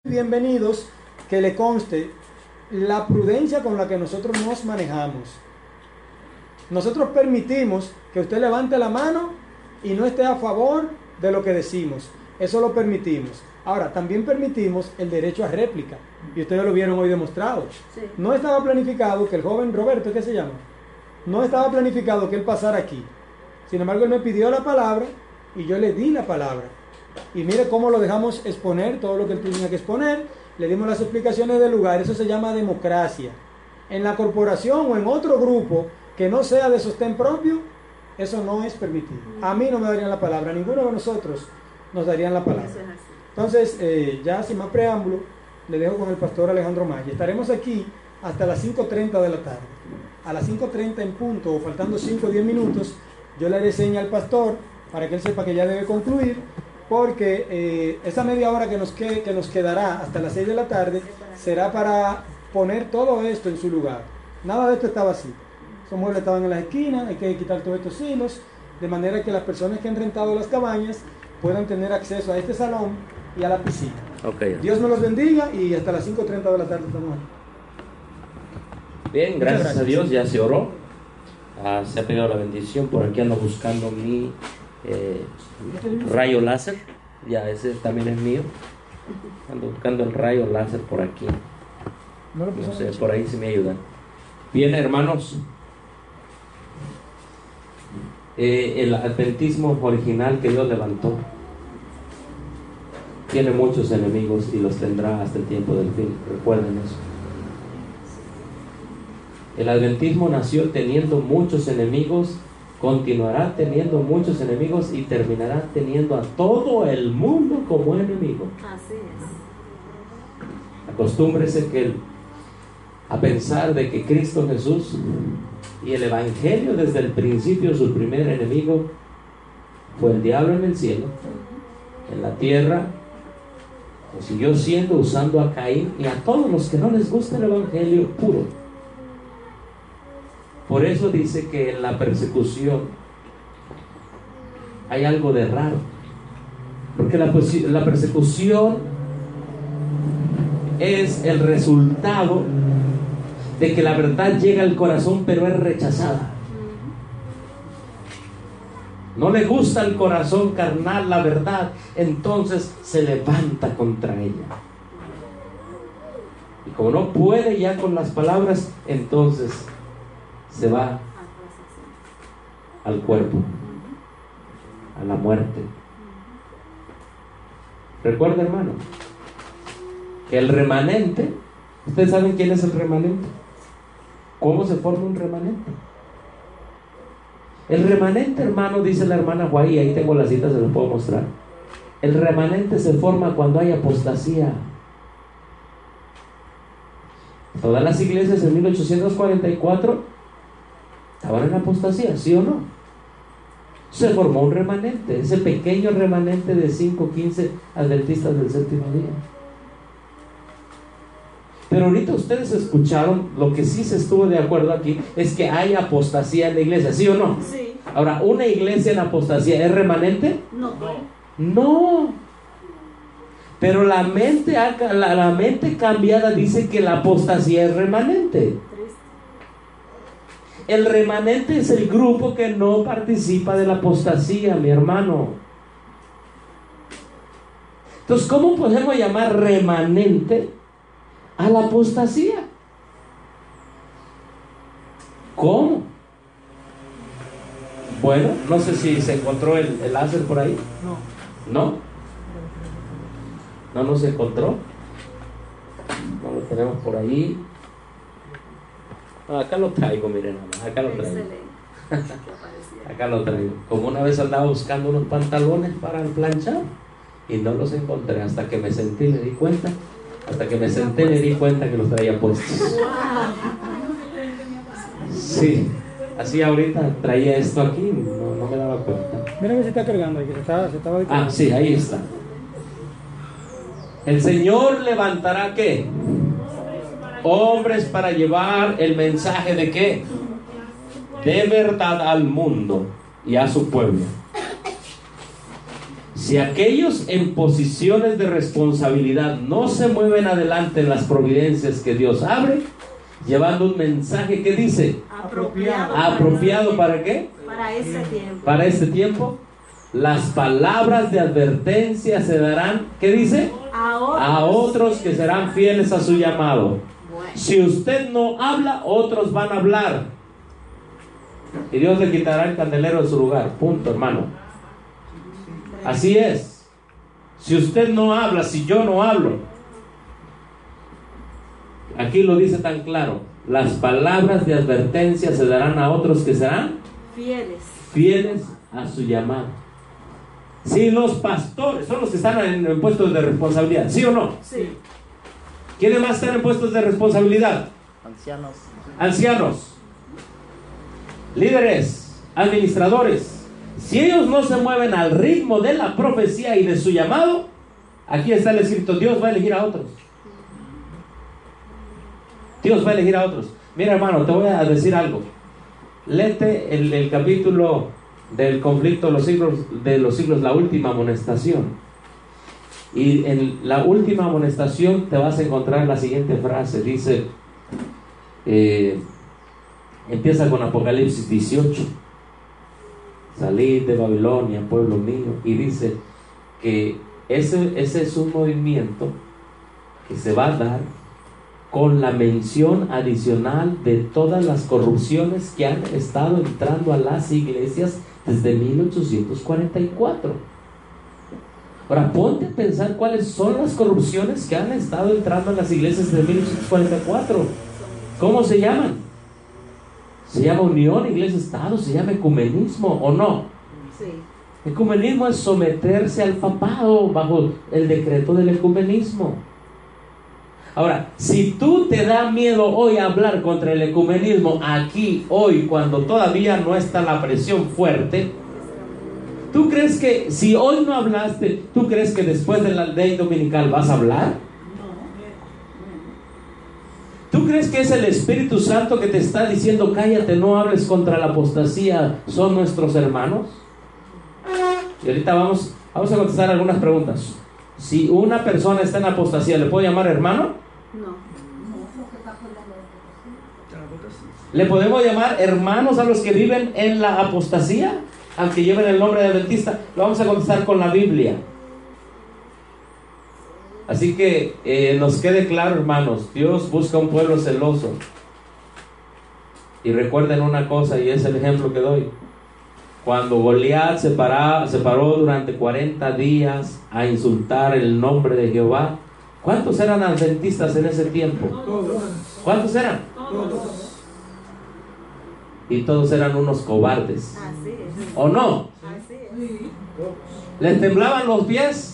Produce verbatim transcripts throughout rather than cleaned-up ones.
Bienvenidos, que le conste la prudencia con la que nosotros nos manejamos. Nosotros permitimos que usted levante la mano y no esté a favor de lo que decimos. Eso lo permitimos. Ahora, también permitimos el derecho a réplica. Y ustedes lo vieron hoy demostrado. Sí. No estaba planificado que el joven Roberto, ¿qué se llama? No estaba planificado que él pasara aquí. Sin embargo, él me pidió la palabra y yo le di la palabra. Y mire cómo lo dejamos exponer todo lo que él tenía que exponer. Le dimos las explicaciones del lugar. Eso se llama democracia. En la corporación o en otro grupo que no sea de sostén propio, eso no es permitido. A mí no me darían la palabra, a ninguno de nosotros nos darían la palabra. Entonces, eh, ya sin más preámbulo, le dejo con el pastor Alejandro Maya. Estaremos aquí hasta las cinco treinta de la tarde. A las cinco treinta en punto, o faltando cinco o diez minutos, yo le haré seña al pastor para que él sepa que ya debe concluir, porque eh, esa media hora que nos, que, que nos quedará hasta las seis de la tarde será para poner todo esto en su lugar. Nada de esto estaba así. Esos muebles estaban en las esquinas, hay que quitar todos estos hilos, de manera que las personas que han rentado las cabañas puedan tener acceso a este salón y a la piscina. Okay. Dios nos los bendiga y hasta las cinco treinta de la tarde estamos aquí. Bien, gracias, gracias a Dios, ya se oró, ah, se ha pedido la bendición. Por aquí ando buscando mi eh, rayo láser, ya ese también es mío. Ando buscando el rayo láser por aquí, no, no sé, por ahí si me ayudan. Bien, hermanos, eh, el adventismo original que Dios levantó tiene muchos enemigos y los tendrá hasta el tiempo del fin, recuerden eso. El adventismo nació teniendo muchos enemigos, continuará teniendo muchos enemigos y terminará teniendo a todo el mundo como enemigo. Así es. Acostúmbrese que el, a pensar de que Cristo Jesús y el Evangelio desde el principio, su primer enemigo fue el diablo en el cielo. En la tierra lo siguió siendo, usando a Caín y a todos los que no les gusta el Evangelio puro. Por eso dice que en la persecución hay algo de raro, porque la, la persecución es el resultado de que la verdad llega al corazón pero es rechazada. No le gusta al corazón carnal la verdad, entonces se levanta contra ella. Y como no puede ya con las palabras, entonces se va al cuerpo, a la muerte. Recuerda, hermano, que el remanente, ¿ustedes saben quién es el remanente? ¿Cómo se forma un remanente? El remanente, hermano, dice la hermana Guay, ahí tengo las citas, se las puedo mostrar. El remanente se forma cuando hay apostasía. Todas las iglesias en mil ochocientos cuarenta y cuatro estaban en apostasía, ¿sí o no? Se formó un remanente, ese pequeño remanente de cinco o quince adventistas del séptimo día. Pero ahorita ustedes escucharon, lo que sí se estuvo de acuerdo aquí es que hay apostasía en la iglesia, ¿sí o no? Sí. Ahora, ¿una iglesia en apostasía es remanente? No. No. Pero la mente, la, la mente cambiada dice que la apostasía es remanente. El remanente es el grupo que no participa de la apostasía, mi hermano. Entonces, ¿cómo podemos llamar remanente a la apostasía? ¿Cómo? Bueno, no sé si se encontró el, el láser por ahí. No. ¿No? No, no se encontró. No lo tenemos por ahí. No, acá lo traigo, miren nada más. Acá lo traigo. Acá lo traigo. Como una vez andaba buscando unos pantalones para planchar y no los encontré hasta que me senté y me di cuenta. Hasta que me senté y me di cuenta que los traía puestos. Sí, así ahorita traía esto aquí, no, no me daba cuenta. Mira que se está cargando, que se estaba, se estaba Ah, sí, ahí está. El Señor levantará ¿qué? Hombres para llevar el mensaje de ¿qué? De verdad al mundo y a su pueblo. Si aquellos en posiciones de responsabilidad no se mueven adelante en las providencias que Dios abre, llevando un mensaje que dice, apropiado, ¿apropiado para qué? Para ese tiempo. Para este tiempo, las palabras de advertencia se darán, ¿qué dice? A otros, a otros que serán fieles a su llamado. Bueno. Si usted no habla, otros van a hablar. Y Dios le quitará el candelero de su lugar. Punto, hermano. Así es. Si usted no habla, si yo no hablo, aquí lo dice tan claro, las palabras de advertencia se darán a otros que serán fieles, fieles a su llamado. Si los pastores son los que están en, en puestos de responsabilidad, ¿sí o no? Sí. ¿Quiénes más están en puestos de responsabilidad? Ancianos. Ancianos, líderes, administradores. Si ellos no se mueven al ritmo de la profecía y de su llamado, aquí está el escrito, Dios va a elegir a otros. Dios va a elegir a otros. Mira, hermano, te voy a decir algo. Léete el, el capítulo del conflicto de los siglos, de los siglos, la última amonestación. Y en la última amonestación te vas a encontrar la siguiente frase. Dice, eh, empieza con Apocalipsis dieciocho. Salid de Babilonia, pueblo mío. Y dice que ese, ese es un movimiento que se va a dar con la mención adicional de todas las corrupciones que han estado entrando a las iglesias desde mil ochocientos cuarenta y cuatro. Ahora, ponte a pensar cuáles son las corrupciones que han estado entrando a las iglesias desde mil ochocientos cuarenta y cuatro. ¿Cómo se llaman? ¿Se llama unión, iglesia-estado? ¿Se llama ecumenismo o no? Sí. Ecumenismo es someterse al papado bajo el decreto del ecumenismo. Ahora, si tú te da miedo hoy hablar contra el ecumenismo aquí, hoy, cuando todavía no está la presión fuerte, ¿tú crees que si hoy no hablaste, tú crees que después de la ley dominical vas a hablar? ¿Tú crees que es el Espíritu Santo que te está diciendo cállate, no hables contra la apostasía, son nuestros hermanos? Y ahorita vamos, vamos a contestar algunas preguntas. Si una persona está en apostasía, ¿le puedo llamar hermano? No. ¿Le podemos llamar hermanos a los que viven en la apostasía, aunque lleven el nombre de adventista? Lo vamos a contestar con la Biblia. Así que eh, nos quede claro, hermanos, Dios busca un pueblo celoso. Y recuerden una cosa, y es el ejemplo que doy. Cuando Goliat se, para, se paró durante cuarenta días a insultar el nombre de Jehová, ¿cuántos eran adventistas en ese tiempo? Todos. ¿Cuántos eran? Todos. Y todos eran unos cobardes. Así es. ¿O no? Así es. ¿Les temblaban los pies?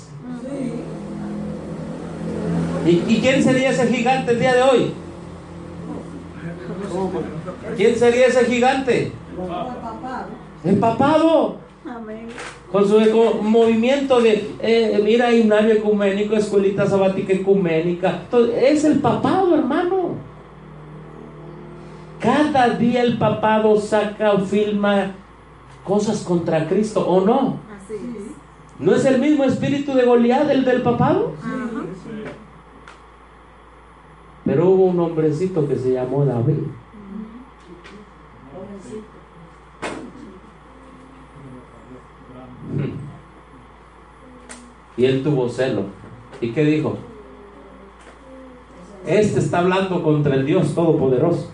¿Y, ¿Y quién sería ese gigante el día de hoy? ¿Quién sería ese gigante? El papado. Amén. Con su eco- movimiento de eh, mira, himnario ecuménico, escuelita sabática ecuménica. Entonces, es el papado, hermano. Cada día el papado saca o filma cosas contra Cristo, ¿o no? Así es. ¿No es el mismo espíritu de Goliat el del papado? Ajá. Pero hubo un hombrecito que se llamó David. Y él tuvo celo. ¿Y qué dijo? Este está hablando contra el Dios Todopoderoso.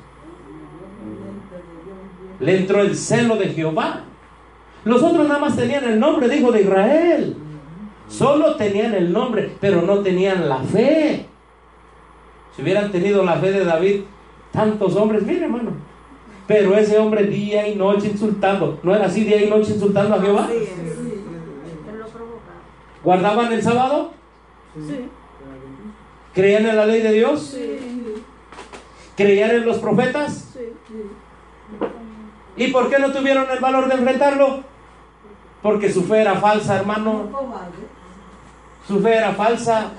Le entró el celo de Jehová. Los otros nada más tenían el nombre de hijo de Israel. Solo tenían el nombre, pero no tenían la fe. Si hubieran tenido la fe de David, tantos hombres, mire, hermano. Pero ese hombre día y noche insultando. ¿No era así día y noche insultando a Jehová? Así es. Él lo provocaba. ¿Guardaban el sábado? Sí. ¿Creían en la ley de Dios? Sí. ¿Creían en los profetas? Sí. ¿Y por qué no tuvieron el valor de enfrentarlo? Porque su fe era falsa, hermano. Su fe era falsa.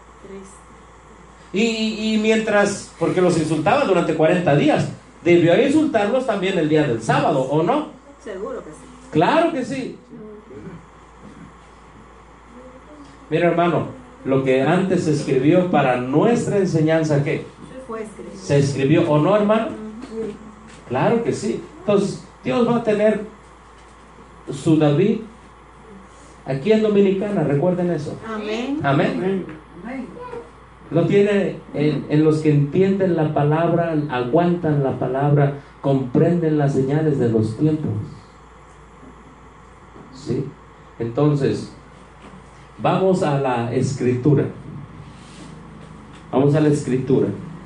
Y, y mientras, porque los insultaban durante cuarenta días, debió insultarlos también el día del sábado, ¿o no? Seguro que sí. Claro que sí. Mira, hermano, lo que antes se escribió para nuestra enseñanza, ¿qué? Fue escrito. ¿Se escribió o no, hermano? Sí. Claro que sí. Entonces, Dios va a tener su David aquí en Dominicana, recuerden eso. Amén. Amén. Lo tiene en, en los que entienden la palabra, aguantan la palabra, comprenden las señales de los tiempos. ¿Sí? Entonces, vamos a la escritura. Vamos a la escritura.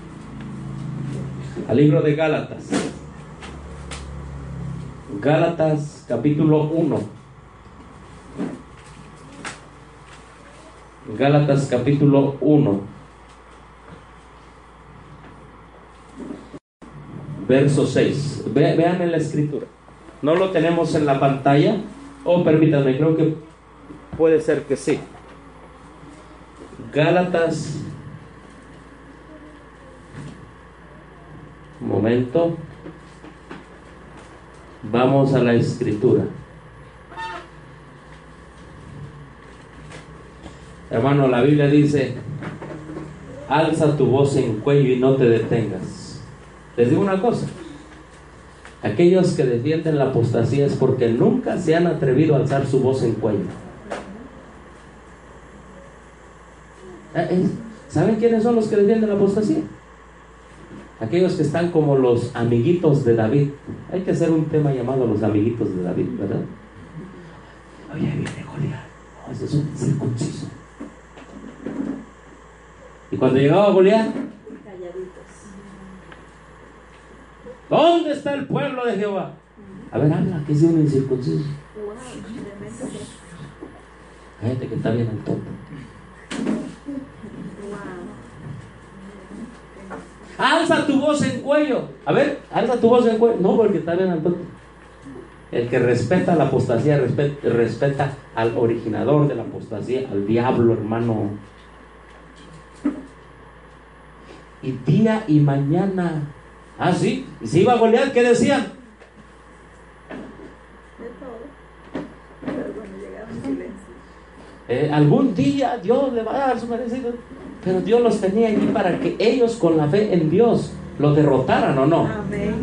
Al libro de Gálatas. Gálatas capítulo uno. Gálatas capítulo uno. Verso seis. Ve, vean en la escritura. No lo tenemos en la pantalla. Oh, permítanme, creo que puede ser que sí. Gálatas. Un momento. Vamos a la escritura. Hermano, la Biblia dice: alza tu voz en cuello y no te detengas. Les digo una cosa: aquellos que defienden la apostasía es porque nunca se han atrevido a alzar su voz en cuello. ¿Saben quiénes son los que defienden la apostasía? Aquellos que están como los amiguitos de David. Hay que hacer un tema llamado los amiguitos de David, ¿verdad? Oye, viene Goliat. No, ese es un circunciso. Y cuando llegaba Goliat, Calladitos. ¿dónde está el pueblo de Jehová? A ver, habla, que es un incircunciso. Wow, tremendo. Hay gente que está bien al tonto. Alza tu voz en cuello. A ver, alza tu voz en cuello. No, porque está bien al tonto. El que respeta la apostasía respeta, respeta al originador de la apostasía, al diablo, hermano. Y día y mañana. Ah, sí. Y si iba a Goliat, ¿qué decían? De todo. Pero bueno, llegaron en silencio. Eh, algún día Dios le va a dar su merecido. Pero Dios los tenía allí para que ellos, con la fe en Dios, los derrotaran, ¿o no? Amén.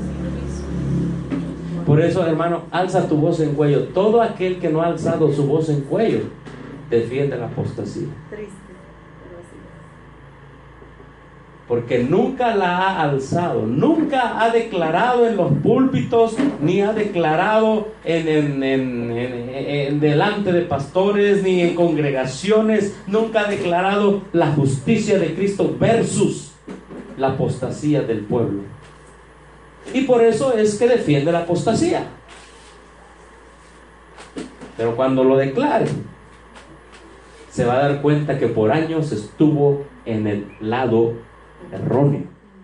Por eso, hermano, alza tu voz en cuello. Todo aquel que no ha alzado su voz en cuello defiende la apostasía. Triste, pero así es. Porque nunca la ha alzado, nunca ha declarado en los púlpitos, ni ha declarado en, en, en, en, en delante de pastores, ni en congregaciones, nunca ha declarado la justicia de Cristo versus la apostasía del pueblo. Y por eso es que defiende la apostasía. Pero cuando lo declare, se va a dar cuenta que por años estuvo en el lado erróneo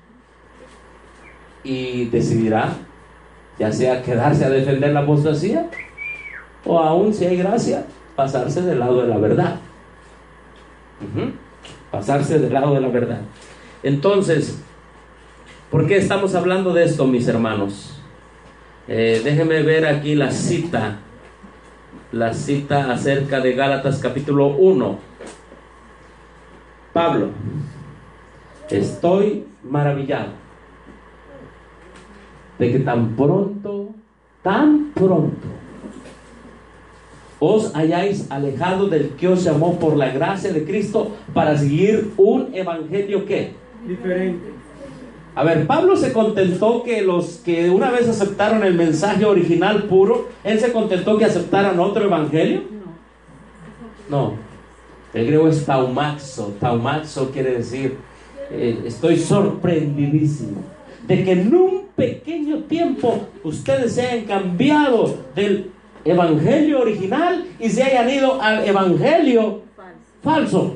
y decidirá ya sea quedarse a defender la apostasía o aún, si hay gracia, pasarse del lado de la verdad. Uh-huh. Pasarse del lado de la verdad. Entonces, ¿por qué estamos hablando de esto, mis hermanos? Eh, déjenme ver aquí la cita la cita acerca de Gálatas capítulo uno. Pablo: estoy maravillado de que tan pronto, tan pronto os hayáis alejado del que os llamó por la gracia de Cristo para seguir un evangelio ¿qué? Diferente. A ver, Pablo se contentó que los que una vez aceptaron el mensaje original puro, él se contentó que aceptaran otro evangelio. No, el griego es taumaxo. Taumaxo quiere decir eh, estoy sorprendidísimo de que en un pequeño tiempo ustedes se hayan cambiado del evangelio original y se hayan ido al evangelio falso, falso.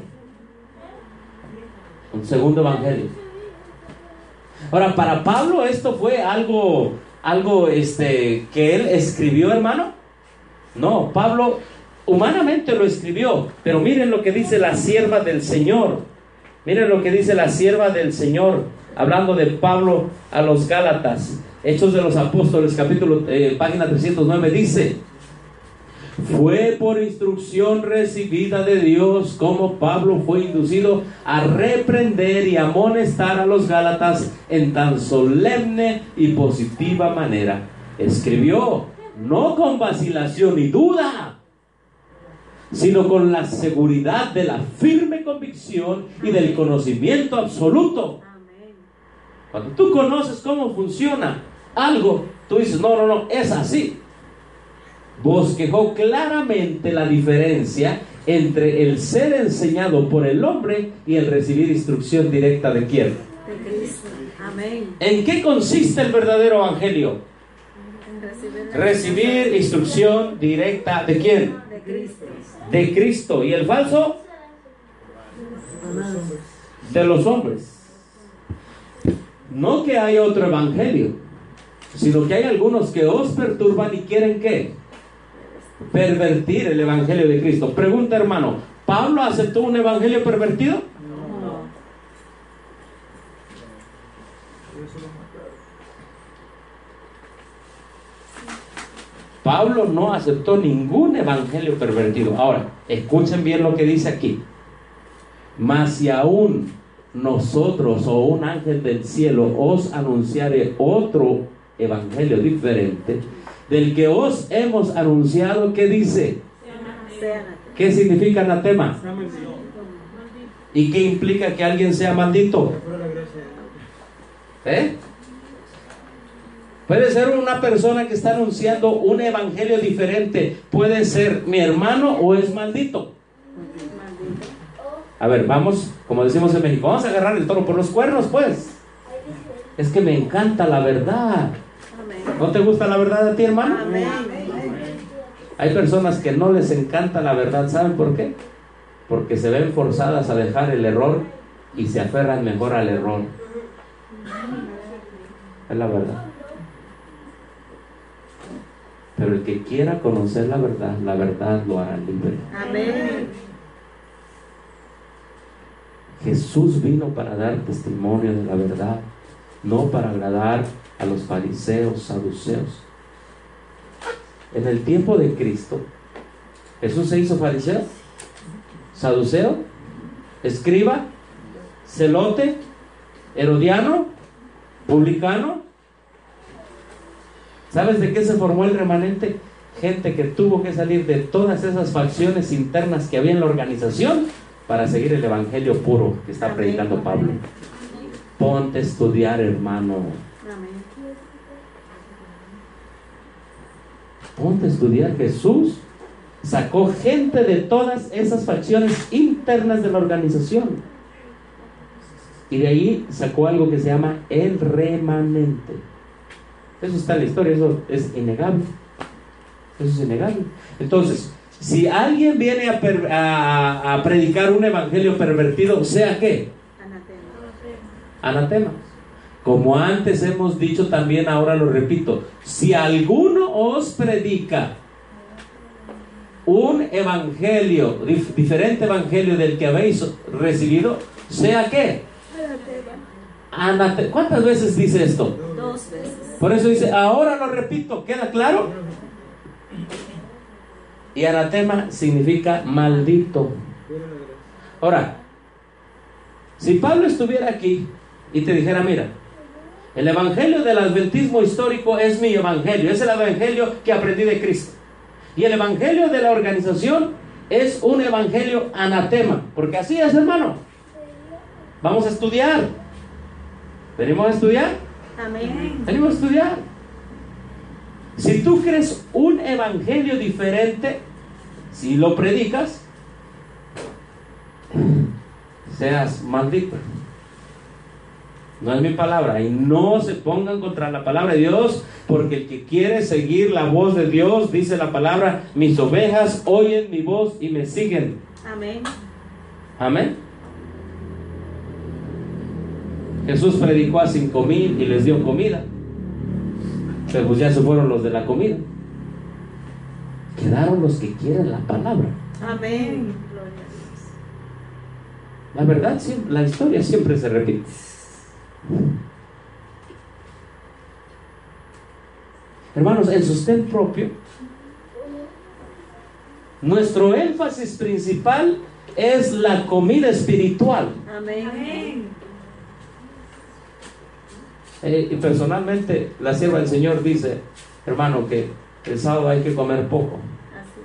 Un segundo evangelio. Ahora, para Pablo esto fue algo, algo este, que él escribió, hermano. No, Pablo humanamente lo escribió, pero miren lo que dice la sierva del Señor. Miren lo que dice la sierva del Señor, hablando de Pablo a los Gálatas. Hechos de los Apóstoles, capítulo, eh, página trescientos nueve, dice: Fue por instrucción recibida de Dios como Pablo fue inducido a reprender y amonestar a los Gálatas en tan solemne y positiva manera. Escribió, no con vacilación y duda, sino con la seguridad de la firme convicción y del conocimiento absoluto. Cuando tú conoces cómo funciona algo, tú dices, no, no, no, es así. Bosquejó claramente la diferencia entre el ser enseñado por el hombre y el recibir instrucción directa de quién. De Cristo. Amén. ¿En qué consiste el verdadero evangelio? Recibir instrucción directa de quién. De Cristo. De Cristo. ¿Y el falso? De los hombres. No que hay otro evangelio, sino que hay algunos que os perturban y quieren ¿qué? Pervertir el evangelio de Cristo. Pregunta, hermano, ¿Pablo aceptó un evangelio pervertido? No. Pablo no aceptó ningún evangelio pervertido. Ahora, escuchen bien lo que dice aquí. Mas si aún nosotros o un ángel del cielo os anunciare otro evangelio diferente del que os hemos anunciado, ¿qué dice? ¿Qué significa anatema? ¿Y qué implica que alguien sea maldito? ¿Eh? Puede ser una persona que está anunciando un evangelio diferente, puede ser mi hermano o es maldito. A ver, vamos, como decimos en México, vamos a agarrar el toro por los cuernos, pues. Es que me encanta la verdad. ¿No te gusta la verdad a ti, hermano? Amén. Hay personas que no les encanta la verdad, ¿saben por qué? Porque se ven forzadas a dejar el error y se aferran mejor al error. Es la verdad. Pero el que quiera conocer la verdad, la verdad lo hará libre. Amén. Jesús vino para dar testimonio de la verdad, no para agradar a los fariseos, saduceos. En el tiempo de Cristo, Jesús se hizo fariseo, saduceo, escriba, celote, herodiano, publicano. ¿Sabes de qué se formó el remanente? Gente que tuvo que salir de todas esas facciones internas que había en la organización para seguir el evangelio puro que está predicando Pablo. Ponte a estudiar, hermano. Ponte a estudiar. Jesús sacó gente de todas esas facciones internas de la organización, y de ahí sacó algo que se llama el remanente. Eso está en la historia, eso es innegable. Eso es innegable. Entonces, si alguien viene a, per, a, a predicar un evangelio pervertido, ¿sea qué? Anatema. Anatema. Como antes hemos dicho también, ahora lo repito. Si alguno os predica un evangelio, dif, diferente evangelio del que habéis recibido, ¿sea qué? Anatema. ¿Cuántas veces dice esto? Dos veces. Por eso dice, ahora lo repito, ¿queda claro? Y anatema significa maldito. Ahora, si Pablo estuviera aquí y te dijera, mira, el evangelio del adventismo histórico es mi evangelio, es el evangelio que aprendí de Cristo, y el evangelio de la organización es un evangelio anatema, porque así es, hermano. Vamos a estudiar. ¿Venimos a estudiar? Amén. Venimos a estudiar. Si tú crees un evangelio diferente, si lo predicas, seas maldito. No es mi palabra. Y no se pongan contra la palabra de Dios, porque el que quiere seguir la voz de Dios, dice la palabra, mis ovejas oyen mi voz y me siguen. Amén. Amén. Jesús predicó a cinco mil y les dio comida. Pero pues ya se fueron los de la comida. Quedaron los que quieren la palabra. Amén. La verdad, la historia siempre se repite. Hermanos, el sostén propio Nuestro énfasis principal es la comida espiritual. Amén. Eh, y personalmente, la sierva del Señor dice, hermano, que el sábado hay que comer poco. Así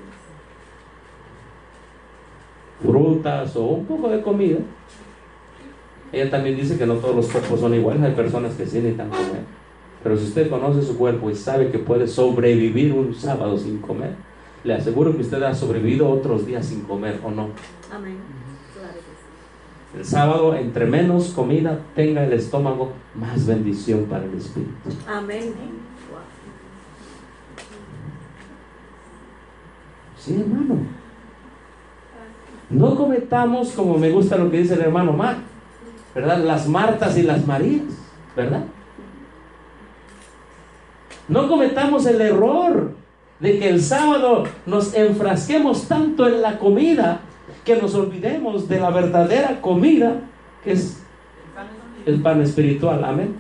es. Frutas o un poco de comida. Ella también dice que no todos los cuerpos son iguales, hay personas que sí necesitan comer. Pero si usted conoce su cuerpo y sabe que puede sobrevivir un sábado sin comer, le aseguro que usted ha sobrevivido otros días sin comer, ¿o no? Amén. Claro que sí. El sábado, entre menos comida tenga el estómago, más bendición para el espíritu. Amén. Sí, hermano. No cometamos, como me gusta lo que dice el hermano Mark, ¿verdad? Las Martas y las Marías, ¿verdad? No cometamos el error de que el sábado nos enfrasquemos tanto en la comida que nos olvidemos de la verdadera comida, que es el pan espiritual. Amén.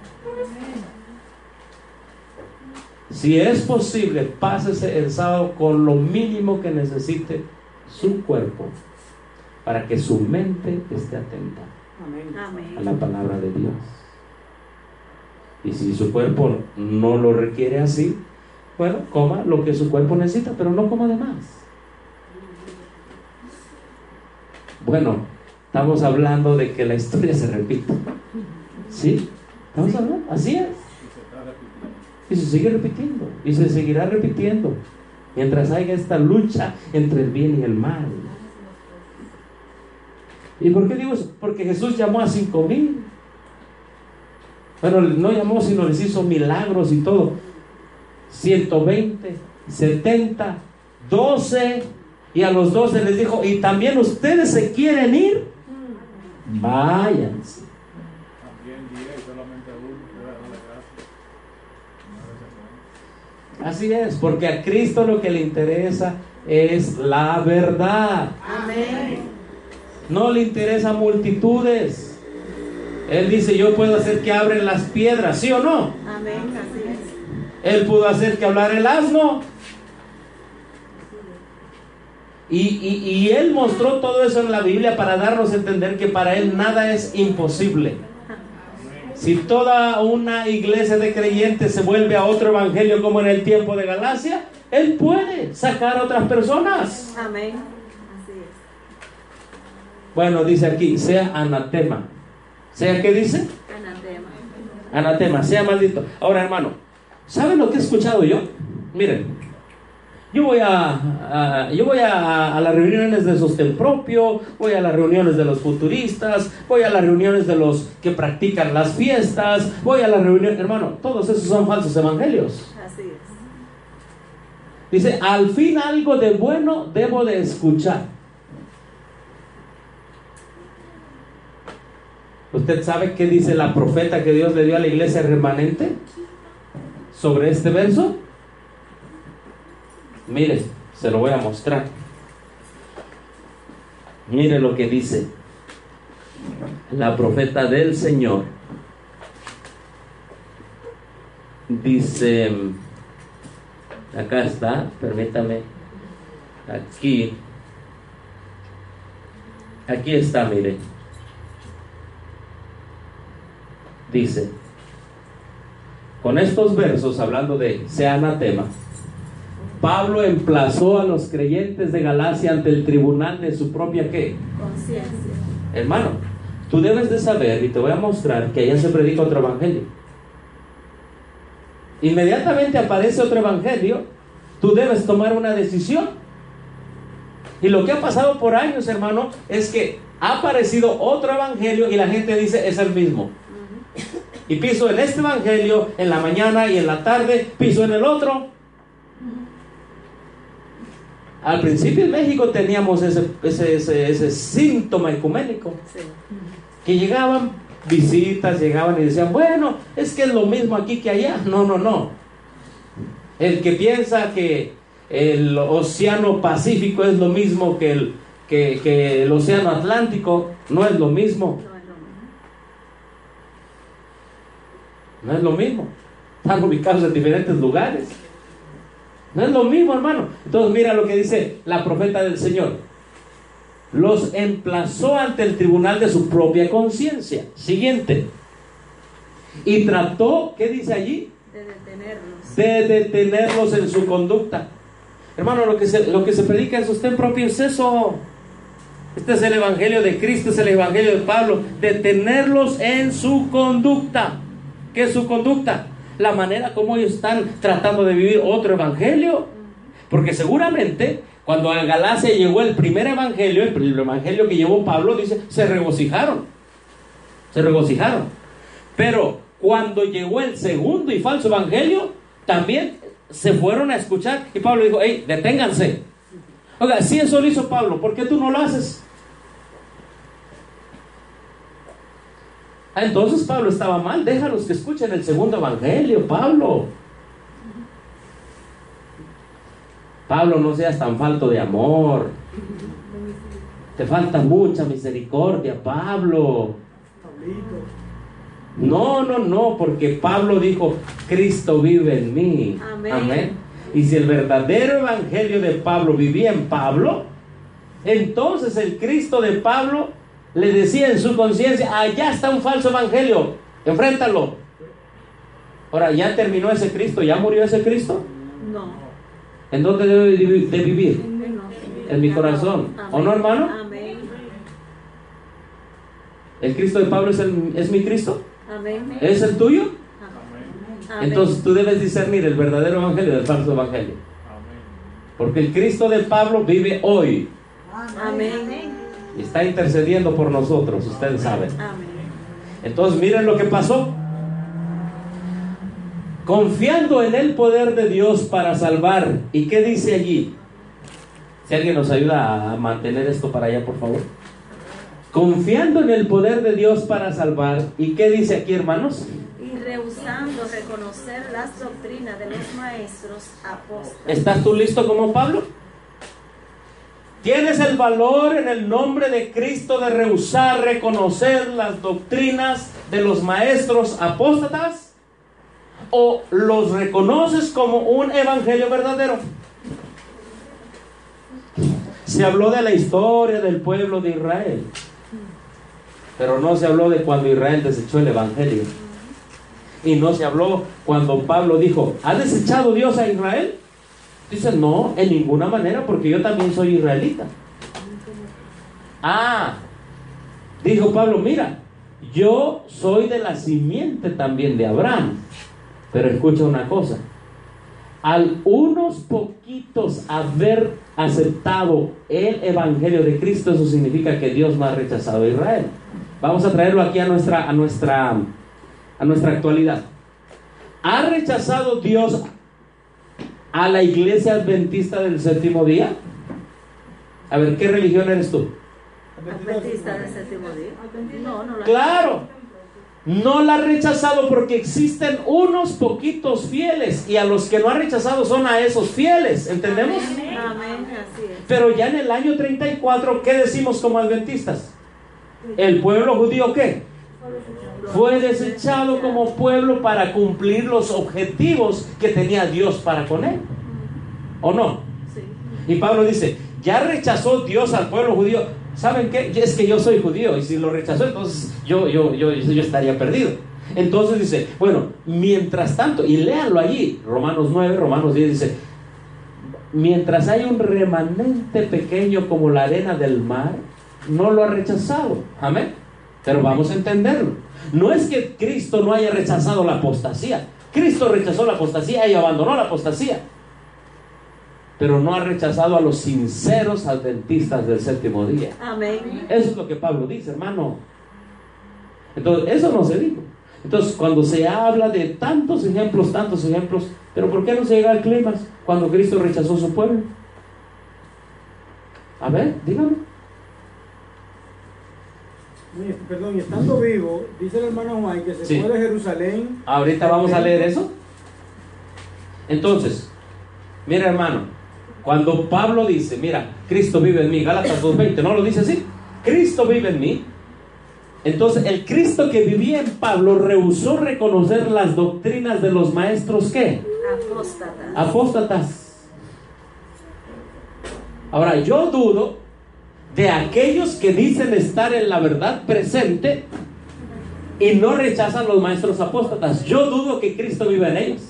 Si es posible, pásese el sábado con lo mínimo que necesite su cuerpo para que su mente esté atenta Amén. a la palabra de Dios. Y si su cuerpo no lo requiere así, bueno, coma lo que su cuerpo necesita, pero no coma de más. Bueno, estamos hablando de que la historia se repite. ¿Sí? ¿Estamos hablando? Así es. Y se sigue repitiendo. Y se seguirá repitiendo mientras haya esta lucha entre el bien y el mal. ¿Y por qué digo eso? Porque Jesús llamó a cinco mil. Bueno, no llamó, sino les hizo milagros y todo. ciento veinte, setenta, doce. Y a los doce les dijo, ¿y también ustedes se quieren ir? Váyanse. Así es, porque a Cristo lo que le interesa es la verdad. Amén. No le interesa multitudes. Él dice, yo puedo hacer que abren las piedras, ¿sí o no? Amén, así es. Él pudo hacer que hablara el asno. Y, y, y Él mostró todo eso en la Biblia para darnos a entender que para Él nada es imposible. Si toda una iglesia de creyentes se vuelve a otro evangelio como en el tiempo de Galacia, Él puede sacar a otras personas. Amén. Así es. Bueno, dice aquí, sea anatema. ¿Sea qué dice? Anatema. Anatema, sea maldito. Ahora, hermano, ¿saben lo que he escuchado yo? Miren, yo voy a, a yo voy a, a las reuniones de sostén propio, voy a las reuniones de los futuristas, voy a las reuniones de los que practican las fiestas, voy a las reuniones, hermano, todos esos son falsos evangelios. Así es. Dice, al fin algo de bueno debo de escuchar. ¿Usted sabe qué dice la profeta que Dios le dio a la iglesia remanente sobre este verso? Mire, se lo voy a mostrar. Mire lo que dice la profeta del Señor. Dice, acá está, permítame, aquí, aquí está, mire. Dice, con estos versos, hablando de sea anatema, Pablo emplazó a los creyentes de Galacia ante el tribunal de su propia ¿qué? Conciencia. Hermano, tú debes de saber, y te voy a mostrar, que allá se predica otro evangelio. Inmediatamente aparece otro evangelio, tú debes tomar una decisión. Y lo que ha pasado por años, hermano, es que ha aparecido otro evangelio y la gente dice, es el mismo. Y piso en este evangelio en la mañana y en la tarde, piso en el otro. Al principio en México teníamos ese, ese, ese, ese síntoma ecuménico. Sí. Que llegaban visitas, llegaban y decían, bueno, es que es lo mismo aquí que allá. No, no, no. El que piensa que el océano Pacífico es lo mismo que el, que, que el océano Atlántico, no es lo mismo. No es lo mismo. Están ubicados en diferentes lugares. No es lo mismo, hermano. Entonces mira lo que dice la profeta del Señor. Los emplazó ante el tribunal de su propia conciencia. Siguiente. Y trató, ¿qué dice allí? De detenerlos. De detenerlos en su conducta. Hermano, lo que se, lo que se predica en sostén propio es eso. Este es el evangelio de Cristo, es el evangelio de Pablo. Detenerlos en su conducta. ¿Qué es su conducta? La manera como ellos están tratando de vivir otro evangelio. Porque seguramente cuando a Galacia llegó el primer evangelio, el evangelio que llevó Pablo, dice, se regocijaron. Se regocijaron. Pero cuando llegó el segundo y falso evangelio, también se fueron a escuchar. Y Pablo dijo, hey, deténganse. Oiga, si eso lo hizo Pablo, ¿por qué tú no lo haces? Ah, entonces Pablo estaba mal. Déjalos que escuchen el segundo evangelio, Pablo. Pablo, no seas tan falto de amor. Te falta mucha misericordia, Pablo. No, no, no, porque Pablo dijo, Cristo vive en mí. Amén. Amén. Y si el verdadero evangelio de Pablo vivía en Pablo, entonces el Cristo de Pablo le decía en su conciencia, allá está un falso evangelio, enfréntalo. Ahora, ¿ya terminó ese Cristo? ¿Ya murió ese Cristo? No. ¿En dónde debe de vivir? No. En mi corazón. Amén. ¿O no, hermano? Amén. ¿El Cristo de Pablo es, el, es mi Cristo? Amén. ¿Es el tuyo? Amén. Entonces tú debes discernir el verdadero evangelio del falso evangelio. Porque el Cristo de Pablo vive hoy. Amén. Y está intercediendo por nosotros, ustedes saben. Amén. Entonces miren lo que pasó. Confiando en el poder de Dios para salvar. ¿Y qué dice allí? Si alguien nos ayuda a mantener esto para allá, por favor. Confiando en el poder de Dios para salvar. ¿Y qué dice aquí, hermanos? Y rehusando reconocer las doctrinas de los maestros apóstoles. ¿Estás tú listo como Pablo? ¿Tienes el valor en el nombre de Cristo de rehusar reconocer las doctrinas de los maestros apóstatas? ¿O los reconoces como un evangelio verdadero? Se habló de la historia del pueblo de Israel, pero no se habló de cuando Israel desechó el evangelio. Y no se habló cuando Pablo dijo, ¿ha desechado Dios a Israel? Dice, no, en ninguna manera, porque yo también soy israelita. Ah, dijo Pablo, mira, yo soy de la simiente también de Abraham. Pero escucha una cosa, al unos poquitos haber aceptado el evangelio de Cristo, eso significa que Dios no ha rechazado a Israel. Vamos a traerlo aquí a nuestra, a nuestra, a nuestra actualidad. ¿Ha rechazado Dios a la iglesia adventista del séptimo día? A ver, ¿qué religión eres tú? ¿Adventista del séptimo día? No, no la. Claro. No la ha rechazado porque existen unos poquitos fieles, y a los que no ha rechazado son a esos fieles, ¿entendemos? Amén, amén, así es. Pero ya en el año treinta y cuatro, ¿qué decimos como adventistas? ¿El pueblo judío qué? Fue desechado como pueblo para cumplir los objetivos que tenía Dios para con él, ¿o no? Sí. Y Pablo dice, ya rechazó Dios al pueblo judío. ¿Saben qué? Es que yo soy judío, y si lo rechazó, entonces yo, yo, yo, yo estaría perdido. Entonces dice, bueno, mientras tanto, y léanlo allí, Romanos nueve, Romanos diez, dice, mientras hay un remanente pequeño como la arena del mar, no lo ha rechazado. Amén. Pero vamos a entenderlo. No es que Cristo no haya rechazado la apostasía. Cristo rechazó la apostasía y abandonó la apostasía, pero no ha rechazado a los sinceros adventistas del séptimo día. Amén. Eso es lo que Pablo dice, hermano. Entonces, eso no se dijo. Entonces, cuando se habla de tantos ejemplos, tantos ejemplos, pero ¿por qué no se llega al clímax cuando Cristo rechazó a su pueblo? A ver, dígame. Perdón, y estando vivo, dice el hermano Juan que se Sí. fue de Jerusalén. Ahorita vamos a leer eso. Entonces, mira, hermano, cuando Pablo dice, mira, Cristo vive en mí, Gálatas dos veinte, ¿no lo dice así? Cristo vive en mí. Entonces, el Cristo que vivía en Pablo rehusó reconocer las doctrinas de los maestros, ¿qué? Apóstatas. Apóstatas. Ahora, yo dudo de aquellos que dicen estar en la verdad presente y no rechazan los maestros apóstatas. Yo dudo que Cristo viva en ellos.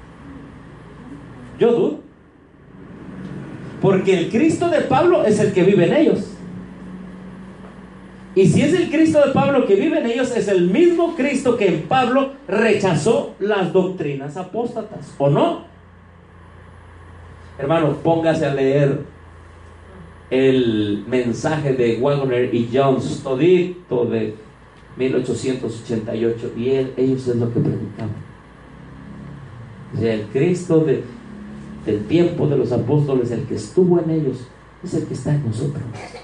Yo dudo. Porque el Cristo de Pablo es el que vive en ellos. Y si es el Cristo de Pablo que vive en ellos, es el mismo Cristo que en Pablo rechazó las doctrinas apóstatas, ¿o no? Hermano, póngase a leer el mensaje de Wagner y Jones, todito de mil ochocientos ochenta y ocho, y él, ellos es lo que predicaban. O sea, el Cristo de, del tiempo de los apóstoles, el que estuvo en ellos, es el que está en nosotros.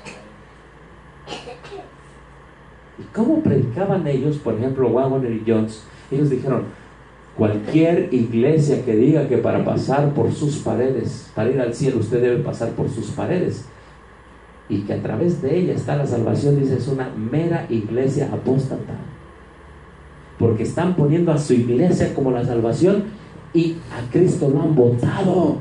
¿Y cómo predicaban ellos? Por ejemplo, Wagner y Jones, ellos dijeron: cualquier iglesia que diga que para pasar por sus paredes, para ir al cielo, usted debe pasar por sus paredes, y que a través de ella está la salvación, dice, es una mera iglesia apóstata, porque están poniendo a su iglesia como la salvación y a Cristo lo han votado.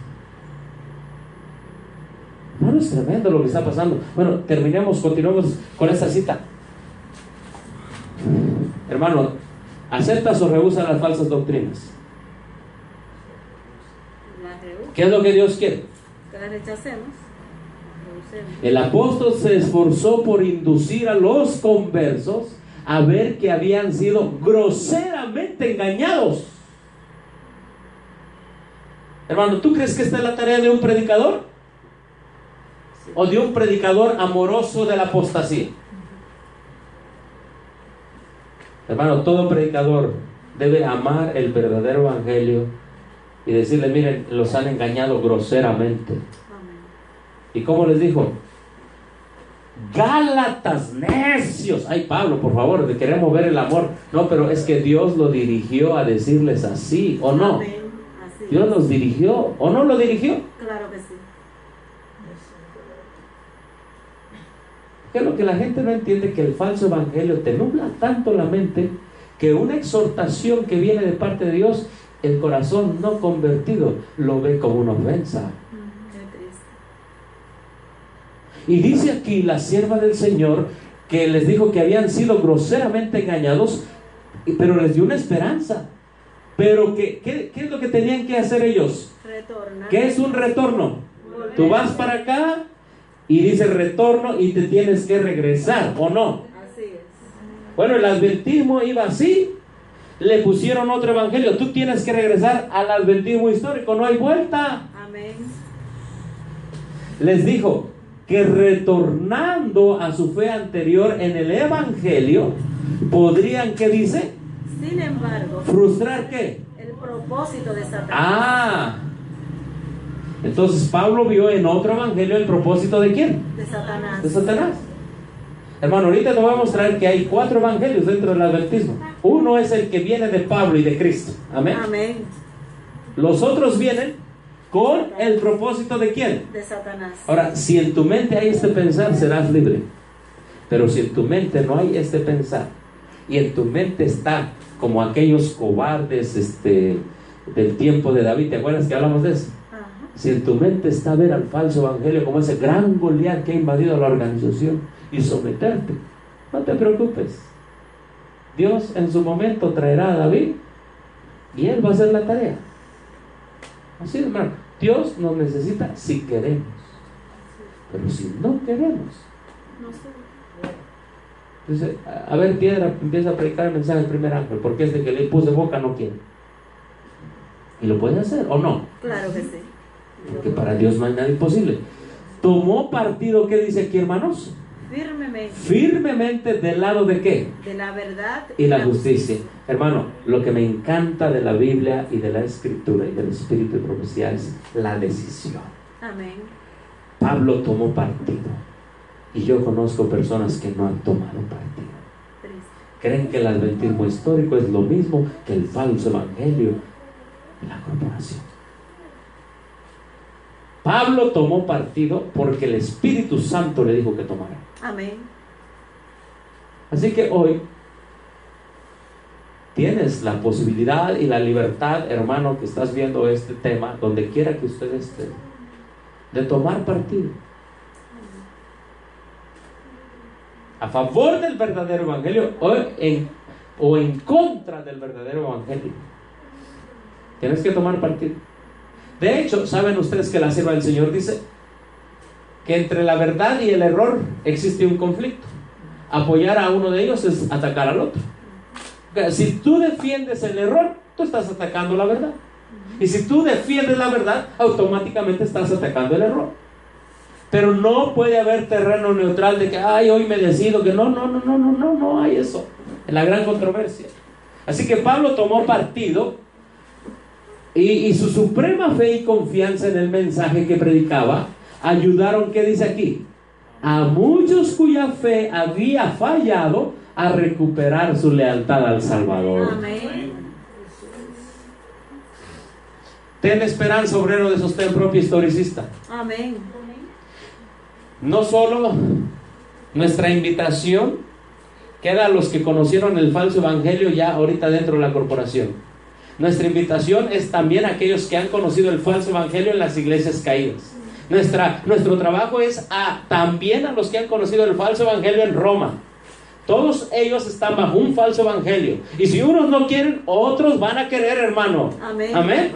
No, es tremendo lo que está pasando. Bueno, terminemos, continuemos con esta cita. Hermano, ¿aceptas o rehusas las falsas doctrinas? ¿Qué es lo que Dios quiere? Que las rechacemos. El apóstol se esforzó por inducir a los conversos a ver que habían sido groseramente engañados. Hermano, ¿tú crees que esta es la tarea de un predicador? ¿O de un predicador amoroso de la apostasía? Hermano, todo predicador debe amar el verdadero evangelio y decirle: miren, los han engañado groseramente. ¿Y cómo les dijo? Gálatas necios. Ay, Pablo, por favor, queremos ver el amor. No, pero es que Dios lo dirigió a decirles así, ¿o no? Amén. Así Dios es. los dirigió, ¿o no lo dirigió? Claro que sí. Que lo que la gente no entiende, que el falso evangelio te nubla tanto la mente, que una exhortación que viene de parte de Dios, el corazón no convertido lo ve como una ofensa. Y dice aquí la sierva del Señor que les dijo que habían sido groseramente engañados, pero les dio una esperanza. Pero que, ¿qué, qué es lo que tenían que hacer ellos? Retornar. ¿Qué es un retorno? Volver. Tú vas para acá y dice retorno y te tienes que regresar, ¿o no? Así es. Bueno, el adventismo iba así. Le pusieron otro evangelio. Tú tienes que regresar al adventismo histórico, no hay vuelta. Amén. Les dijo que retornando a su fe anterior en el evangelio, podrían, ¿qué dice? Sin embargo, ¿frustrar qué? El propósito de Satanás. Ah, entonces Pablo vio en otro evangelio el propósito de ¿quién? De Satanás. De Satanás. Hermano, ahorita te voy a mostrar que hay cuatro evangelios dentro del adventismo. Uno es el que viene de Pablo y de Cristo. Amén. Amén. Los otros vienen con el propósito de ¿quién? De Satanás. Ahora, si en tu mente hay este pensar, serás libre. Pero si en tu mente no hay este pensar, y en tu mente está como aquellos cobardes este, del tiempo de David, ¿te acuerdas que hablamos de eso? Ajá. Si en tu mente está ver al falso evangelio como ese gran Goliat que ha invadido la organización y someterte, no te preocupes. Dios en su momento traerá a David y él va a hacer la tarea. Así, hermano, Dios nos necesita si queremos, pero si no queremos, No sé. dice, a ver, piedra, empieza a predicar el mensaje del primer ángel, porque este que le puse boca no quiere. Y lo puede hacer, ¿o no? Claro que sí. Porque para Dios no hay nada imposible. Tomó partido, ¿qué dice aquí, hermanos? Firmemente. Firmemente del lado de ¿qué? De la verdad Y la justicia. Hermano, lo que me encanta de la Biblia y de la Escritura y del Espíritu de profecía es la decisión. Amén. Pablo tomó partido. Y yo conozco personas que no han tomado partido. Triste. Creen que el adventismo histórico es lo mismo que el falso evangelio de la corporación. Pablo tomó partido porque el Espíritu Santo le dijo que tomara. Amén. Así que hoy tienes la posibilidad y la libertad, hermano, que estás viendo este tema, donde quiera que usted esté, de tomar partido a favor del verdadero evangelio o en, o en contra del verdadero evangelio. Tienes que tomar partido. De hecho, ¿saben ustedes que la sierva del Señor dice que entre la verdad y el error existe un conflicto? Apoyar a uno de ellos es atacar al otro. Si tú defiendes el error, tú estás atacando la verdad. Y si tú defiendes la verdad, automáticamente estás atacando el error. Pero no puede haber terreno neutral de que, ay, hoy me decido que no, no, no, no, no, no, no hay eso. En la gran controversia. Así que Pablo tomó partido y, y su suprema fe y confianza en el mensaje que predicaba ayudaron, ¿qué dice aquí? A muchos cuya fe había fallado a recuperar su lealtad al Salvador. Amén. Ten esperanza, obrero de sostén propio historicista. Amén. No solo nuestra invitación queda a los que conocieron el falso evangelio ya ahorita dentro de la corporación. Nuestra invitación es también a aquellos que han conocido el falso evangelio en las iglesias caídas. Nuestra, nuestro trabajo es a, también a los que han conocido el falso evangelio en Roma. Todos ellos están bajo un falso evangelio. Y si unos no quieren, otros van a querer, hermano. Amén. Amén.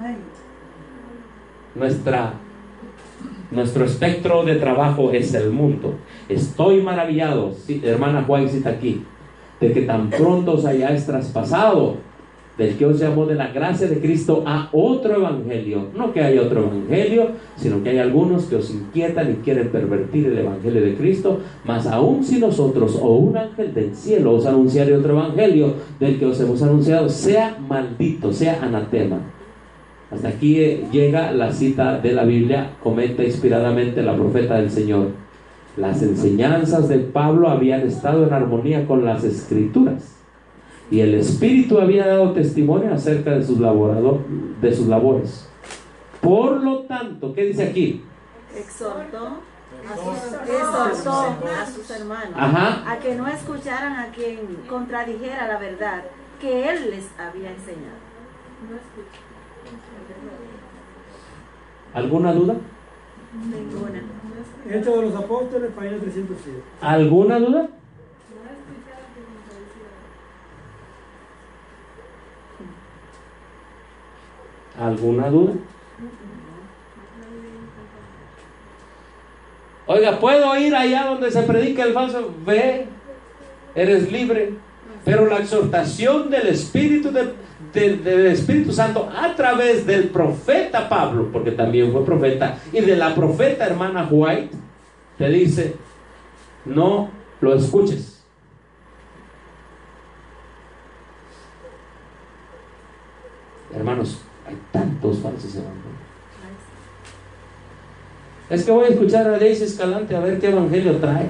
Nuestra, nuestro espectro de trabajo es el mundo. Estoy maravillado, sí, hermana Juan cita aquí, de que tan pronto os hayáis traspasado del que os llamó de la gracia de Cristo a otro evangelio. No que haya otro evangelio, sino que hay algunos que os inquietan y quieren pervertir el evangelio de Cristo. Mas aun si nosotros o un ángel del cielo os anunciare otro evangelio del que os hemos anunciado, sea maldito, sea anatema. Hasta aquí eh, llega la cita de la Biblia. Comenta inspiradamente la profeta del Señor: las enseñanzas de Pablo habían estado en armonía con las escrituras, y el Espíritu había dado testimonio acerca de sus, laborado, de sus labores. Por lo tanto, ¿qué dice aquí? Exhortó a sus, exhortó a sus hermanos Ajá. a que no escucharan a quien contradijera la verdad que él les había enseñado. ¿Alguna duda? Ninguna. Hechos de los Apóstoles, página trescientos siete. ¿Alguna duda? ¿Alguna duda? Oiga, ¿puedo ir allá donde se predica el falso? Ve, eres libre. Pero la exhortación del Espíritu de, de, del Espíritu Santo a través del profeta Pablo, porque también fue profeta, y de la profeta hermana White, te dice: no lo escuches. Hermanos, hay tantos falsos evangelios. Es que voy a escuchar a Daisy Escalante a ver qué evangelio trae.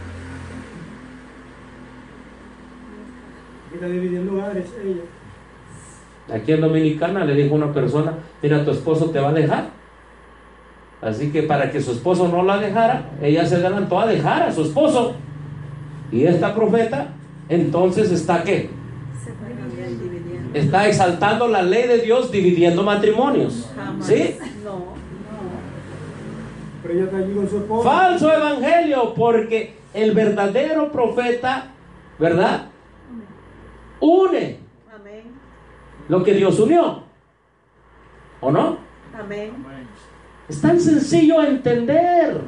Está dividiendo hogares ella. Aquí en Dominicana le dijo una persona: mira, tu esposo te va a dejar. Así que para que su esposo no la dejara, ella se adelantó a dejar a su esposo. Y esta profeta entonces está ¿qué? Está exaltando la ley de Dios dividiendo matrimonios. ¿Sí? No. Pero ella está allí con su esposo. Falso evangelio, porque el verdadero profeta, ¿verdad?, une Amén. lo que Dios unió, ¿o no? Amén. Es tan sencillo entender.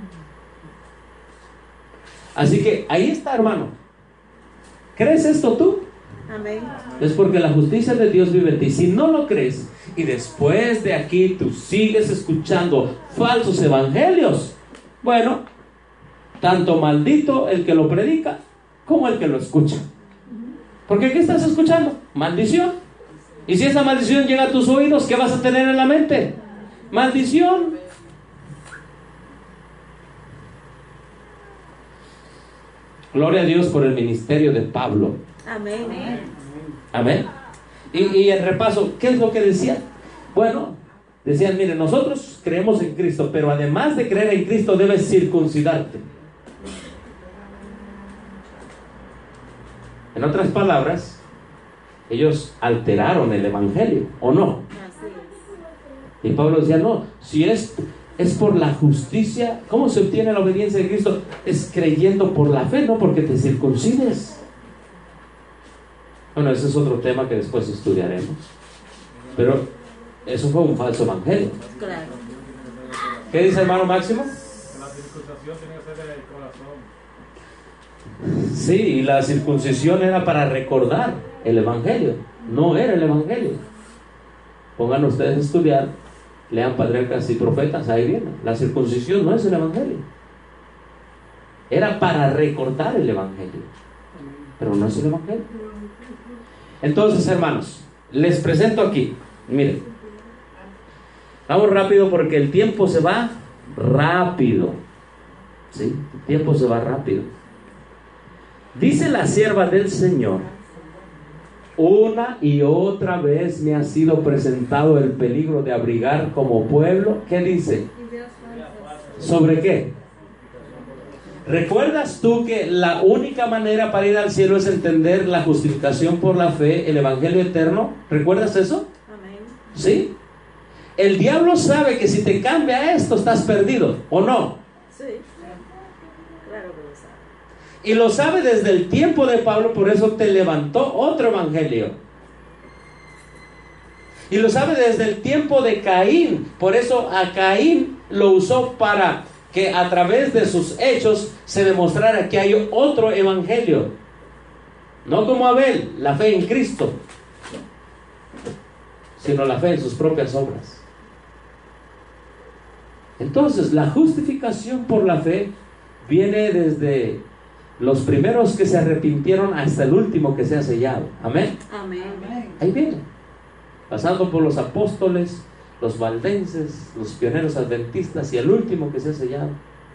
Así que ahí está, hermano. ¿Crees esto tú? Amén. Es porque la justicia de Dios vive en ti. Si no lo crees y después de aquí tú sigues escuchando falsos evangelios, bueno, tanto maldito el que lo predica como el que lo escucha. Porque ¿qué estás escuchando? Maldición. Y si esa maldición llega a tus oídos, ¿qué vas a tener en la mente? Maldición. Gloria a Dios por el ministerio de Pablo. Amén. Amén. Y, y el repaso, ¿qué es lo que decían? Bueno, decían: miren, nosotros creemos en Cristo, pero además de creer en Cristo debes circuncidarte. En otras palabras, ellos alteraron el evangelio, ¿o no? Así es. Y Pablo decía: no, si es es por la justicia. ¿Cómo se obtiene la obediencia de Cristo? Es creyendo por la fe, no porque te circuncides. Bueno, ese es otro tema que después estudiaremos. Pero eso fue un falso evangelio. Claro. ¿Qué dice hermano Máximo? La circuncisión tiene que ser del corazón. Sí, y la circuncisión era para recordar el evangelio, no era el evangelio. Pongan ustedes a estudiar, lean Patriarcas y Profetas, ahí viene. La circuncisión no es el evangelio, era para recordar el evangelio, pero no es el evangelio. Entonces, hermanos, les presento aquí, miren, vamos rápido porque el tiempo se va rápido. Sí, el tiempo se va rápido. Dice la sierva del Señor: una y otra vez me ha sido presentado el peligro de abrigar como pueblo. ¿Qué dice? ¿Sobre qué? ¿Recuerdas tú que la única manera para ir al cielo es entender la justificación por la fe, el evangelio eterno? ¿Recuerdas eso? Amén. ¿Sí? El diablo sabe que si te cambia esto estás perdido, ¿o no? Sí. Claro que lo sabe. Y lo sabe desde el tiempo de Pablo, por eso te levantó otro evangelio. Y lo sabe desde el tiempo de Caín, por eso a Caín lo usó para que a través de sus hechos se demostrara que hay otro evangelio. No como Abel, la fe en Cristo, sino la fe en sus propias obras. Entonces, la justificación por la fe viene desde los primeros que se arrepintieron hasta el último que se ha sellado. Amén. Amén. Ahí viene, pasando por los apóstoles, los valdenses, los pioneros adventistas y el último que se ha sellado.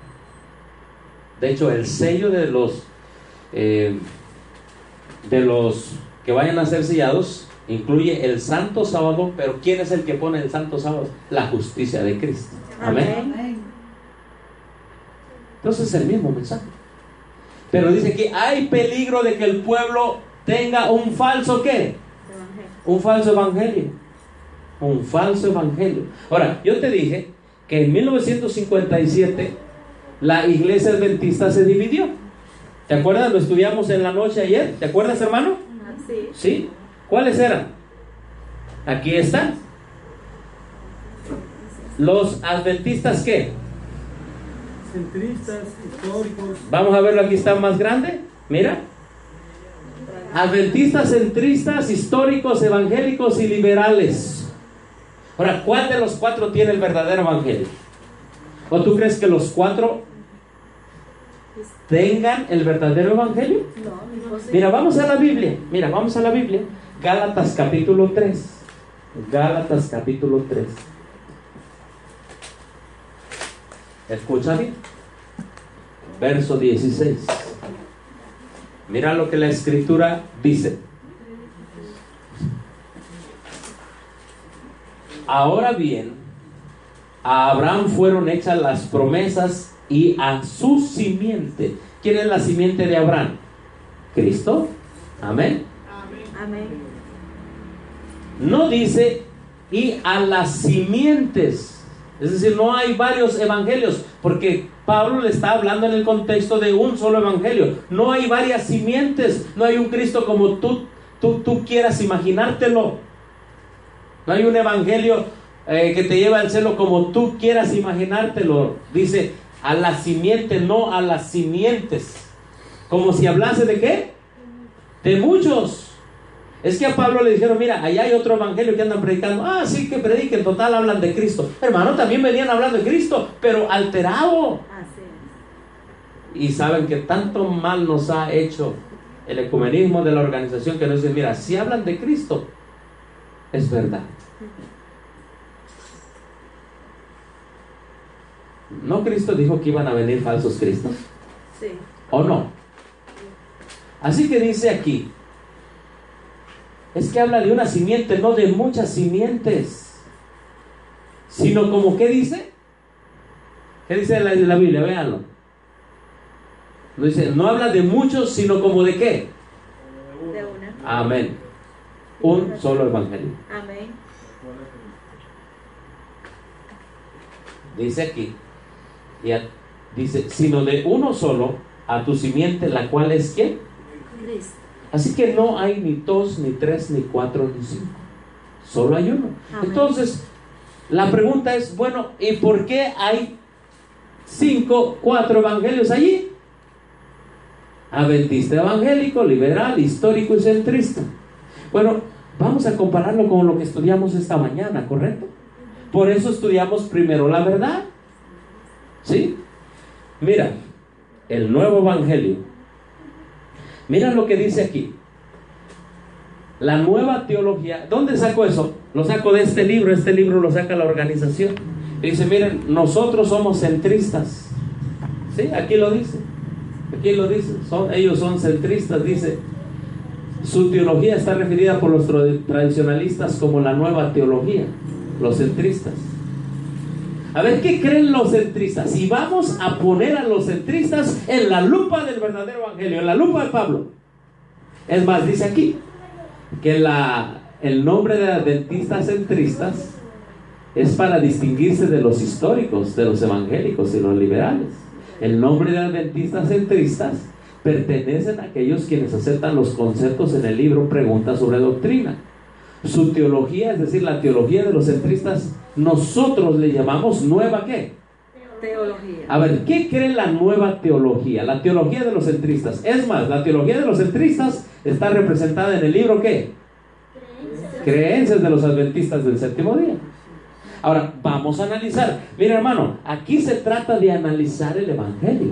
De hecho, el sello de los eh, de los que vayan a ser sellados incluye el santo sábado. Pero ¿quién es el que pone el santo sábado? La justicia de Cristo. Amén. Amén. Entonces es el mismo mensaje. Pero dice que hay peligro de que el pueblo tenga un falso ¿qué? Evangelio. Un falso evangelio. Un falso evangelio. Ahora, yo te dije que en mil novecientos cincuenta y siete la iglesia adventista se dividió. ¿Te acuerdas? Lo estudiamos en la noche ayer. ¿Te acuerdas, hermano? Sí. ¿Sí? ¿Cuáles eran? Aquí están. Los adventistas ¿qué? Centristas, históricos. Vamos a verlo, aquí está más grande. Mira. Adventistas, centristas, históricos, evangélicos y liberales. Ahora, ¿cuál de los cuatro tiene el verdadero evangelio? ¿O tú crees que los cuatro tengan el verdadero evangelio? No, imposible. Mira, vamos a la Biblia. Mira, vamos a la Biblia. Gálatas capítulo tres. Gálatas capítulo tres. Escucha bien. Verso dieciséis. Mira lo que la escritura dice. Ahora bien, a Abraham fueron hechas las promesas y a su simiente. ¿Quién es la simiente de Abraham? Cristo. Amén. Amén. No dice y a las simientes. Es decir, no hay varios evangelios, porque Pablo le está hablando en el contexto de un solo evangelio. No hay varias simientes, no hay un Cristo como tú, tú, tú quieras imaginártelo. No hay un evangelio eh, que te lleva al cielo como tú quieras imaginártelo. Dice a la simiente, no a las simientes. Como si hablase de ¿qué? De muchos. Es que a Pablo le dijeron, mira, allá hay otro evangelio que andan predicando. Ah, sí, que prediquen, total hablan de Cristo. Hermano, también venían hablando de Cristo, pero alterado. Así es. Y saben que tanto mal nos ha hecho el ecumenismo de la organización que nos dice, mira, si hablan de Cristo, es verdad. ¿No Cristo dijo que iban a venir falsos cristos? Sí. ¿O no? Así que dice aquí, es que habla de una simiente, no de muchas simientes, sino como, ¿qué dice? ¿Qué dice la, la Biblia? Véanlo. No dice, no habla de muchos, sino como de ¿qué? De una. Amén. Un solo evangelio. Amén. dice aquí, ya, dice, sino de uno solo, a tu simiente, la cual es ¿quién? Cristo. Así que no hay ni dos, ni tres, ni cuatro, ni cinco. Solo hay uno. Amén. Entonces, la pregunta es, bueno, ¿y por qué hay cinco, cuatro evangelios allí? Adventista evangélico, liberal, histórico y centrista. Bueno, vamos a compararlo con lo que estudiamos esta mañana, ¿correcto? Por eso estudiamos primero la verdad. ¿Sí? Mira, el nuevo evangelio. Mira lo que dice aquí. La nueva teología. ¿Dónde saco eso? Lo saco de este libro. Este libro lo saca la organización. Dice, miren, nosotros somos centristas. ¿Sí? Aquí lo dice. Aquí lo dice. Son, ellos son centristas, dice. Su teología está referida por los tradicionalistas como la nueva teología. Los centristas. A ver, ¿qué creen los centristas? Si vamos a poner a los centristas en la lupa del verdadero evangelio, en la lupa de Pablo. Es más, dice aquí que la, el nombre de adventistas centristas es para distinguirse de los históricos, de los evangélicos y los liberales. El nombre de adventistas centristas pertenecen a aquellos quienes aceptan los conceptos en el libro Preguntas sobre Doctrina. Su teología, es decir, la teología de los centristas, nosotros le llamamos nueva ¿qué? Teología. A ver, ¿qué cree la nueva teología? La teología de los centristas. Es más, la teología de los centristas está representada en el libro ¿qué? Creencias, Creencias de los adventistas del séptimo día. Ahora, vamos a analizar. Mira, hermano, aquí se trata de analizar el evangelio.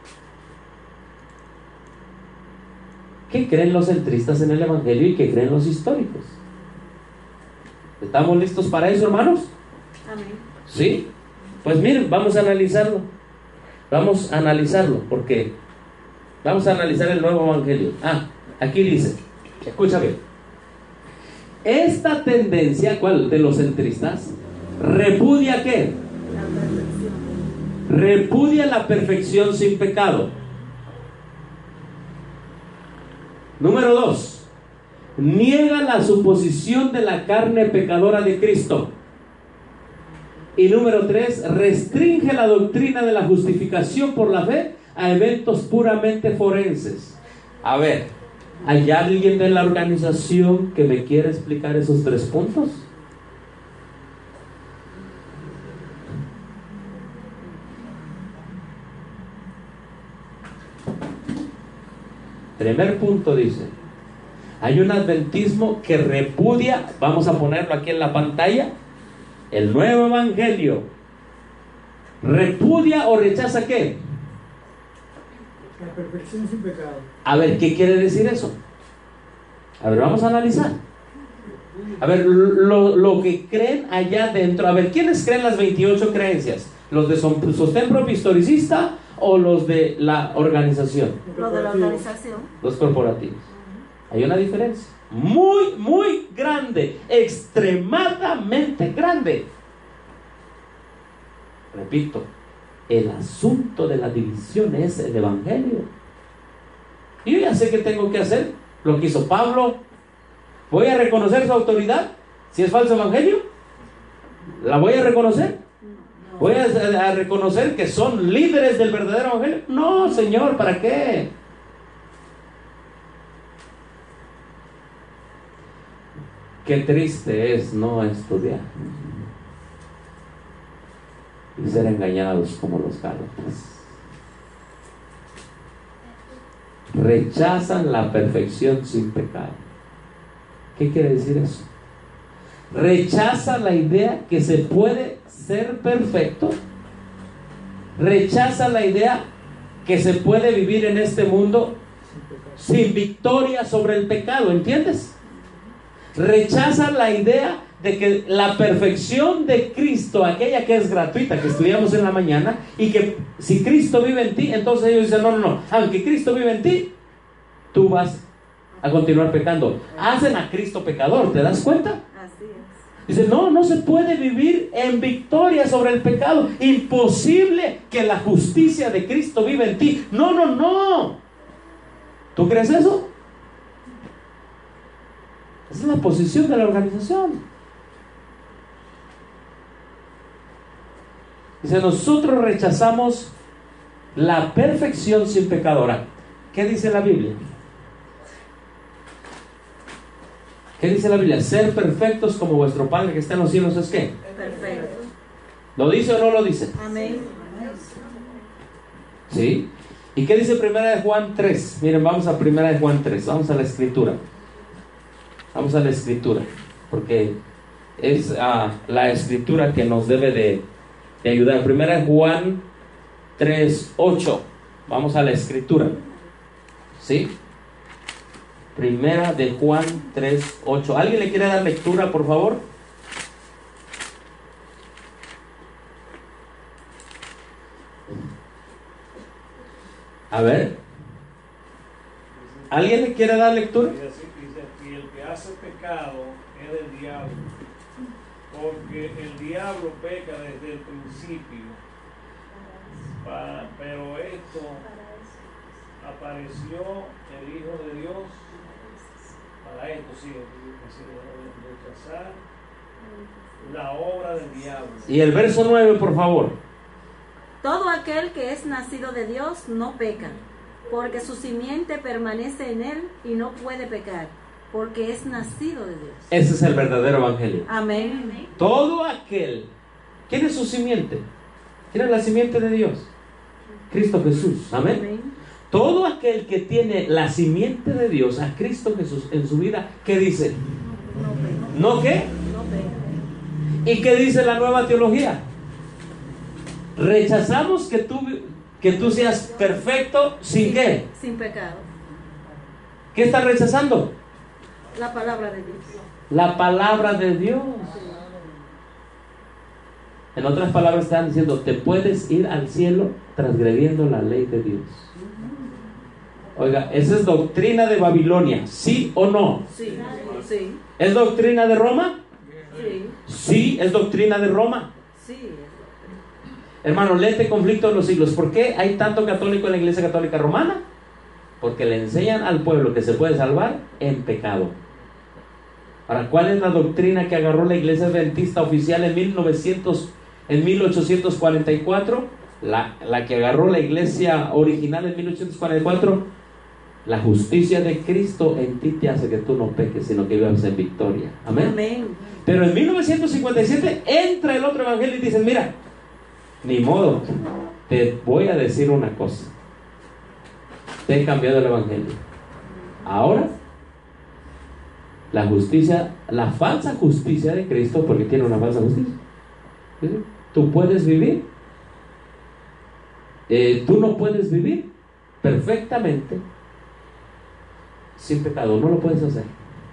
¿Qué creen los centristas en el evangelio y qué creen los históricos? ¿Estamos listos para eso, hermanos? Amén. ¿Sí? Pues miren, vamos a analizarlo. Vamos a analizarlo, porque vamos a analizar el nuevo evangelio. Ah, aquí dice, escúchame. Esta tendencia, ¿cuál? De los centristas, repudia ¿qué? La perfección. Repudia la perfección sin pecado. Número dos. Niega la suposición de la carne pecadora de Cristo. Y número tres, restringe la doctrina de la justificación por la fe a eventos puramente forenses. A ver, ¿hay alguien de la organización que me quiera explicar esos tres puntos? Primer punto dice, hay un adventismo que repudia, vamos a ponerlo aquí en la pantalla, el nuevo evangelio. ¿Repudia o rechaza qué? La perfección sin pecado. A ver, ¿qué quiere decir eso? A ver, vamos a analizar. A ver, lo, lo que creen allá dentro. A ver, ¿quiénes creen las veintiocho creencias? ¿Los de sostén propio historicista o los de la organización? Los de la organización. Los corporativos. Hay una diferencia muy, muy grande, extremadamente grande. Repito, el asunto de la división es el evangelio. Y yo ya sé qué tengo que hacer, lo que hizo Pablo. ¿Voy a reconocer su autoridad si es falso evangelio? ¿La voy a reconocer? ¿Voy a, a reconocer que son líderes del verdadero evangelio? No, Señor, ¿para qué? Qué triste es no estudiar y ser engañados como los gálatas. Rechazan la perfección sin pecado. ¿Qué quiere decir eso? Rechaza la idea que se puede ser perfecto. Rechaza la idea que se puede vivir en este mundo sin victoria sobre el pecado, ¿entiendes? Rechaza la idea de que la perfección de Cristo, aquella que es gratuita, que estudiamos en la mañana, y que si Cristo vive en ti, entonces ellos dicen, no, no, no, aunque Cristo vive en ti, tú vas a continuar pecando. Hacen a Cristo pecador, ¿te das cuenta? Así es. Dicen, no, no se puede vivir en victoria sobre el pecado. Imposible que la justicia de Cristo viva en ti. No, no, no. ¿Tú crees eso? Esa es la posición de la organización. Dice, nosotros rechazamos la perfección sin pecado. Ahora, ¿qué dice la Biblia? ¿Qué dice la Biblia? Ser perfectos como vuestro Padre que está en los cielos es ¿qué? Perfecto. ¿Lo dice o no lo dice? Amén. ¿Sí? ¿Y qué dice Primera de Juan tres? Miren, vamos a Primera de Juan tres, vamos a la escritura. Vamos a la escritura, porque es uh, la escritura que nos debe de, de ayudar. Primera de Juan tres, ocho. Vamos a la escritura. ¿Sí? Primera de Juan tres, ocho. ¿Alguien le quiere dar lectura, por favor? A ver. ¿Alguien le quiere dar lectura? Dice así, dice, y el que hace pecado es del diablo, porque el diablo peca desde el principio. Pa- pero esto apareció el Hijo de Dios para esto, sí, es decir, rechazar la obra del diablo. Y el verso nueve, por favor. Todo aquel que es nacido de Dios no peca, porque su simiente permanece en él y no puede pecar, porque es nacido de Dios. Ese es el verdadero evangelio. Amén. Todo aquel. ¿Quién es su simiente? ¿Quién es la simiente de Dios? Cristo Jesús. Amén. Amén. Todo aquel que tiene la simiente de Dios, a Cristo Jesús en su vida, ¿qué dice? No peca. ¿No qué? No peca. ¿Y qué dice la nueva teología? Rechazamos que tú, que tú seas perfecto sin qué. Sin pecado. ¿Qué estás rechazando? La palabra de Dios. La palabra de Dios. En otras palabras están diciendo, te puedes ir al cielo transgrediendo la ley de Dios. Oiga, esa es doctrina de Babilonia, ¿sí o no? Sí, sí, ¿Es doctrina de Roma? sí, Sí, es doctrina de Roma. sí. Hermano, léete Conflicto de los Siglos. ¿Por qué hay tanto católico en la Iglesia Católica Romana? Porque le enseñan al pueblo que se puede salvar en pecado. Ahora, ¿cuál es la doctrina que agarró la Iglesia Adventista oficial en mil novecientos, en mil ochocientos cuarenta y cuatro? La, la que agarró la Iglesia original en mil ochocientos cuarenta y cuatro. La justicia de Cristo en ti te hace que tú no peques, sino que vivas en victoria. Amén. Amén. Pero en mil novecientos cincuenta y siete entra el otro evangelio y dicen, mira, ni modo, te voy a decir una cosa. Te he cambiado el evangelio. Ahora, la justicia, la falsa justicia de Cristo, porque tiene una falsa justicia. ¿Sí? Tú puedes vivir, eh, tú no puedes vivir perfectamente sin pecado, no lo puedes hacer.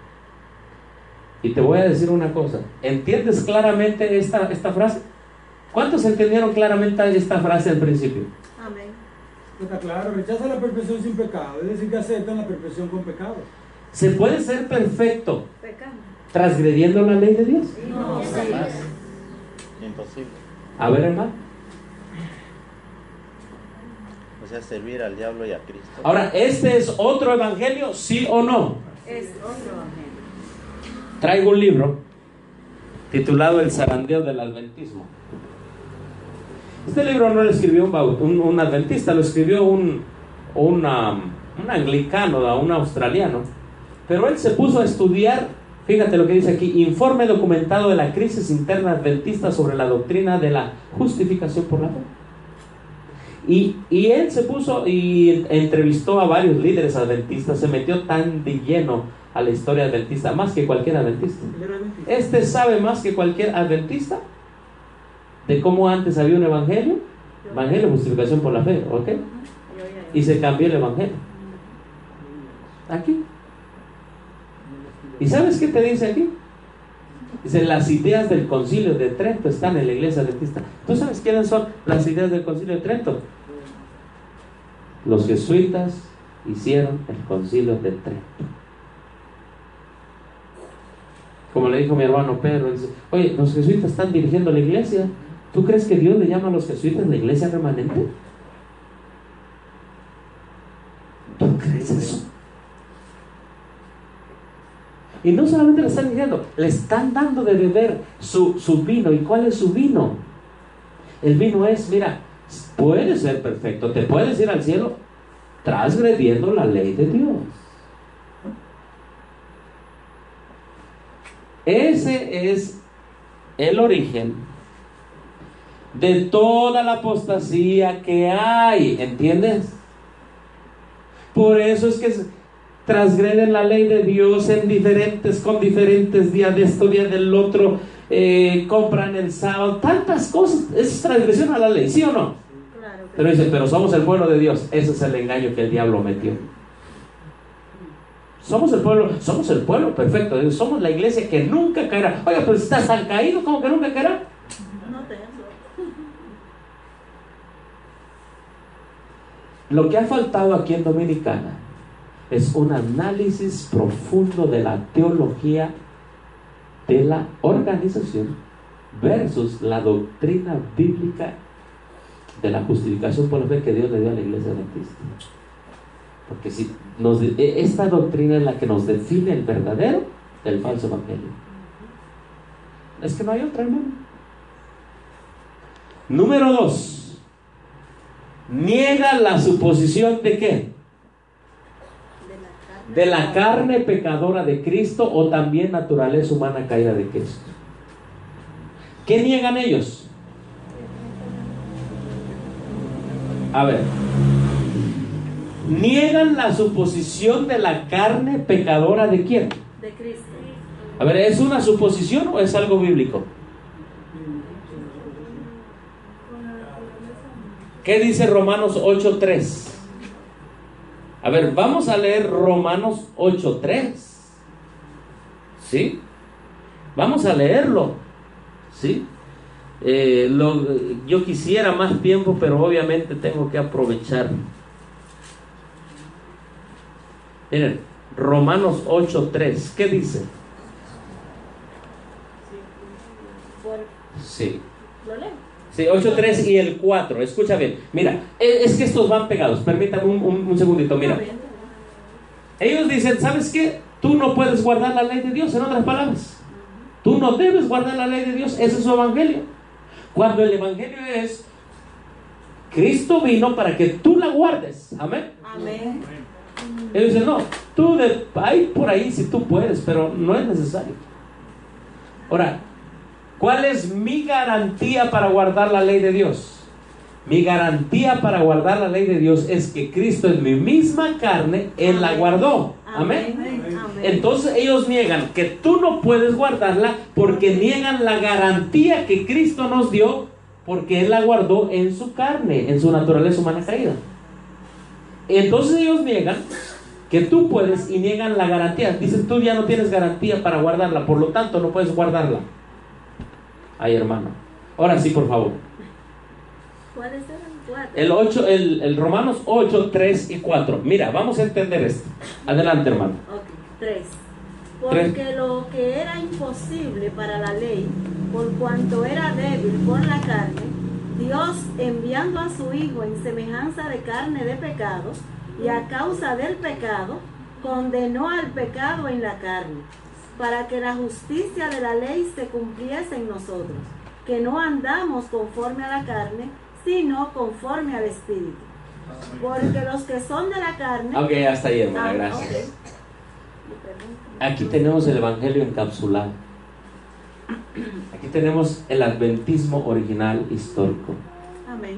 Y te voy a decir una cosa, ¿entiendes claramente esta, esta frase? ¿Cuántos entendieron claramente esta frase al principio? Amén. Está claro, rechaza la perfección sin pecado, es decir, que aceptan la perfección con pecado. ¿Se puede ser perfecto Pecamos. transgrediendo la ley de Dios? No, sí. Imposible. A ver, hermano. O sea, servir al diablo y a Cristo. Ahora, ¿este es otro evangelio, sí o no? Es otro evangelio. Traigo un libro titulado El zarandeo del adventismo. Este libro no lo escribió un, un, un adventista, lo escribió un, un, um, un anglicano, un australiano. Pero él se puso a estudiar, fíjate lo que dice aquí, informe documentado de la crisis interna adventista sobre la doctrina de la justificación por la fe. Y, y él se puso y entrevistó a varios líderes adventistas, se metió tan de lleno a la historia adventista, más que cualquier adventista. Este sabe más que cualquier adventista de cómo antes había un evangelio, evangelio, justificación por la fe, ¿ok? Y se cambió el evangelio. Aquí. ¿Y sabes qué te dice aquí? Dice, las ideas del concilio de Trento están en la iglesia adventista. ¿Tú sabes quiénes son las ideas del concilio de Trento? Los jesuitas hicieron el concilio de Trento. Como le dijo mi hermano Pedro, dice, oye, los jesuitas están dirigiendo la iglesia. ¿Tú crees que Dios le llama a los jesuitas la iglesia remanente? ¿Tú crees eso? Y no solamente le están diciendo, le están dando de beber su, su vino. ¿Y cuál es su vino? Él vino es, mira, puedes ser perfecto, te puedes ir al cielo transgrediendo la ley de Dios. Ese es el origen de toda la apostasía que hay, ¿entiendes? Por eso es que transgreden la ley de Dios en diferentes, con diferentes días de esto, días del otro, eh, compran el sábado, tantas cosas. Es transgresión a la ley, ¿sí o no? Claro que Pero dice, pero somos el pueblo de Dios. Ese es el engaño que el diablo metió. Somos el pueblo, somos el pueblo perfecto, somos la iglesia que nunca caerá. Oiga, pues estás tan caído como que nunca caerá. no tengo. Lo que ha faltado aquí en Dominicana es un análisis profundo de la teología de la organización versus la doctrina bíblica de la justificación por la fe que Dios le dio a la iglesia adventista. Porque si nos, esta doctrina es la que nos define el verdadero del falso evangelio. Es que no hay otra, hermano. Número dos, niega la suposición de qué, de la carne pecadora de Cristo o también naturaleza humana caída de Cristo. ¿Qué niegan ellos? A ver, niegan la suposición de la carne pecadora de quién? De Cristo. A ver, ¿es una suposición o es algo bíblico? ¿Qué dice Romanos ocho tres? A ver, vamos a leer Romanos ocho tres. ¿Sí? Vamos a leerlo. ¿Sí? Eh, lo, yo quisiera más tiempo, pero obviamente tengo que aprovechar. Miren, Romanos ocho tres, ¿qué dice? Sí. ¿Lo leo? Sí, ocho tres y el cuatro, escucha bien. Mira, es que estos van pegados. Permítame un, un, un segundito, mira. Ellos dicen, ¿sabes qué? Tú no puedes guardar la ley de Dios, en otras palabras. Tú no debes guardar la ley de Dios, ese es su evangelio. Cuando el evangelio es, Cristo vino para que tú la guardes. Amén. Amén. Ellos dicen, no, tú de ahí por ahí si tú puedes, pero no es necesario. Ahora, ¿cuál es mi garantía para guardar la ley de Dios? Mi garantía para guardar la ley de Dios es que Cristo en mi misma carne, Él la guardó. Amén. Amén. Entonces ellos niegan que tú no puedes guardarla porque niegan la garantía que Cristo nos dio porque Él la guardó en su carne, en su naturaleza humana caída. Entonces ellos niegan que tú puedes y niegan la garantía. Dicen, tú ya no tienes garantía para guardarla, por lo tanto no puedes guardarla. Ay, hermano. Ahora sí, por favor. ¿Cuáles eran? Cuatro. El, ocho, el, el Romanos ocho, tres y cuatro. Mira, vamos a entender esto. Adelante, hermano. Ok, tres. Porque lo que era imposible para la ley, por cuanto era débil por la carne, Dios, enviando a su Hijo en semejanza de carne de pecado, y a causa del pecado, condenó al pecado en la carne, para que la justicia de la ley se cumpliese en nosotros, que no andamos conforme a la carne, sino conforme al Espíritu. Porque los que son de la carne... Ok, hasta ahí, hermana, Ah, gracias. okay. Aquí tenemos el evangelio encapsulado. Aquí tenemos el adventismo original histórico. Amén.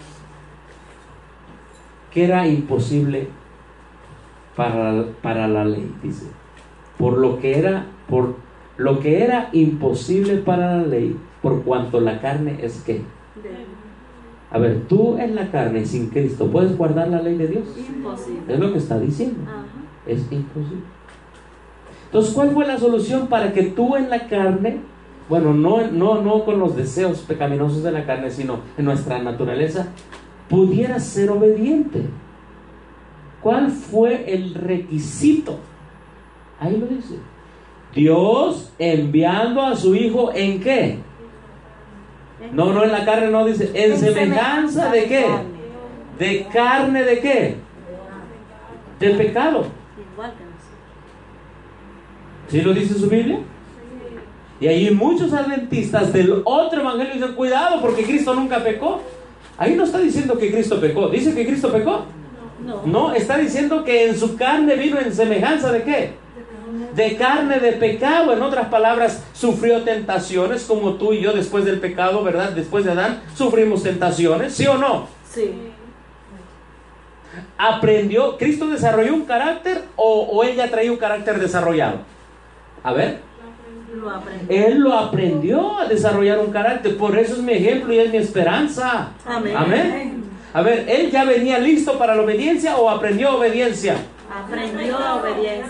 Que era imposible para, para la ley, dice. Por lo que era, por lo que era imposible para la ley, por cuanto la carne es que. A ver, tú en la carne sin Cristo, ¿puedes guardar la ley de Dios? Imposible. Es lo que está diciendo. Ajá. Es imposible. Entonces, ¿cuál fue la solución para que tú en la carne, bueno, no, no, no con los deseos pecaminosos de la carne, sino en nuestra naturaleza, pudieras ser obediente? ¿Cuál fue el requisito? Ahí lo dice. Dios enviando a su Hijo ¿en qué? No, no en la carne, no dice. En, en semejanza de qué? Carne. ¿De carne de qué? Del pecado. Igual que nosotros. ¿Sí lo dice su Biblia? Y ahí muchos adventistas del otro evangelio dicen, cuidado, porque Cristo nunca pecó. Ahí no está diciendo que Cristo pecó. ¿Dice que Cristo pecó? No. No, está diciendo que en su carne vino en semejanza de ¿qué? De carne de pecado. En otras palabras, sufrió tentaciones como tú y yo después del pecado, ¿verdad? Después de Adán, sufrimos tentaciones, ¿sí o no? Sí. ¿Aprendió? ¿Cristo desarrolló un carácter o, o él ya traía un carácter desarrollado? A ver. Lo aprendió. Él lo aprendió a desarrollar un carácter. Por eso es mi ejemplo y es mi esperanza. Amén. Amén. A ver, ¿él ya venía listo para la obediencia o aprendió obediencia? Aprendió la obediencia.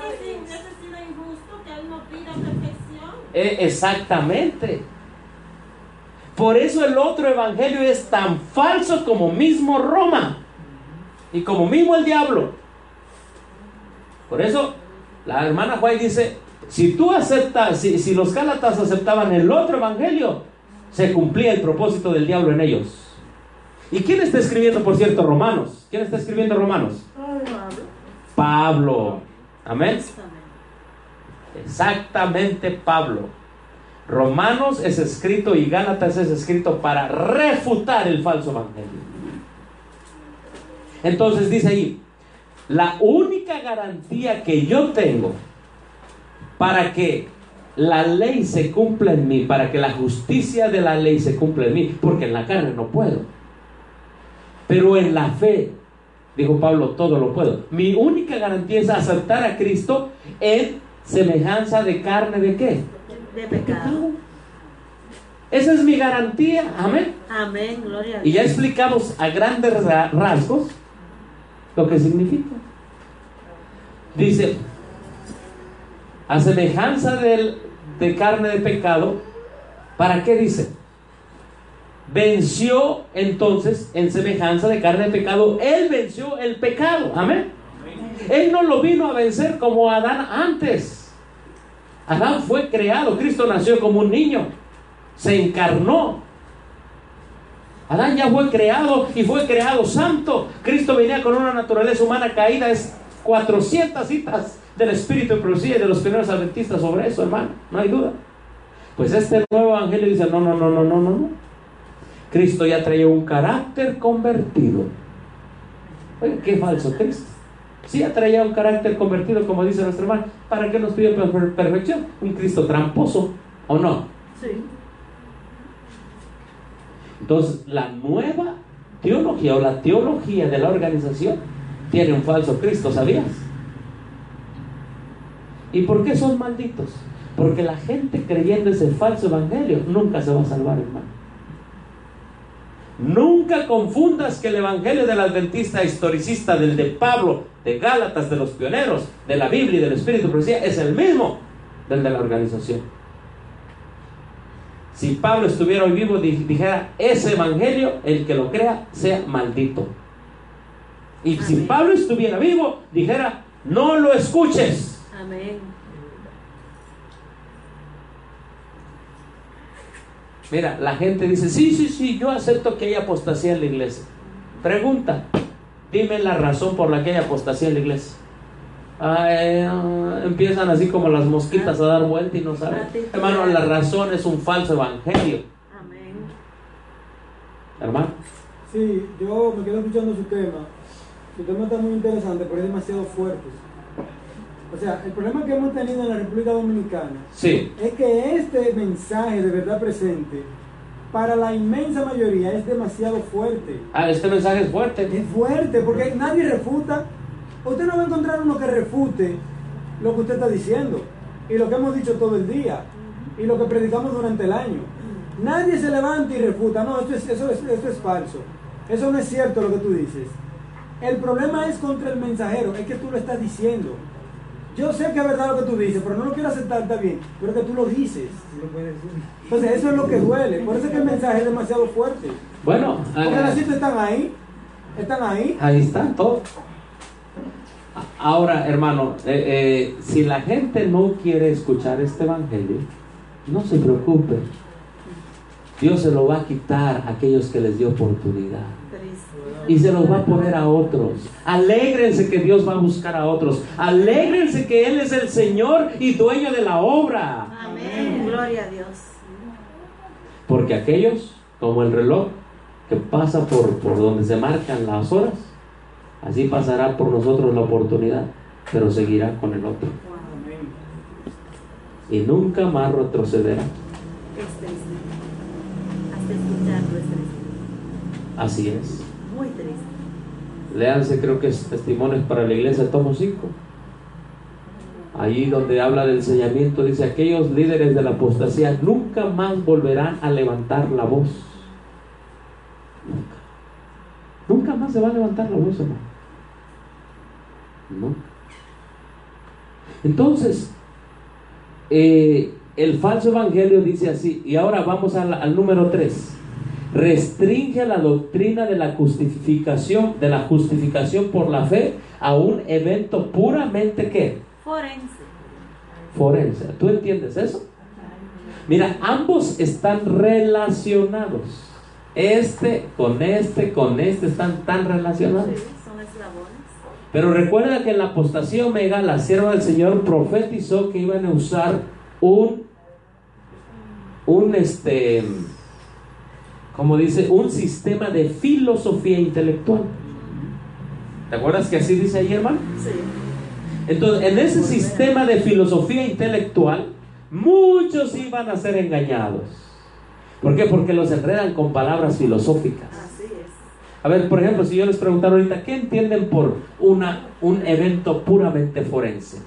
Eh, exactamente. Por eso el otro evangelio es tan falso como mismo Roma y como mismo el diablo. Por eso la hermana White dice, si tú aceptas, si, si los gálatas aceptaban el otro evangelio, se cumplía el propósito del diablo en ellos. ¿Y quién está escribiendo, por cierto, Romanos? ¿Quién está escribiendo Romanos? Pablo. Amén. Exactamente, Pablo. Romanos es escrito y Gálatas es escrito para refutar el falso evangelio. Entonces dice ahí, la única garantía que yo tengo para que la ley se cumpla en mí, para que la justicia de la ley se cumpla en mí, porque en la carne no puedo, pero en la fe, dijo Pablo, todo lo puedo. Mi única garantía es aceptar a Cristo en semejanza de carne de ¿qué? De pecado. Esa es mi garantía. Amén. Amén, gloria a Dios. Y ya explicamos a grandes rasgos lo que significa. Dice, a semejanza del, de carne de pecado, ¿para qué dice? Venció entonces en semejanza de carne de pecado. Él venció el pecado. Amén. Él no lo vino a vencer como Adán antes. Adán fue creado, Cristo nació como un niño, se encarnó. Adán ya fue creado y fue creado santo. Cristo venía con una naturaleza humana caída. Es cuatrocientas citas del Espíritu de Profecía y de los primeros adventistas sobre eso, hermano, no hay duda. Pues este nuevo evangelio dice, no, no, no, no, no, no. Cristo ya traía un carácter convertido. Oye, qué falso Cristo. Sí, ya traía un carácter convertido, como dice nuestro hermano. ¿Para qué nos pide per- perfección? Un Cristo tramposo, ¿o no? Sí. Entonces, la nueva teología o la teología de la organización tiene un falso Cristo, ¿sabías? ¿Y por qué son malditos? Porque la gente creyendo ese falso evangelio nunca se va a salvar, hermano. Nunca confundas que el evangelio del adventista historicista, del de Pablo, de Gálatas, de los pioneros, de la Biblia y del Espíritu de Profecía, es el mismo del de la organización. Si Pablo estuviera hoy vivo, dijera, ese evangelio, el que lo crea, sea maldito. Y Amén. Si Pablo estuviera vivo, dijera, no lo escuches. Amén. Mira, la gente dice, sí, sí, sí, yo acepto que hay apostasía en la iglesia. Pregunta, dime la razón por la que hay apostasía en la iglesia. Ay, uh, empiezan así como las mosquitas a dar vuelta y no saben. Hermano, la razón es un falso evangelio. Amén. Hermano. Sí, yo me quedo escuchando su tema. Su tema está muy interesante, pero es demasiado fuerte. O sea, el problema que hemos tenido en la República Dominicana sí. es que este mensaje de verdad presente, para la inmensa mayoría, es demasiado fuerte. Ah, este mensaje es fuerte. Es fuerte, porque nadie refuta. Usted no va a encontrar uno que refute lo que usted está diciendo, y lo que hemos dicho todo el día, y lo que predicamos durante el año. Nadie se levanta y refuta, no, esto es, eso es, esto es falso. Eso no es cierto lo que tú dices. El problema es contra el mensajero, es que tú lo estás diciendo. Yo sé que es verdad lo que tú dices, pero no lo quiero aceptar, está bien, pero que tú lo dices. Entonces eso es lo que duele, por eso es que el mensaje es demasiado fuerte. Bueno, porque uh, las citas están ahí, están ahí. Ahí están todos. Ahora, hermano, eh, eh, si la gente no quiere escuchar este evangelio, no se preocupe. Dios se lo va a quitar a aquellos que les dio oportunidad. Y se los va a poner a otros. Alégrense que Dios va a buscar a otros. Alégrense que Él es el Señor y dueño de la obra. Amén. Amén. Gloria a Dios. Porque aquellos, como el reloj, que pasa por, por donde se marcan las horas, así pasará por nosotros la oportunidad, pero seguirá con el otro. Y nunca más retrocederá. Es triste. Hasta escucharlo es triste. Así es. Muy triste. Léanse, creo que es Testimonios para la Iglesia, tomo cinco. Allí donde habla del sellamiento, dice: aquellos líderes de la apostasía nunca más volverán a levantar la voz. Nunca. Nunca más se va a levantar la voz, hermano. Nunca. Entonces, eh, el falso evangelio dice así. Y ahora vamos al, al número tres. Restringe la doctrina de la justificación, de la justificación por la fe a un evento puramente ¿qué? Forense. Forense. ¿Tú entiendes eso? Mira, ambos están relacionados. Este con este con este están tan relacionados. Sí, son eslabones. Pero recuerda que en la apostasía Omega, la sierva del Señor profetizó que iban a usar un un este como dice, un sistema de filosofía intelectual. ¿Te acuerdas que así dice ahí, hermano? Sí. Entonces, en ese sistema de filosofía intelectual, muchos iban a ser engañados. ¿Por qué? Porque los enredan con palabras filosóficas. Así es. A ver, por ejemplo, si yo les preguntara ahorita, ¿qué entienden por una, un evento puramente forense?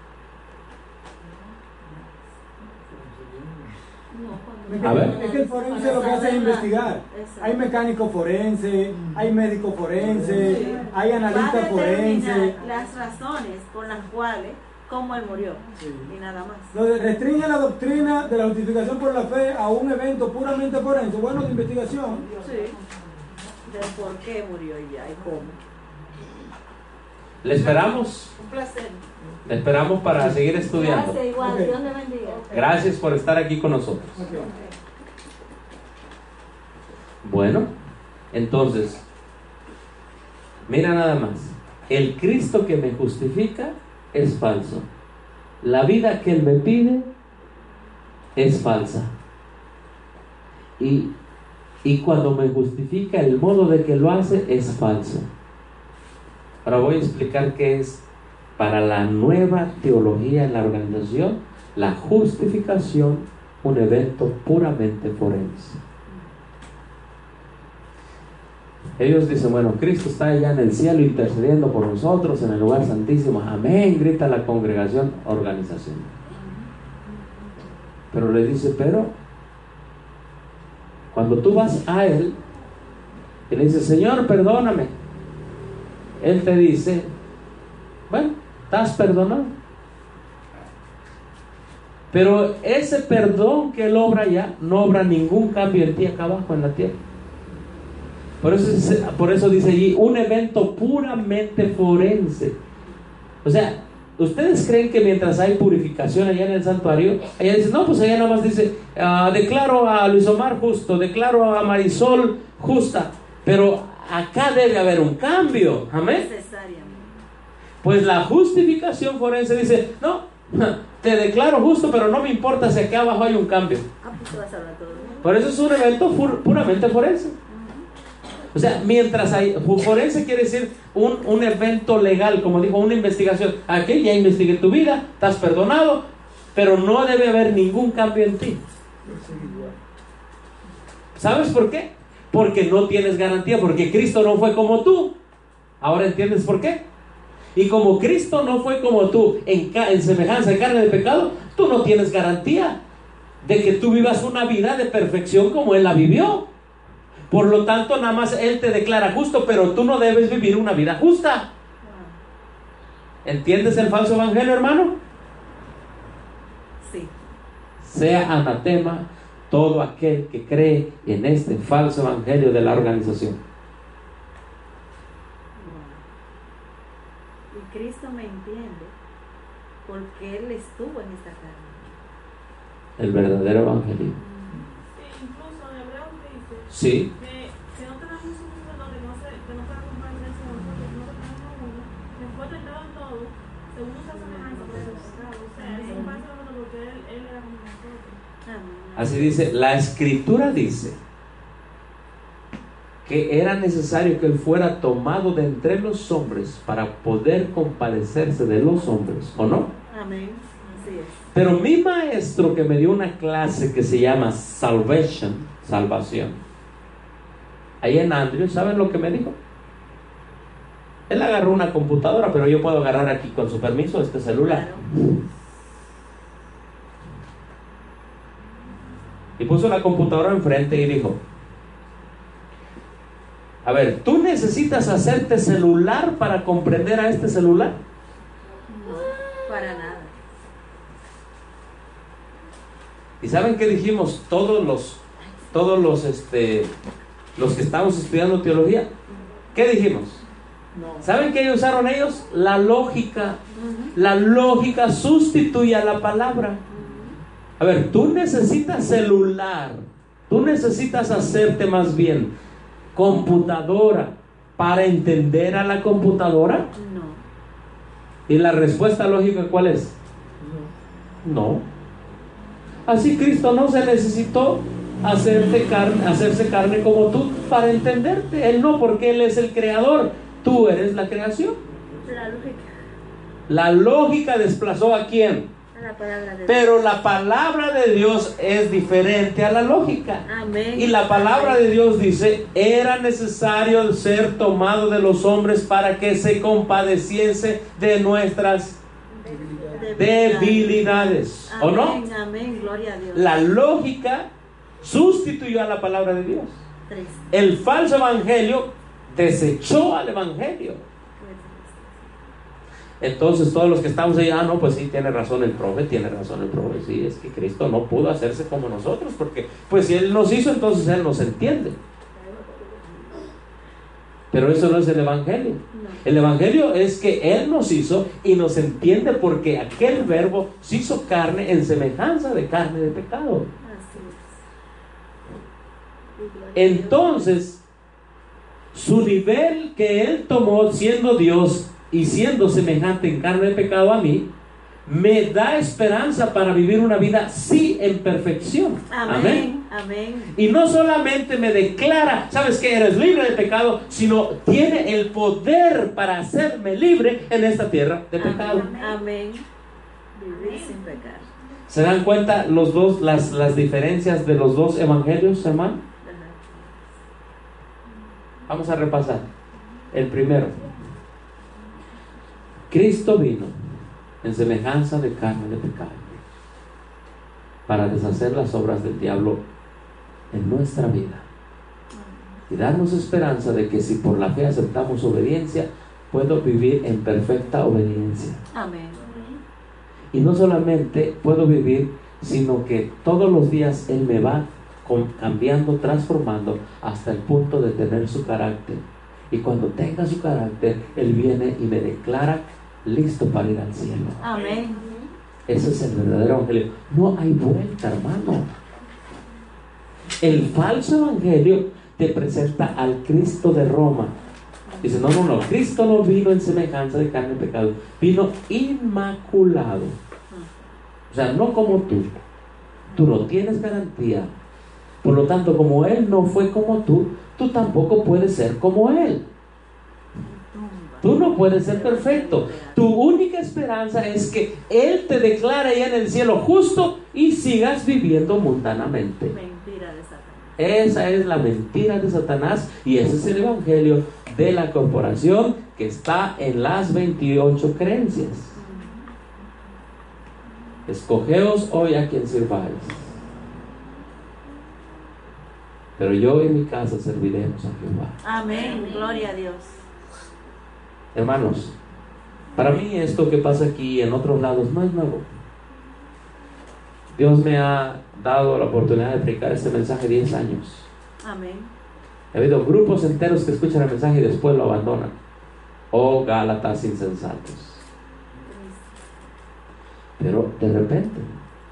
A ver. Es que el forense lo que hace es investigar. Hay mecánico forense, hay médico forense, Sí. hay Va a analista determinar forense. las razones por las cuales, cómo él murió. Sí. Y nada más. Entonces, restringe la doctrina de la justificación por la fe a un evento puramente forense, bueno, de investigación. Sí. Del por qué murió y ya, y cómo. ¿Le esperamos? Un placer. Le esperamos para seguir estudiando. Gracias, igual. Ok. Dios le bendiga. Gracias por estar aquí con nosotros. Ok. Bueno, entonces, mira nada más. El Cristo que me justifica es falso. La vida que Él me pide es falsa. Y, y cuando me justifica, el modo de que lo hace es falso. Ahora voy a explicar qué es para la nueva teología en la organización la justificación, un evento puramente forense. Ellos dicen, bueno, Cristo está allá en el cielo intercediendo por nosotros en el lugar santísimo. Amén, grita la congregación, organización. Pero le dice, pero cuando tú vas a Él y le dices, Señor, perdóname, Él te dice, bueno, estás perdonado. Pero ese perdón que Él obra allá no obra ningún cambio en ti acá abajo en la tierra. Por eso, por eso dice allí, un evento puramente forense. O sea, ¿ustedes creen que mientras hay purificación allá en el santuario, allá dicen, no, pues allá nada más dice, uh, declaro a Luis Omar justo, declaro a Marisol justa, pero acá debe haber un cambio, amén? Necesariamente. Pues la justificación forense dice, no, te declaro justo, pero no me importa si acá abajo hay un cambio. Ah, pues tú vas a hablar todo. Por eso es un evento fu- puramente forense. O sea, mientras hay, forense quiere decir un, un evento legal, como dijo, una investigación. Aquí ya investigué tu vida, estás perdonado, pero no debe haber ningún cambio en ti. ¿Sabes por qué? Porque no tienes garantía, porque Cristo no fue como tú. ¿Ahora entiendes por qué? Y como Cristo no fue como tú, en, ca- en semejanza de carne de pecado, tú no tienes garantía de que tú vivas una vida de perfección como Él la vivió. Por lo tanto, nada más Él te declara justo, pero tú no debes vivir una vida justa. ¿Entiendes el falso evangelio, hermano? Sí. Sea anatema todo aquel que cree en este falso evangelio de la organización. Y Cristo me entiende porque Él estuvo en esta carne. El verdadero evangelio. Sí, incluso en Hebreos dice Sí. que, que no tenemos un sacerdote que no se que no pueda compadecerse de nosotros, que no tenemos uno, que fue tentado en todo, según nuestra semejanza, pero sin pecado. O sea, Él se compara con nosotros porque él, él era como nosotros. Así dice, la Escritura dice que era necesario que Él fuera tomado de entre los hombres para poder compadecerse de los hombres, ¿o no? Amén. Así es. Pero mi maestro, que me dio una clase que se llama Salvation, salvación, ahí en Andrews, ¿saben lo que me dijo? Él agarró una computadora, pero yo puedo agarrar aquí con su permiso este celular. Claro. Y puso la computadora enfrente y dijo: a ver, ¿tú necesitas hacerte celular para comprender a este celular? No, para nada. ¿Y saben qué dijimos todos los todos los este los que estamos estudiando teología? ¿Qué dijimos? ¿Saben qué usaron ellos? La lógica. La lógica sustituye a la palabra. A ver, tú necesitas celular, tú necesitas hacerte más bien computadora para entender a la computadora. No. ¿Y la respuesta lógica cuál es? No. Así Cristo no se necesitó hacerte carne, hacerse carne como tú para entenderte. Él no, porque Él es el creador, tú eres la creación. La lógica. La lógica desplazó ¿a quién? La palabra de Pero Dios. la palabra de Dios es diferente a la lógica. Amén. Y la palabra de Dios dice: era necesario ser tomado de los hombres para que se compadeciese de nuestras debilidades. ¿O no? Amén, amén, gloria a Dios. La lógica sustituyó a la palabra de Dios. Triste. El falso evangelio desechó al evangelio. Entonces todos los que estamos ahí, ah, no, pues sí, tiene razón el profe, tiene razón el profe, sí, es que Cristo no pudo hacerse como nosotros, porque pues si Él nos hizo, entonces Él nos entiende. Pero eso no es el evangelio. No. El evangelio es que Él nos hizo y nos entiende, porque aquel verbo se hizo carne en semejanza de carne de pecado. Así es. Entonces, su nivel que Él tomó siendo Dios y siendo semejante en carne de pecado a mí, me da esperanza para vivir una vida sí en perfección. Amén, amén. Y no solamente me declara, sabes que eres libre de pecado, sino tiene el poder para hacerme libre en esta tierra de pecado. Amén, amén. Vivir sin pecar. ¿Se dan cuenta los dos, las, las diferencias de los dos evangelios, hermano? Vamos a repasar. El primero: Cristo vino en semejanza de carne de pecado para deshacer las obras del diablo en nuestra vida y darnos esperanza de que si por la fe aceptamos obediencia, puedo vivir en perfecta obediencia. Amén. Y no solamente puedo vivir, sino que todos los días Él me va cambiando, transformando hasta el punto de tener su carácter. Y cuando tenga su carácter, Él viene y me declara listo para ir al cielo. Amén. Ese es el verdadero evangelio. No hay vuelta, hermano. El falso evangelio te presenta al Cristo de Roma. Dice: no, no, no, Cristo no vino en semejanza de carne y pecado, vino inmaculado. O sea, no como tú. Tú no tienes garantía. Por lo tanto, como Él no fue como tú, tú tampoco puedes ser como Él. Tú no puedes ser perfecto. Tu única esperanza es que Él te declare ya en el cielo justo y sigas viviendo mundanamente. Mentira de Satanás. Esa es la mentira de Satanás, y ese es el evangelio de la corporación que está en las veintiocho creencias. Escogeos hoy a quien sirváis, pero yo y mi casa serviremos a Jehová. Amén, gloria a Dios. Hermanos, para mí esto que pasa aquí y en otros lados no es nuevo. Dios me ha dado la oportunidad de predicar este mensaje diez años. Amén. Ha habido grupos enteros que escuchan el mensaje y después lo abandonan. Oh, Gálatas insensatos. Pero de repente,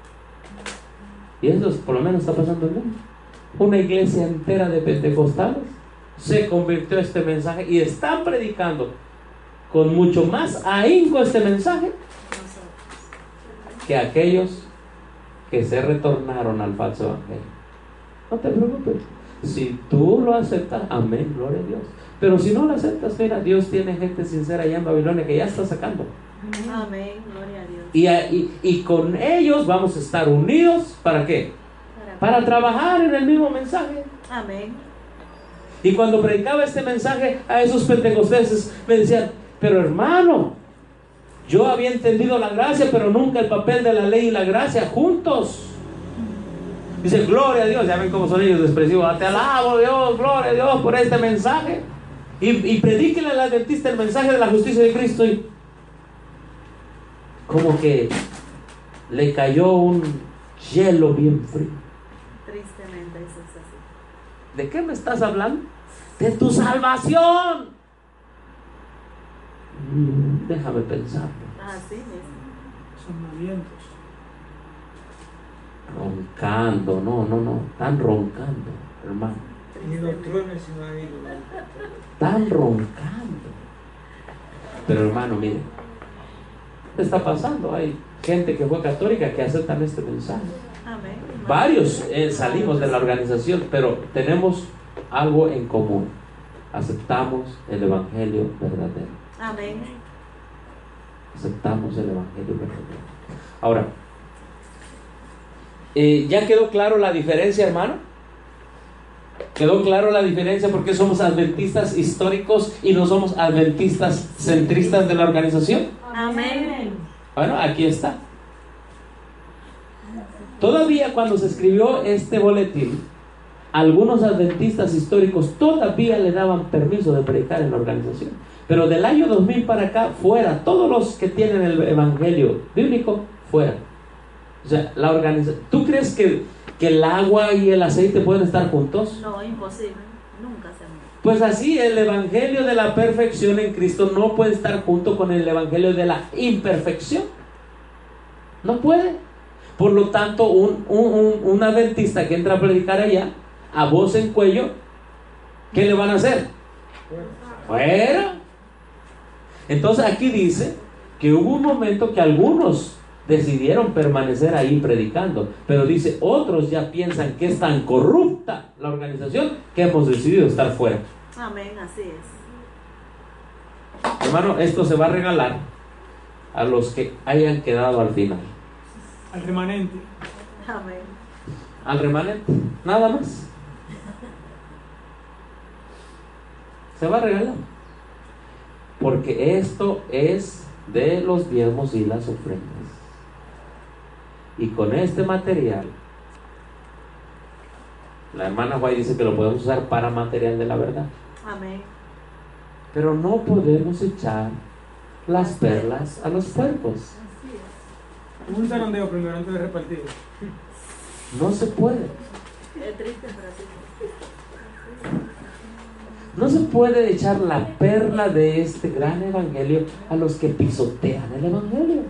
y eso por lo menos está pasando en el mundo, una iglesia entera de pentecostales se convirtió a este mensaje y están predicando con mucho más ahínco este mensaje que aquellos que se retornaron al falso evangelio. No te preocupes. Si tú lo aceptas, amén, gloria a Dios. Pero si no lo aceptas, mira, Dios tiene gente sincera allá en Babilonia que ya está sacando. Amén, gloria a Dios. Y, y, y con ellos vamos a estar unidos, ¿para qué? Para, Para trabajar en el mismo mensaje. Amén. Y cuando predicaba este mensaje a esos pentecosteses, me decían, pero hermano, yo había entendido la gracia, pero nunca el papel de la ley y la gracia juntos. Dice, gloria a Dios. Ya ven cómo son ellos expresivos. Te alabo, Dios, gloria a Dios por este mensaje. Y, y predíquenle al adventista el mensaje de la justicia de Cristo. Y como que le cayó un hielo bien frío. Tristemente eso es así. ¿De qué me estás hablando? De tu salvación. Mm, déjame pensar. Así es. Son vientos. Roncando, no, no, no. Están roncando, hermano. Ni los truenos sino ahí. Están roncando. Pero hermano, mire, ¿qué está pasando? Hay gente que fue católica que aceptan este mensaje. Amén. Varios eh, salimos de la organización, pero tenemos algo en común. Aceptamos el evangelio verdadero. Amén. Aceptamos el evangelio verdadero. Ahora, eh, ¿ya quedó claro la diferencia, hermano? ¿Quedó claro la diferencia porque somos adventistas históricos y no somos adventistas centristas de la organización? Amén. Bueno, aquí está. Todavía cuando se escribió este boletín, algunos adventistas históricos todavía le daban permiso de predicar en la organización. Pero del año dos mil para acá, fuera. Todos los que tienen el evangelio bíblico, fuera. O sea, la organización. ¿Tú crees que, que el agua y el aceite pueden estar juntos? No, imposible. Nunca se han. Pues así, el evangelio de la perfección en Cristo no puede estar junto con el evangelio de la imperfección. No puede. Por lo tanto, un, un, un, un adventista que entra a predicar allá, a voz en cuello, ¿qué le van a hacer? Fuera. Entonces aquí dice que hubo un momento que algunos decidieron permanecer ahí predicando, pero dice, otros ya piensan que es tan corrupta la organización que hemos decidido estar fuera. Amén, así es. Hermano, esto se va a regalar a los que hayan quedado al final. Al remanente. Amén. Al remanente, nada más. Se va a regalar. Porque esto es de los diezmos y las ofrendas. Y con este material, la hermana White dice que lo podemos usar para material de la verdad. Amén. Pero no podemos echar las perlas a los puercos. Un zarandeo primero antes de repartir. No se puede. Es triste, pero así es. No se puede echar la perla de este gran evangelio a los que pisotean el evangelio.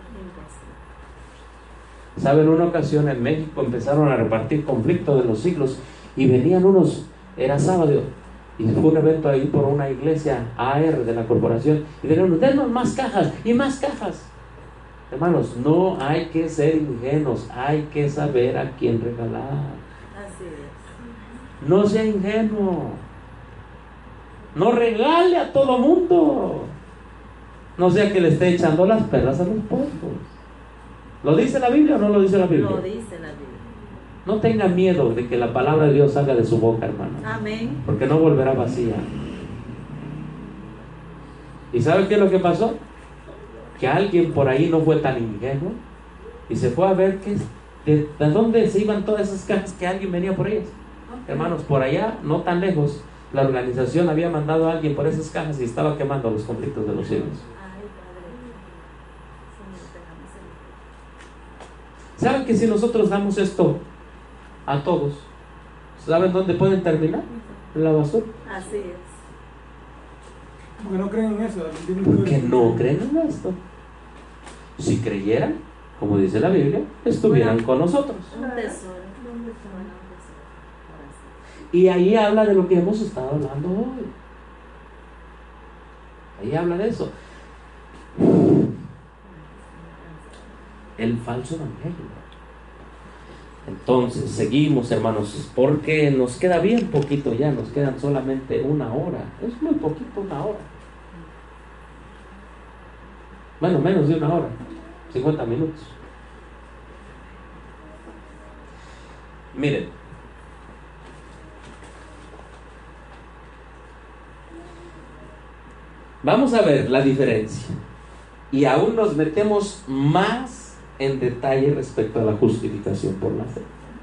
¿Saben? Una ocasión en México empezaron a repartir conflicto de los siglos y venían unos, era sábado, y fue un evento ahí por una iglesia A R de la corporación, y venían unos, denos más cajas y más cajas. Hermanos, no hay que ser ingenuos, hay que saber a quién regalar. Así es. No sea ingenuo. No regale a todo mundo. No sea que le esté echando las perlas a los puercos. ¿Lo dice la Biblia o no lo dice la Biblia? Lo dice la Biblia. No tenga miedo de que la palabra de Dios salga de su boca, hermano. Amén. Porque no volverá vacía. ¿Y sabe qué es lo que pasó? Que alguien por ahí no fue tan ingenuo y se fue a ver qué, de, de dónde se iban todas esas cajas, que alguien venía por ellas. Hermanos, por allá, no tan lejos, la organización había mandado a alguien por esas cajas y estaba quemando los conflictos de los cielos. Ay, Padre. Señor, tenga misericordia. ¿Saben que si nosotros damos esto a todos, ¿saben dónde pueden terminar? En la basura. Así es. Porque no creen en eso. Porque no creen en esto. Si creyeran, como dice la Biblia, estuvieran con nosotros. Un tesoro. Bueno, un tesoro. Ahora sí. Y ahí habla de lo que hemos estado hablando hoy. Ahí habla de eso. El falso evangelio. Entonces, seguimos, hermanos, porque nos queda bien poquito ya, nos quedan solamente una hora. Es muy poquito, una hora. Bueno, menos de una hora, cincuenta minutos. Miren, vamos a ver la diferencia. Y aún nos metemos más en detalle respecto a la justificación por la fe.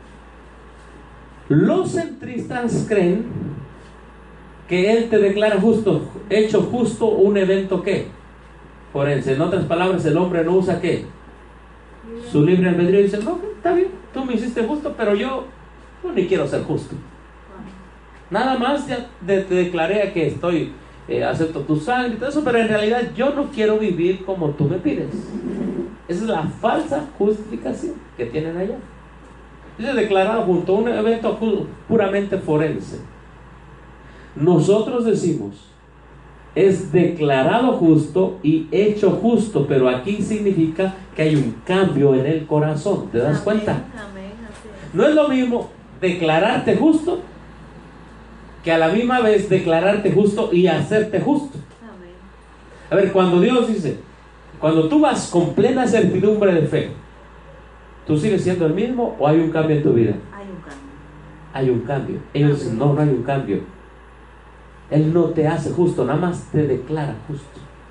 Los centristas creen que Él te declara justo, hecho justo un evento ¿qué? Forense. En otras palabras, el hombre no usa ¿qué? Su libre albedrío y dice, no, está bien, tú me hiciste justo, pero yo, yo ni quiero ser justo. Nada más ya te, te declaré que estoy, eh, acepto tu sangre y todo eso, pero en realidad yo no quiero vivir como tú me pides. Esa es la falsa justificación que tienen allá. Es declarado junto a un evento puramente forense. Nosotros decimos, es declarado justo y hecho justo, pero aquí significa que hay un cambio en el corazón. ¿Te das Amén, cuenta? amén, así es. No es lo mismo declararte justo que a la misma vez declararte justo y hacerte justo. Amén. A ver, cuando Dios dice, cuando tú vas con plena certidumbre de fe, ¿tú sigues siendo el mismo o hay un cambio en tu vida? Hay un cambio. Hay un cambio. Ellos dicen, no, no hay un cambio. Él no te hace justo, nada más te declara justo.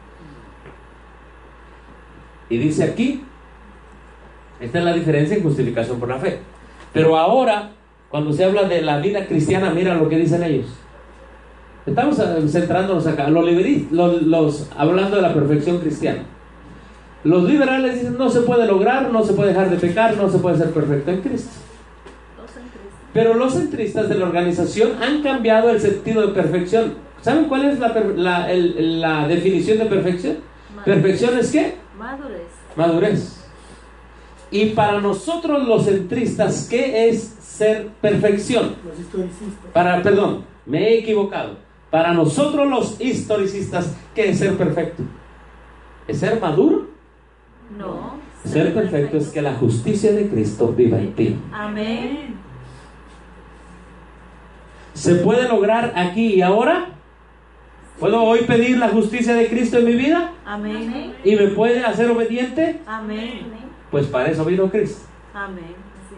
Y dice aquí, esta es la diferencia en justificación por la fe. Pero ahora, cuando se habla de la vida cristiana, mira lo que dicen ellos. Estamos centrándonos acá, los, liberis, los, los hablando de la perfección cristiana. Los liberales dicen, no se puede lograr, no se puede dejar de pecar, no se puede ser perfecto en Cristo. Pero los centristas de la organización han cambiado el sentido de perfección. ¿Saben cuál es la, la, el, la definición de perfección? Madurez. ¿Perfección es qué? Madurez. Madurez. Y para nosotros los centristas, ¿qué es ser perfección? Los historicistas. Para, perdón, me he equivocado. Para nosotros los historicistas, ¿qué es ser perfecto? ¿Es ser maduro? No. Ser, ser perfecto, perfecto es que la justicia de Cristo viva en ti. Amén. ¿Se puede lograr aquí y ahora? ¿Puedo hoy pedir la justicia de Cristo en mi vida? Amén. ¿Y me puede hacer obediente? Amén. Pues para eso vino Cristo. Amén. Sí.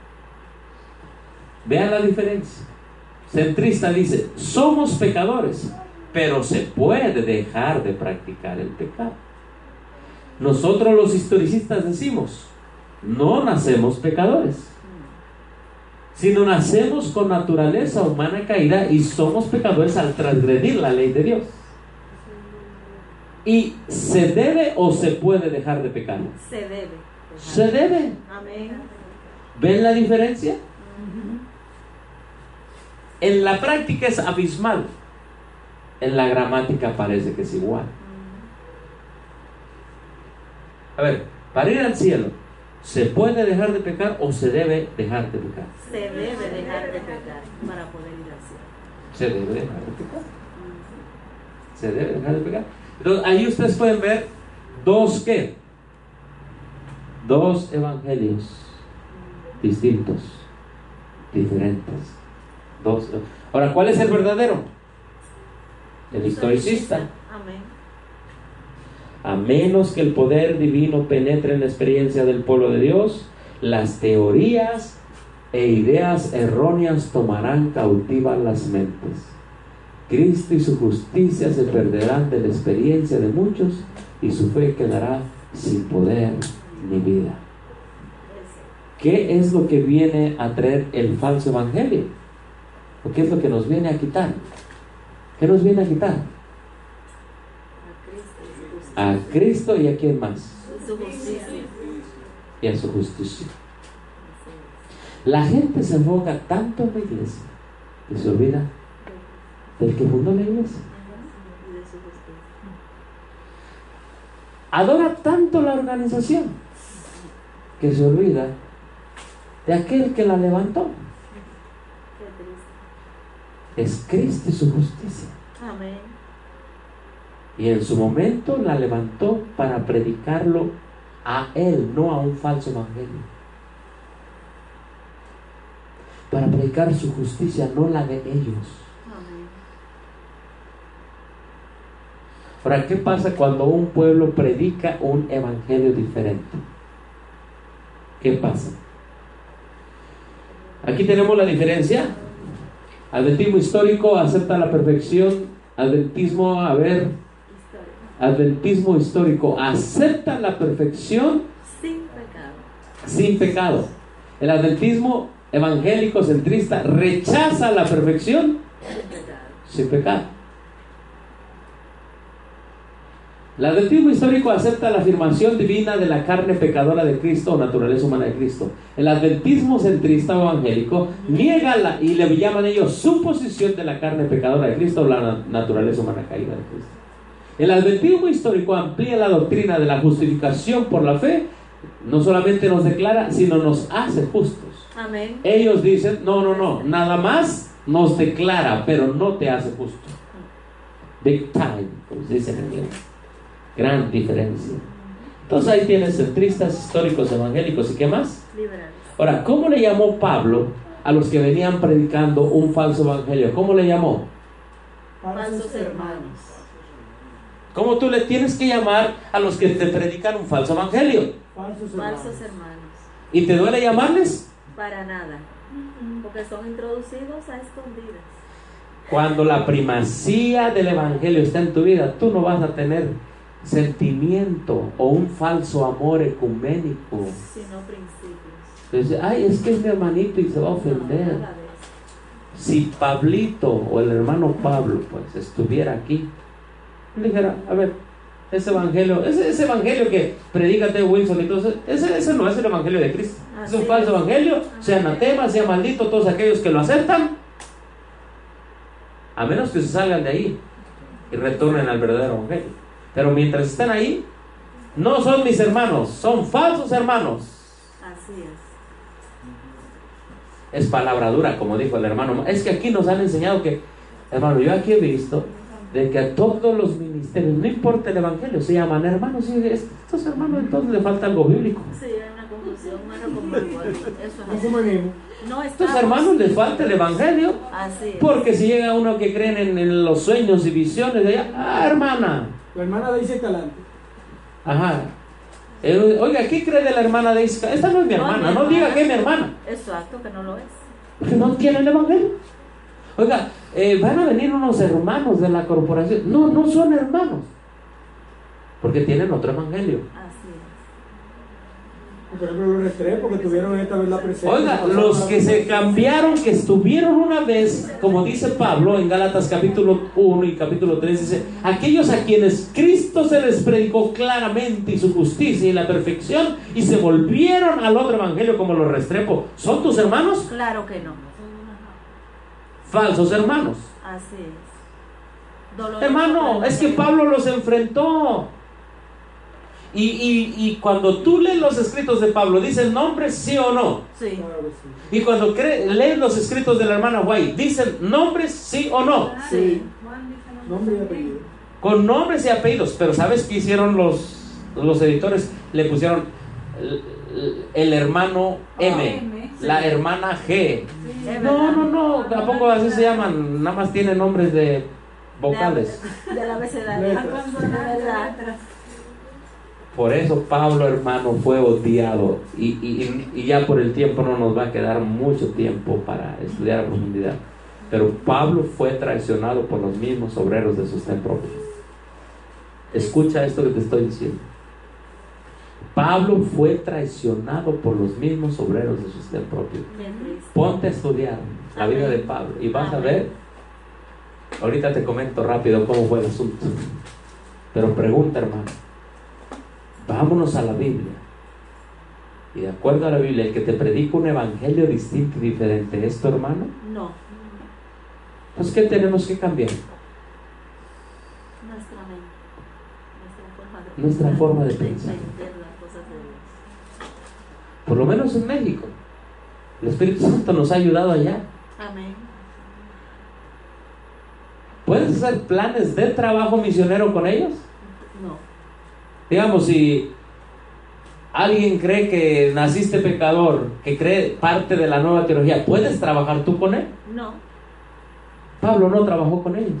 Vean la diferencia. Centrista dice, somos pecadores, pero se puede dejar de practicar el pecado. Nosotros los historicistas decimos, no nacemos pecadores, sino nacemos con naturaleza humana caída y somos pecadores al transgredir la ley de Dios. ¿Y se debe o se puede dejar de pecar? Se debe. Se debe. Amén. ¿Ven la diferencia? En la práctica es abismal. En la gramática parece que es igual. A ver, para ir al cielo, ¿se puede dejar de pecar o se debe dejar de pecar? Se debe dejar de pecar para poder ir al cielo. Se debe dejar de pecar. Se debe dejar de pecar. Entonces, ahí ustedes pueden ver dos, ¿qué? Dos evangelios distintos, diferentes. Dos. Ahora, ¿cuál es el verdadero? El historicista. Amén. A menos que el poder divino penetre en la experiencia del pueblo de Dios, las teorías e ideas erróneas tomarán cautivas las mentes. Cristo y su justicia se perderán de la experiencia de muchos y su fe quedará sin poder ni vida. ¿Qué es lo que viene a traer el falso evangelio? ¿O qué es lo que nos viene a quitar? ¿Qué nos viene a quitar? A Cristo y a quién más. Su justicia. Y a su justicia. La gente se enfoca tanto en la iglesia que se olvida del que fundó la iglesia. Adora tanto la organización que se olvida de aquel que la levantó. Es Cristo y su justicia. Amén. Y en su momento la levantó para predicarlo a él, no a un falso evangelio. para predicar su justicia, no la de ellos. Amén. Ahora, ¿qué pasa cuando un pueblo predica un evangelio diferente? ¿Qué pasa? Aquí tenemos la diferencia. Adventismo histórico acepta la perfección. Adventismo, a ver, adventismo histórico acepta la perfección Sin pecado. sin pecado. El adventismo evangélico centrista rechaza la perfección Sin pecado. sin pecado. El adventismo histórico acepta la afirmación divina de la carne pecadora de Cristo o naturaleza humana de Cristo. El adventismo centrista o evangélico niega la, y le llaman ellos suposición de la carne pecadora de Cristo o la na- naturaleza humana caída de Cristo. El adventismo histórico amplía la doctrina de la justificación por la fe. No solamente nos declara, sino nos hace justos. Amén. Ellos dicen, no, no, no, nada más nos declara, pero no te hace justo. Big time, como se dice en inglés. Gran diferencia. Entonces ahí tienes centristas, históricos, evangélicos y qué más. Liberales. Ahora, ¿cómo le llamó Pablo a los que venían predicando un falso evangelio? ¿Cómo le llamó? Falsos hermanos. ¿Cómo tú le tienes que llamar a los que te predican un falso evangelio? Falsos hermanos. Falsos hermanos. ¿Y te duele llamarles? Para nada. Porque son introducidos a escondidas. Cuando la primacía del evangelio está en tu vida, tú no vas a tener sentimiento o un falso amor ecuménico. Sino principios. Entonces, ay, es que es mi hermanito y se va a No, ofender. nada de eso. Si Pablito o el hermano Pablo pues estuviera aquí, le dijera, a ver, ese evangelio, ese, ese evangelio que predica T. Wilson y todo eso, ese, ese no es el evangelio de Cristo. Es un Así falso es. evangelio, sea anatema, sea maldito, todos aquellos que lo aceptan, a menos que se salgan de ahí y retornen al verdadero evangelio. Pero mientras estén ahí, no son mis hermanos, son falsos hermanos. Así es. Es palabra dura, como dijo el hermano. Es que aquí nos han enseñado que, hermano, yo aquí he visto de que a todos los ministerios, no importa el evangelio, se llaman hermanos. Y estos hermanos, entonces le falta algo bíblico. Sí, hay una confusión, mano como igual. Eso No es se así. maneja. No A estos estamos- hermanos les falta el evangelio. Así es. Porque si llega uno que creen en, en los sueños y visiones de allá, ah, hermana, La hermana de Isa Escalante. ajá. Eh, oiga, ¿qué cree de la hermana de Isca? Esta no es mi No, hermana, mi no hermana. diga que es mi hermana, Exacto, que no lo es. porque no tiene el evangelio. Oiga, eh, van a venir unos hermanos de la corporación. No, no son hermanos, porque tienen otro evangelio. Así Por ejemplo, los Restrepo que tuvieron esta vez la presencia. Oiga, los que se cambiaron, que estuvieron una vez, como dice Pablo en Gálatas capítulo uno y capítulo tres, dice, aquellos a quienes Cristo se les predicó claramente y su justicia y la perfección, y se volvieron al otro evangelio como los Restrepo, ¿son tus hermanos? es. Claro que no. Falsos hermanos. Así es. Doloroso Hermano, para es que el Pablo los enfrentó. Y, y, y cuando tú lees los escritos de Pablo, ¿dicen nombres sí o no? Sí. Claro que sí. Y cuando cre- lees los escritos de la hermana White, ¿dicen nombres sí o no? Sí. Juan dice Nombre y apellido. Con nombres y apellidos. Pero ¿sabes qué hicieron los, los editores? Le pusieron el, el- el hermano M, M, la hermana G. Es No, verdad. no, no, tampoco así se llaman. Nada más tienen nombres de vocales. De, de la abecedario. Letras. De verdad. Por eso Pablo, hermano, fue odiado. Y, y, y ya por el tiempo no nos va a quedar mucho tiempo para estudiar a profundidad. Pero Pablo fue traicionado por los mismos obreros de sostén propio. Escucha esto que te estoy diciendo. Pablo fue traicionado por los mismos obreros de sostén propio. Qué triste. Ponte a estudiar la vida de Pablo y vas a ver. Ahorita te comento rápido cómo fue el asunto. Pero pregunta, hermano. Vámonos a la Biblia. Y de acuerdo a la Biblia, el que te predica un evangelio distinto y diferente, ¿es tu hermano? No. Pues ¿qué tenemos que cambiar? Nuestra mente. Nuestra forma de de pensar. entender las cosas de Dios. Por lo menos en México. El Espíritu Santo nos ha ayudado allá. Amén. ¿Puedes hacer planes de trabajo misionero con ellos? No. Digamos, si alguien cree que naciste pecador, que cree parte de la nueva teología, ¿puedes trabajar tú con él? No. Pablo no trabajó con ellos.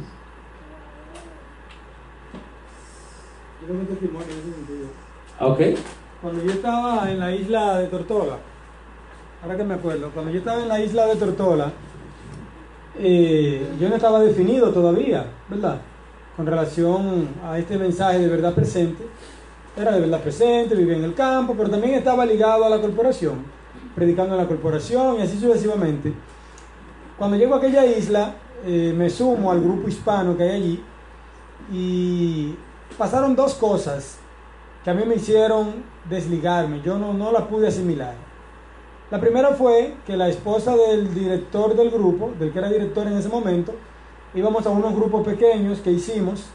Yo tengo un testimonio en ese sentido. Ok. Cuando yo estaba en la isla de Tortola, ahora que me acuerdo, cuando yo estaba en la isla de Tortola, eh, yo no estaba definido todavía, ¿verdad? Con relación a este mensaje de verdad presente. Era de verdad presente, vivía en el campo, pero también estaba ligado a la corporación, predicando en la corporación y así sucesivamente. Cuando llego a aquella isla, eh, me sumo al grupo hispano que hay allí y pasaron dos cosas que a mí me hicieron desligarme. Yo no, no la pude asimilar. La primera fue que la esposa del director del grupo, del que era director en ese momento, íbamos a unos grupos pequeños que hicimos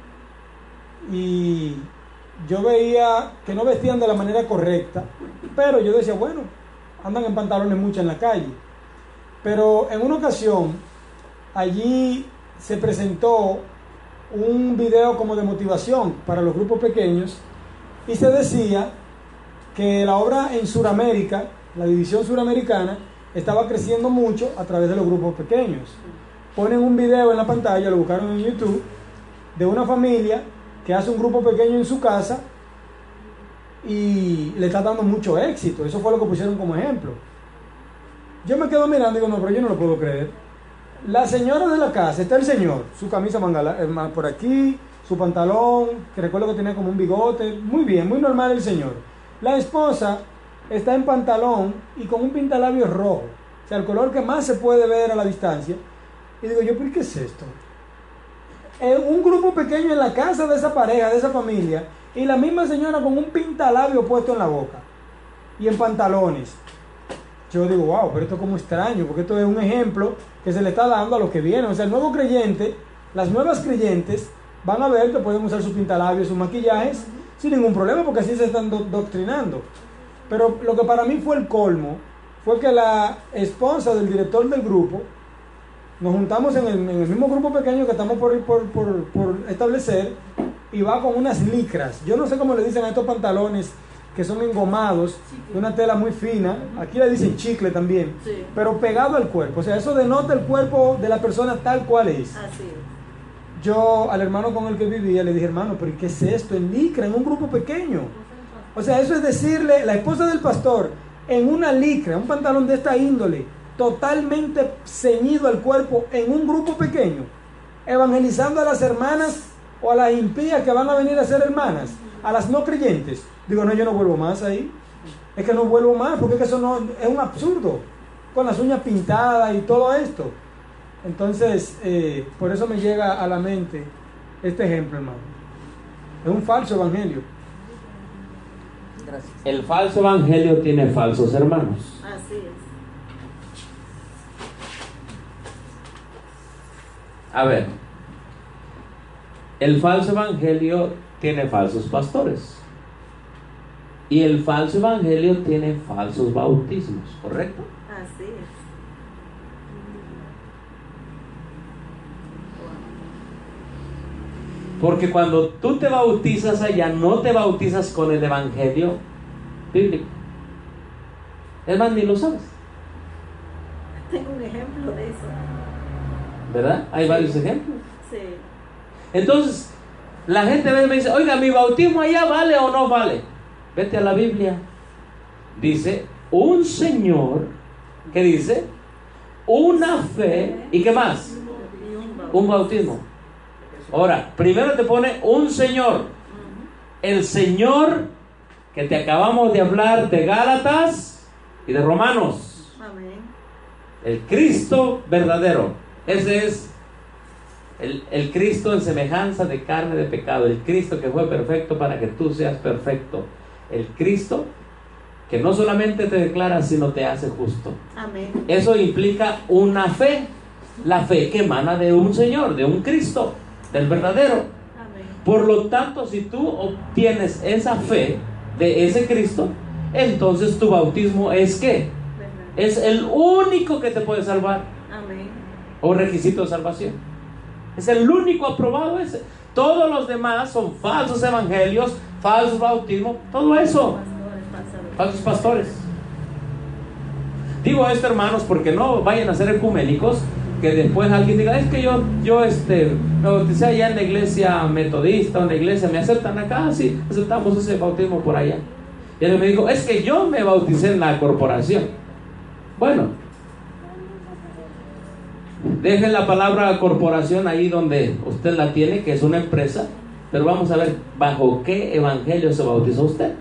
y yo veía que no vestían de la manera correcta, pero yo decía, bueno, andan en pantalones mucho en la calle. Pero en una ocasión, allí se presentó un video como de motivación para los grupos pequeños y se decía que la obra en Suramérica, la división suramericana, estaba creciendo mucho a través de los grupos pequeños. Ponen un video en la pantalla, lo buscaron en YouTube, de una familia que hace un grupo pequeño en su casa y le está dando mucho éxito. Eso fue lo que pusieron como ejemplo. Yo me quedo mirando y digo, no, pero yo no lo puedo creer. La señora de la casa, está el señor, su camisa mangala, por aquí, su pantalón, que recuerdo que tenía como un bigote, muy bien, muy normal el señor. La esposa está en pantalón y con un pintalabios rojo, o sea, el color que más se puede ver a la distancia. Y digo yo, ¿por qué es esto? Un grupo pequeño en la casa de esa pareja, de esa familia, y la misma señora con un pintalabio puesto en la boca y en pantalones. Yo digo, wow, pero esto es como extraño, porque esto es un ejemplo que se le está dando a los que vienen. O sea, el nuevo creyente, las nuevas creyentes van a ver que pueden usar sus pintalabios, sus maquillajes sin ningún problema, porque así se están do- doctrinando. Pero lo que para mí fue el colmo fue que la esposa del director del grupo, nos juntamos en el, en el mismo grupo pequeño que estamos por, por, por, por establecer, y va con unas licras. Yo no sé cómo le dicen a estos pantalones que son engomados, de una tela muy fina. Aquí le dicen chicle también, Sí. pero pegado al cuerpo. O sea, eso denota el cuerpo de la persona tal cual es. Así es. Yo al hermano con el que vivía le dije, hermano, pero ¿qué es esto? En licra, en un grupo pequeño. O sea, eso es decirle, la esposa del pastor, en una licra, un pantalón de esta índole, totalmente ceñido al cuerpo, en un grupo pequeño, evangelizando a las hermanas o a las impías que van a venir a ser hermanas, a las no creyentes. Digo, no, yo no vuelvo más ahí. Es que no vuelvo más, porque es que eso no, es un absurdo, con las uñas pintadas y todo esto. Entonces, eh, por eso me llega a la mente este ejemplo, hermano. Es un falso evangelio. Gracias. El falso evangelio tiene falsos hermanos. Así es. A ver, el falso evangelio tiene falsos pastores. Y el falso evangelio tiene falsos bautismos, ¿correcto? Así es. Porque cuando tú te bautizas allá, no te bautizas con el evangelio bíblico. Es más, ni lo sabes, Tengo un ejemplo de eso. ¿verdad? Hay Sí. varios ejemplos. Sí. Entonces, la gente a veces me dice, oiga, ¿mi bautismo allá vale o no vale? Vete a la Biblia. Dice, un Señor, ¿qué dice? Una fe, ¿y qué más? Y un bautismo. Un bautismo. Ahora, primero te pone un Señor. Ujú. El Señor que te acabamos de hablar de Gálatas y de Romanos. Amén. El Cristo verdadero. Ese es el, el Cristo en semejanza de carne de pecado. El Cristo que fue perfecto para que tú seas perfecto. El Cristo que no solamente te declara, sino te hace justo. Amén. Eso implica una fe. La fe que emana de un Señor, de un Cristo, del verdadero. Amén. Por lo tanto, si tú obtienes esa fe de ese Cristo, entonces tu bautismo es ¿qué? Verdad. Es el único que te puede salvar, Amén. o requisito de salvación. Es el único aprobado ese. Todos los demás son falsos evangelios, falsos bautismos, todo eso. Pastores, falsos pastores. Digo esto, hermanos, porque no vayan a ser ecuménicos, que después alguien diga, es que yo, yo este, me bauticé allá en la iglesia metodista, o en la iglesia, ¿me aceptan acá? Sí, aceptamos ese bautismo por allá. Y él me dijo, es que yo me bauticé en la corporación. Bueno, dejen la palabra corporación ahí donde usted la tiene, que es una empresa, pero vamos a ver bajo qué evangelio se bautizó usted.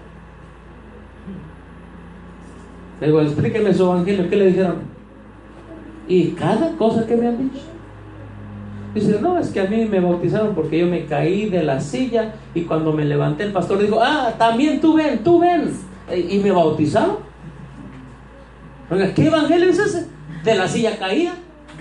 Le digo, explíqueme su evangelio. ¿Qué le dijeron? Y cada cosa que me han dicho. Dice, no, es que a mí me bautizaron porque yo me caí de la silla y cuando me levanté el pastor dijo, ah, también tú ven, tú ven. Y me bautizaron. Oiga, ¿qué evangelio es ese? De la silla caída.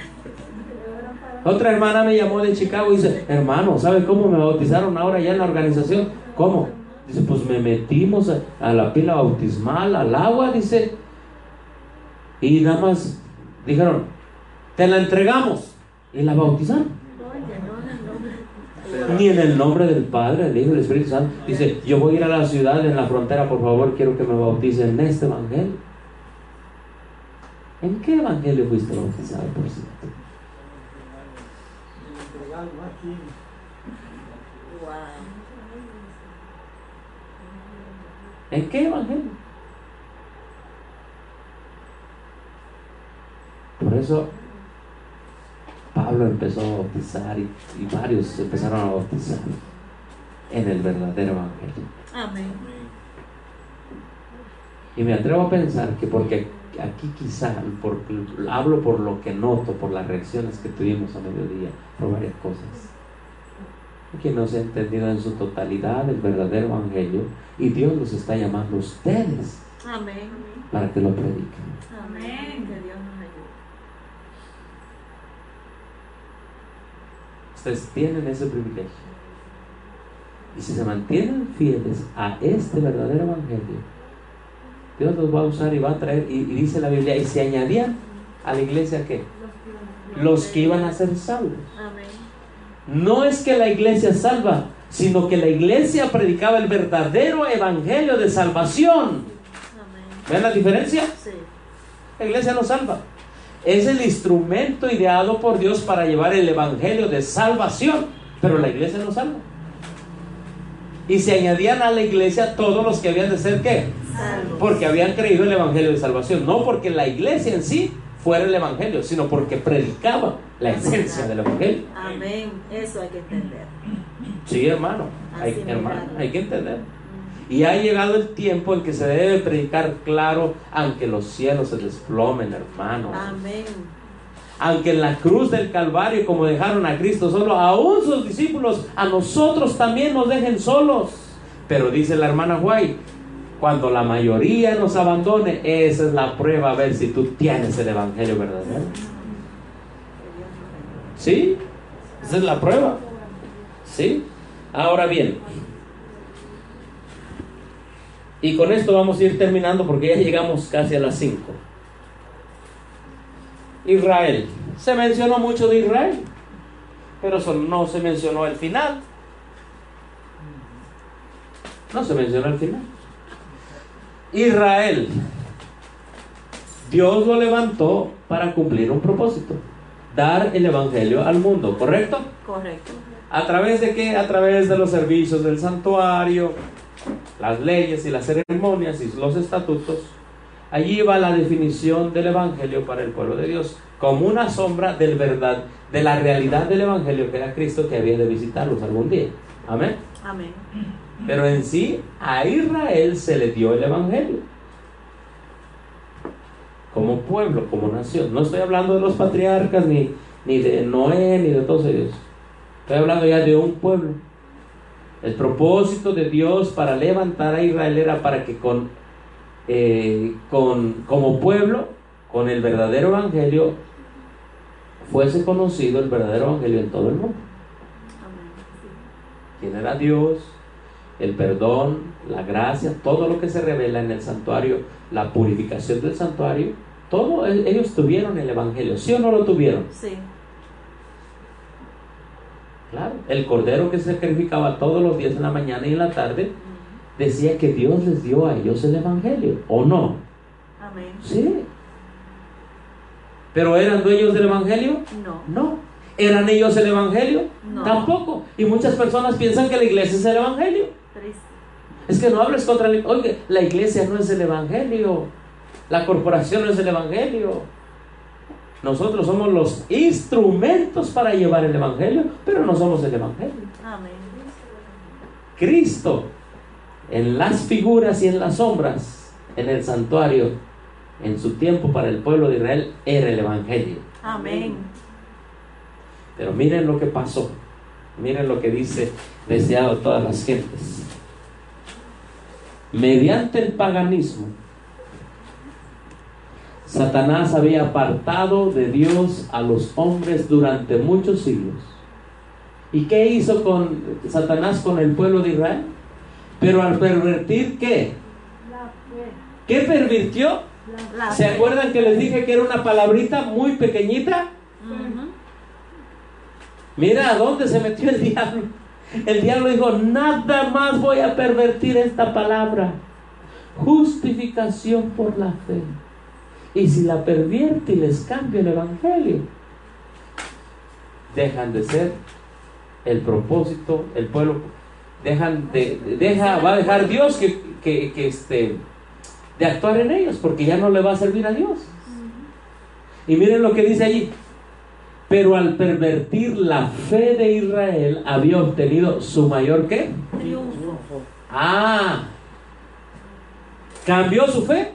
Otra hermana me llamó de Chicago y dice, hermano, ¿sabe cómo me bautizaron ahora ya en la organización? ¿Cómo? Dice, pues me metimos a, a la pila bautismal, al agua, dice, y nada más dijeron, te la entregamos, y la bautizaron. Ni en el nombre del Padre, del Hijo y del Espíritu Santo. Dice, yo voy a ir a la ciudad en la frontera, por favor, quiero que me bauticen en este evangelio. ¿En qué evangelio fuiste bautizado, por cierto? ¿En qué evangelio? Por eso Pablo empezó a bautizar y, y varios empezaron a bautizar en el verdadero evangelio. Amén. Y me atrevo a pensar que porque aquí quizá, por, hablo por lo que noto, por las reacciones que tuvimos a mediodía, por varias cosas, que no se ha entendido en su totalidad el verdadero evangelio y Dios los está llamando a ustedes. Amén. Para que lo prediquen. Amén. Que Dios nos ayude. Ustedes tienen ese privilegio. Y si se mantienen fieles a este verdadero evangelio, Dios los va a usar y va a traer, y, y dice la Biblia, y se añadían a la iglesia ¿qué? Los que iban a ser salvos. Amén. No es que la iglesia salva, sino que la iglesia predicaba el verdadero evangelio de salvación. Amén. ¿Ven la diferencia? Sí. La iglesia no salva. Es el instrumento ideado por Dios para llevar el evangelio de salvación, pero la iglesia no salva. Y se añadían a la iglesia todos los que habían de ser ¿qué? Salvos. Porque habían creído el evangelio de salvación, no porque la iglesia en sí fuera el evangelio, sino porque predicaba la esencia del evangelio. Amén. Eso hay que entender. Sí, hermano, hay, Así hermano, mirarlo. hay que entender. Y ha llegado el tiempo en que se debe predicar claro, aunque los cielos se desplomen, hermano. Amén. Aunque en la cruz del Calvario, como dejaron a Cristo solo, aún sus discípulos, a nosotros también nos dejen solos. Pero dice la hermana White, cuando la mayoría nos abandone, esa es la prueba a ver si tú tienes el evangelio verdadero. ¿Sí? Esa es la prueba. ¿Sí? Ahora bien, y con esto vamos a ir terminando porque ya llegamos casi a las cinco. Israel. Se mencionó mucho de Israel, pero eso no se mencionó el final. No se mencionó el final. Israel, Dios lo levantó para cumplir un propósito: dar el evangelio al mundo, ¿correcto? Correcto. ¿A través de qué? A través de los servicios del santuario, las leyes y las ceremonias y los estatutos. Allí va la definición del evangelio para el pueblo de Dios, como una sombra del verdad, de la realidad del evangelio, que era Cristo, que había de visitarlos algún día. Amén. Amén. Pero en sí, a Israel se le dio el evangelio como pueblo, como nación. No estoy hablando de los patriarcas, ni, ni de Noé, ni de todos ellos. Estoy hablando ya de un pueblo. El propósito de Dios para levantar a Israel era para que con, eh, con como pueblo, con el verdadero evangelio, fuese conocido el verdadero evangelio en todo el mundo. ¿Quién era Dios? El perdón, la gracia, todo lo que se revela en el santuario, la purificación del santuario, todo ellos tuvieron el evangelio. ¿Sí o no lo tuvieron? Sí. Claro, el cordero que se sacrificaba todos los días en la mañana y en la tarde decía que Dios les dio a ellos el evangelio, ¿o no? Amén. Sí. ¿Pero eran dueños del evangelio? No. No. ¿Eran ellos el evangelio? No. Tampoco. Y muchas personas piensan que la iglesia es el evangelio. Triste. Es que no hables contra la... Oye, la iglesia no es el evangelio. La corporación no es el evangelio. Nosotros somos los instrumentos para llevar el evangelio, pero no somos el evangelio. Amén. Cristo, en las figuras y en las sombras, en el santuario, en su tiempo para el pueblo de Israel, era el evangelio. Amén. Pero miren lo que pasó. Miren lo que dice deseado todas las gentes. Mediante el paganismo, Satanás había apartado de Dios a los hombres durante muchos siglos. ¿Y qué hizo con Satanás con el pueblo de Israel? Pero al pervertir, ¿qué? ¿Qué pervirtió? La ¿Se fe. acuerdan que les dije que era una palabrita muy pequeñita? Ujú. Mira a dónde se metió el diablo. El diablo dijo: nada más voy a pervertir esta palabra. Justificación por la fe. Y si la pervierte y les cambia el evangelio, dejan de ser el propósito, el pueblo, dejan de, deja, va a dejar Dios que, que, que este, de actuar en ellos, porque ya no le va a servir a Dios. Y miren lo que dice allí: pero al pervertir la fe de Israel, había obtenido su mayor ¿qué? Triunfo. Ah, cambió su fe,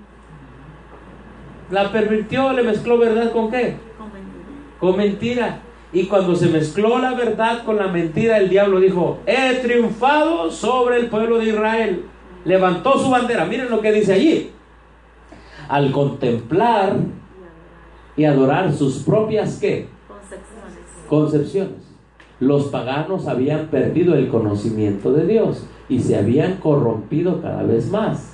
la pervirtió, le mezcló verdad con ¿qué? Con mentira. Con mentira. Y cuando se mezcló la verdad con la mentira, el diablo dijo: he triunfado sobre el pueblo de Israel. Levantó su bandera. Miren lo que dice allí: al contemplar y adorar sus propias ¿qué? Concepciones. Concepciones. Los paganos habían perdido el conocimiento de Dios y se habían corrompido cada vez más.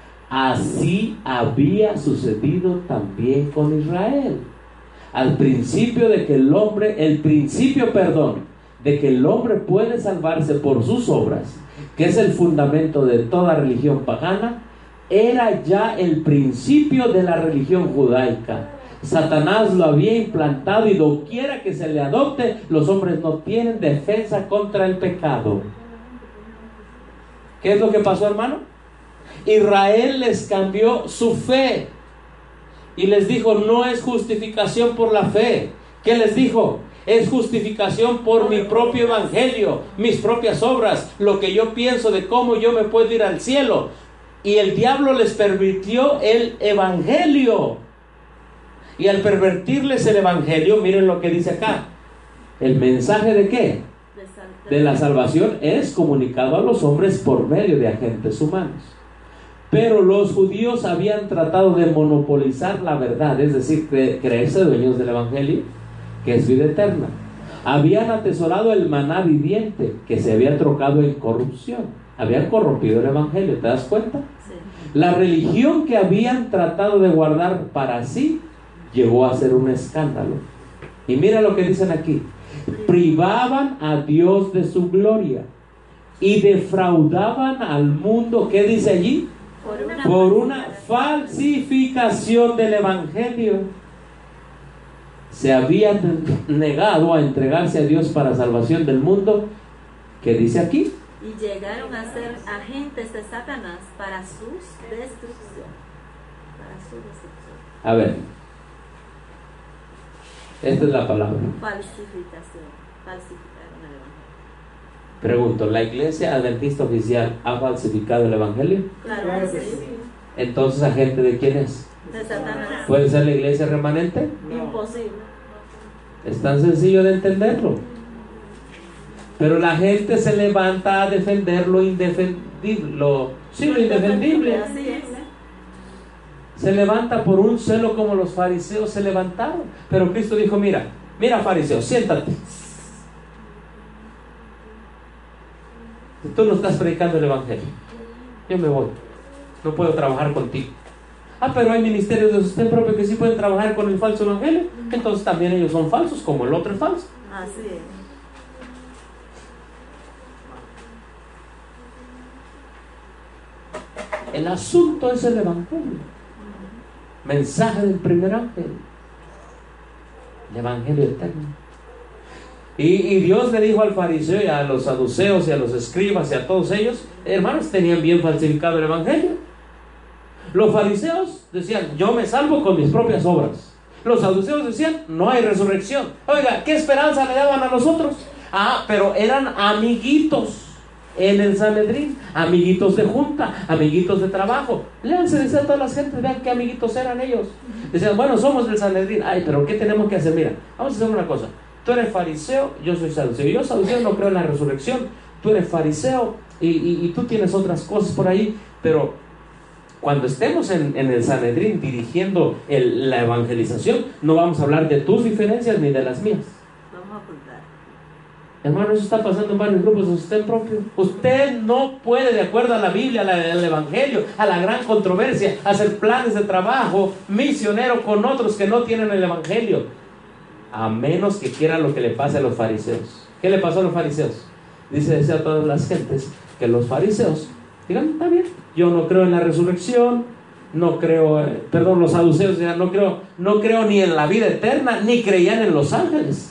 Así había sucedido también con Israel. Al principio de que el hombre, el principio, perdón, de que el hombre puede salvarse por sus obras, que es el fundamento de toda religión pagana, era ya el principio de la religión judaica. Satanás lo había implantado y doquiera que se le adopte, los hombres no tienen defensa contra el pecado. ¿Qué es lo que pasó, hermano? Israel les cambió su fe y les dijo: no es justificación por la fe. ¿Qué les dijo? Es justificación por mi propio evangelio, mis propias obras, lo que yo pienso de cómo yo me puedo ir al cielo. Y el diablo les pervirtió el evangelio. Y al pervertirles el evangelio, miren lo que dice acá: el mensaje de ¿qué? De la salvación es comunicado a los hombres por medio de agentes humanos. Pero los judíos habían tratado de monopolizar la verdad, es decir, cre- creerse dueños del evangelio, que es vida eterna. Habían atesorado el maná viviente, que se había trocado en corrupción. Habían corrompido el evangelio, ¿te das cuenta? Sí. La religión que habían tratado de guardar para sí llegó a ser un escándalo. Y mira lo que dicen aquí: privaban a Dios de su gloria y defraudaban al mundo. ¿Qué dice allí? Por una, Por una falsificación del evangelio. Se habían negado a entregarse a Dios para salvación del mundo. ¿Qué dice aquí? y llegaron a ser agentes de Satanás para su destrucción. Para su destrucción. A ver, esta es la palabra. Falsificación. Falsificaron el evangelio. Pregunto, ¿la iglesia adventista oficial ha falsificado el evangelio? Claro, Claro que que sí. sí. Entonces, ¿agente de quién es? De Satanás. ¿Puede ser la iglesia remanente? Imposible. Es tan sencillo de entenderlo. Pero la gente se levanta a defender lo indefendible, lo, sí, lo indefendible. Así es. Se levanta por un celo como los fariseos se levantaron. Pero Cristo dijo, mira, mira fariseo, siéntate. Tú no estás predicando el evangelio. Yo me voy. No puedo trabajar contigo. Ah, pero hay ministerios de sostén propio que sí pueden trabajar con el falso evangelio. Entonces también ellos son falsos, como el otro es falso. Así es. El asunto es el evangelio. Mensaje del primer ángel. El evangelio eterno. Y, y Dios le dijo al fariseo y a los saduceos y a los escribas y a todos ellos, hermanos, tenían bien falsificado el evangelio. Los fariseos decían, yo me salvo con mis propias obras. Los saduceos decían, no hay resurrección. Oiga, ¿qué esperanza le daban a nosotros? Ah, pero eran amiguitos en el Sanedrín, amiguitos de junta, amiguitos de trabajo. Léanse, dice a todas las gentes, vean qué amiguitos eran ellos. Decían, bueno, somos del Sanedrín. Ay, pero ¿qué tenemos que hacer? Mira, vamos a hacer una cosa. Tú eres fariseo, yo soy saduceo. Yo saduceo no creo en la resurrección. Tú eres fariseo y, y, y tú tienes otras cosas por ahí. Pero cuando estemos en, en el Sanedrín dirigiendo el, la evangelización, no vamos a hablar de tus diferencias ni de las mías. Vamos a ocultar. Hermano, eso está pasando en varios grupos de usted propio. Usted no puede, de acuerdo a la Biblia, al Evangelio, a la gran controversia, hacer planes de trabajo misionero con otros que no tienen el Evangelio, a menos que quiera lo que le pase a los fariseos. ¿Qué le pasó a los fariseos? Dice, dice a todas las gentes que los fariseos digan, está bien, yo no creo en la resurrección, no creo, eh, perdón, los saduceos digan, no creo, no creo ni en la vida eterna, ni creían en los ángeles.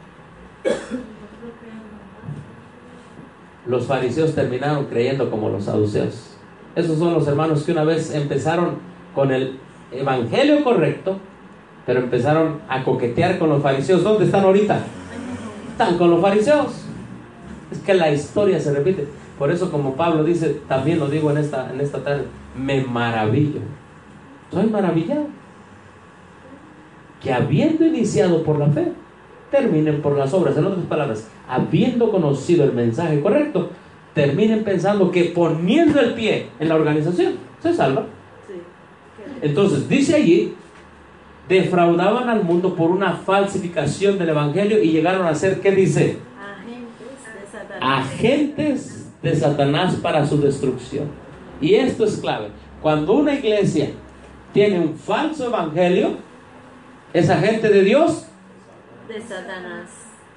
Los fariseos terminaron creyendo como los saduceos. Esos son los hermanos que una vez empezaron con el evangelio correcto, pero empezaron a coquetear con los fariseos. ¿Dónde están ahorita? Están con los fariseos. Es que la historia se repite. Por eso, como Pablo dice, también lo digo en esta, en esta tarde, me maravillo. Estoy maravillado que habiendo iniciado por la fe, terminen por las obras. En otras palabras, habiendo conocido el mensaje correcto, terminen pensando que poniendo el pie en la organización se salva. Entonces dice allí, defraudaban al mundo por una falsificación del evangelio y llegaron a ser, ¿qué dice? Agentes de Satanás. Agentes de Satanás para su destrucción. Y esto es clave. Cuando una iglesia tiene un falso evangelio, es agente de Dios, De Satanás.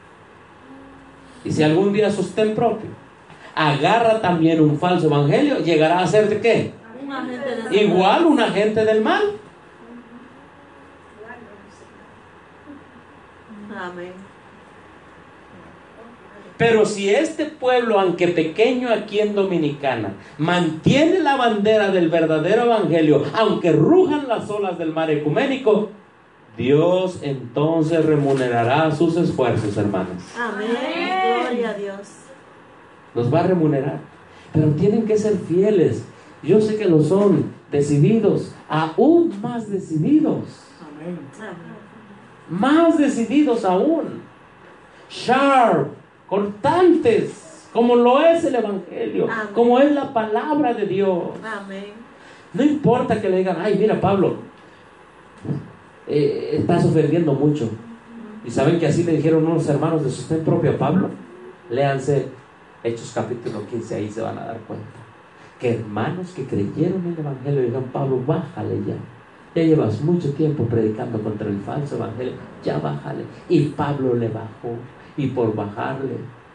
y si algún día sostén propio agarra también un falso evangelio, llegará a ser de qué? Un agente de Satanás. Igual un agente del mal. Amén. Pero si este pueblo, aunque pequeño aquí en Dominicana, mantiene la bandera del verdadero evangelio, aunque rujan las olas del mar ecuménico, Dios entonces remunerará sus esfuerzos, hermanos. Amén. Gloria a Dios. Los va a remunerar. Pero tienen que ser fieles. Yo sé que lo son, decididos, aún más decididos. Amén. Amén. Más decididos aún. Sharp, cortantes, como lo es el evangelio, Amén. como es la palabra de Dios. Amén. No importa que le digan, ay, mira, Pablo, eh, estás ofendiendo mucho. Y saben que así le dijeron unos hermanos de sostén propio a Pablo. Léanse Hechos capítulo quince, ahí se van a dar cuenta que hermanos que creyeron en el evangelio dijeron, Pablo, bájale ya. Ya llevas mucho tiempo predicando contra el falso evangelio, ya bájale. Y Pablo le bajó, y por bajarle,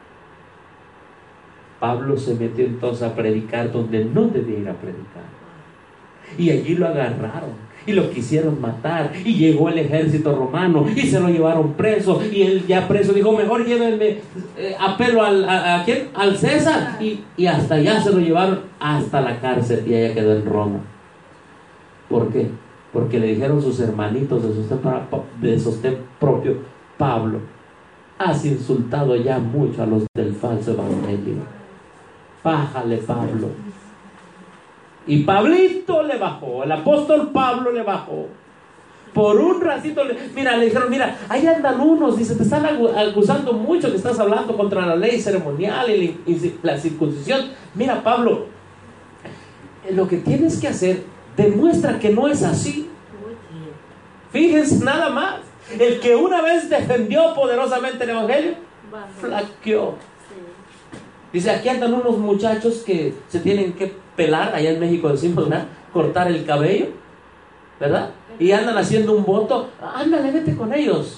Pablo se metió entonces a predicar donde no debía ir a predicar. Y allí lo agarraron y lo quisieron matar, y llegó el ejército romano y se lo llevaron preso, y él ya preso dijo, mejor llévenme, eh, apelo al, a, a ¿quién? Al César, y, y hasta allá se lo llevaron hasta la cárcel, y allá quedó en Roma. ¿Por qué? Porque le dijeron sus hermanitos de sostén, de sostén propio, Pablo, has insultado ya mucho a los del falso evangelio, bájale, Pablo. Y Pablito le bajó, el apóstol Pablo le bajó. Por un ratito, le, mira, le dijeron, mira, ahí andan unos, dice, te están acusando mucho que estás hablando contra la ley ceremonial y la circuncisión. Mira, Pablo, lo que tienes que hacer, demuestra que no es así. Fíjense nada más, el que una vez defendió poderosamente el evangelio, flaqueó. Dice, aquí andan unos muchachos que se tienen que pelar, allá en México decimos, ¿verdad? Cortar el cabello, ¿verdad? Y andan haciendo un voto, ándale, vete con ellos.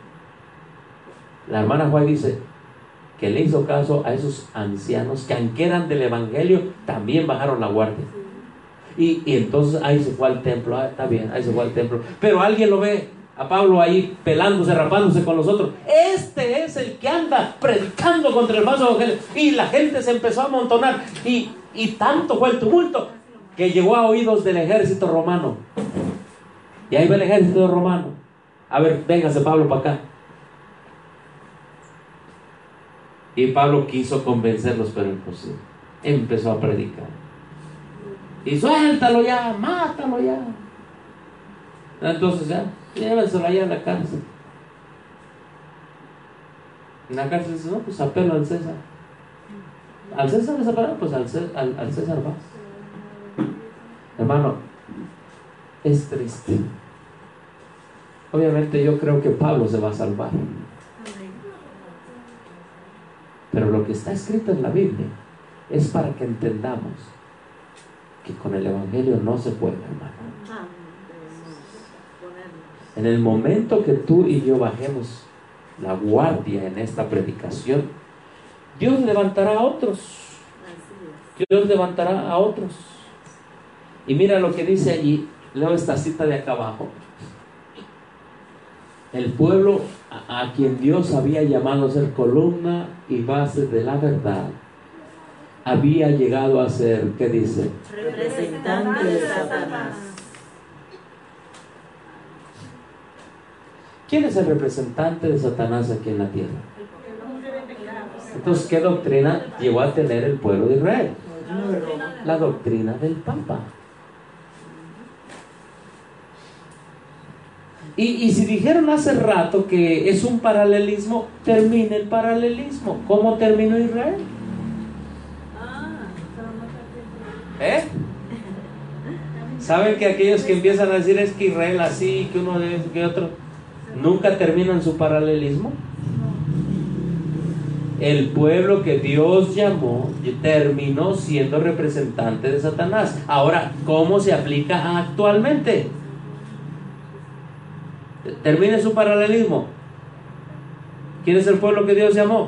La hermana Juárez dice que le hizo caso a esos ancianos que aunque eran del evangelio, también bajaron la guardia. Y, y entonces ahí se fue al templo. Ah, está bien, ahí se fue al templo. Pero alguien lo ve a Pablo ahí pelándose, rapándose con los otros. Este es el que anda predicando contra el falso evangelio. Y la gente se empezó a amontonar. Y, y tanto fue el tumulto que llegó a oídos del ejército romano. Y ahí va el ejército romano. A ver, véngase Pablo para acá. Y Pablo quiso convencerlos, pero imposible. Empezó a predicar. Y suéltalo ya, mátalo ya. Entonces ya, llévenselo allá a la cárcel. En la cárcel dice, no, pues apelo al César. ¿Al César les apela? Pues al, al, al César vas. Hermano, es triste. Obviamente yo creo que Pablo se va a salvar. Pero lo que está escrito en la Biblia es para que entendamos que con el Evangelio no se juega, hermano. En el momento que tú y yo bajemos la guardia en esta predicación, Dios levantará a otros. Dios levantará a otros. Y mira lo que dice allí. Leo esta cita de acá abajo. El pueblo a, a quien Dios había llamado a ser columna y base de la verdad, había llegado a ser, ¿qué dice? Representante de Satanás. ¿Quién es el representante de Satanás aquí en la tierra? Entonces, ¿qué doctrina llegó a tener el pueblo de Israel? La doctrina del Papa. Y, y si dijeron hace rato que es un paralelismo, termina el paralelismo. ¿Cómo terminó Israel? ¿Eh? ¿Saben que aquellos que empiezan a decir es que Israel así, que uno es que otro, nunca terminan su paralelismo? El pueblo que Dios llamó terminó siendo representante de Satanás. Ahora, ¿cómo se aplica actualmente? Termine su paralelismo. ¿Quién es el pueblo que Dios llamó?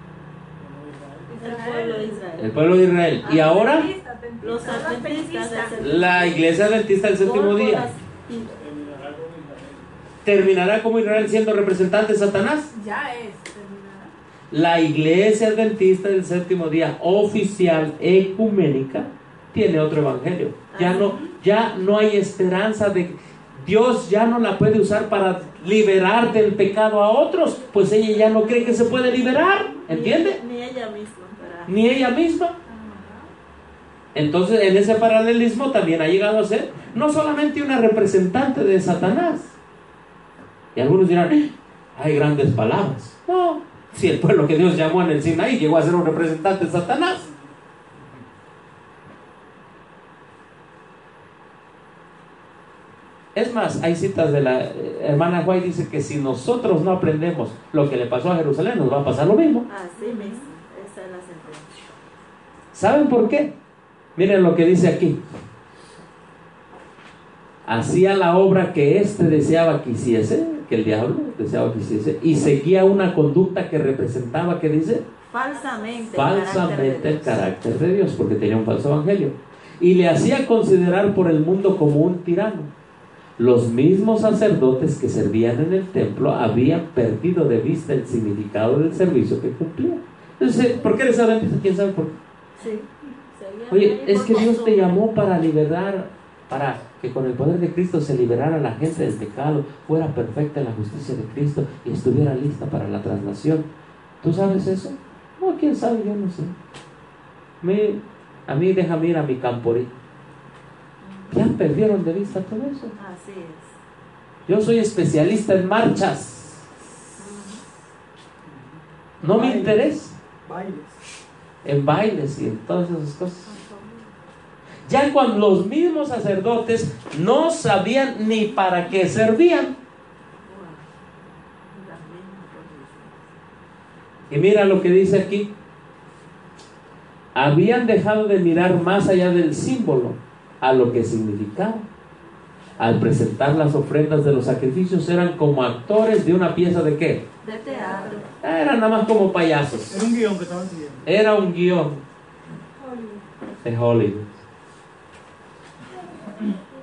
El pueblo de Israel. El pueblo de Israel. ¿Y ahora? Los adventistas. La iglesia adventista del séptimo día. ¿Terminará como Israel siendo representante de Satanás? Ya es, terminará. La iglesia adventista del séptimo día oficial ecuménica tiene otro evangelio. Ya no, ya no hay esperanza de Dios, ya no la puede usar para liberar del pecado a otros, pues ella ya no cree que se puede liberar, ¿entiende? Ni, ni ella misma. Para... Ni ella misma. Entonces, en ese paralelismo también ha llegado a ser no solamente una representante de Satanás. Y algunos dirán, hay grandes palabras. No, si el pueblo que Dios llamó en el Sinaí llegó a ser un representante de Satanás. Es más, hay citas de la eh, hermana White, dice que si nosotros no aprendemos lo que le pasó a Jerusalén, nos va a pasar lo mismo. Así mismo, esa es la sentencia. ¿Saben por qué? Miren lo que dice aquí. Hacía la obra que éste deseaba que hiciese, que el diablo deseaba que hiciese, y seguía una conducta que representaba, ¿qué dice? Falsamente. Falsamente el carácter de Dios, porque tenía un falso evangelio. Y le hacía considerar por el mundo como un tirano. Los mismos sacerdotes que servían en el templo habían perdido de vista el significado del servicio que cumplían. Entonces, ¿por qué eres adventista? ¿Quién sabe por qué? Sí. Oye, es que Dios te llamó para liberar, para que con el poder de Cristo se liberara a la gente del pecado, fuera perfecta en la justicia de Cristo y estuviera lista para la traslación. ¿Tú sabes eso? No, quién sabe, yo no sé. Me, a mí déjame ir a mi camporí. Ya perdieron de vista todo eso. Así es. Yo soy especialista en marchas. No me interesa. Bailes. En bailes y en todas esas cosas. Ya cuando los mismos sacerdotes no sabían ni para qué servían. Y mira lo que dice aquí. Habían dejado de mirar más allá del símbolo a lo que significaba. Al presentar las ofrendas de los sacrificios eran como actores de una pieza de ¿qué? De teatro. Eran nada más como payasos. Era un guión que estaban siguiendo. Era un guión de Hollywood.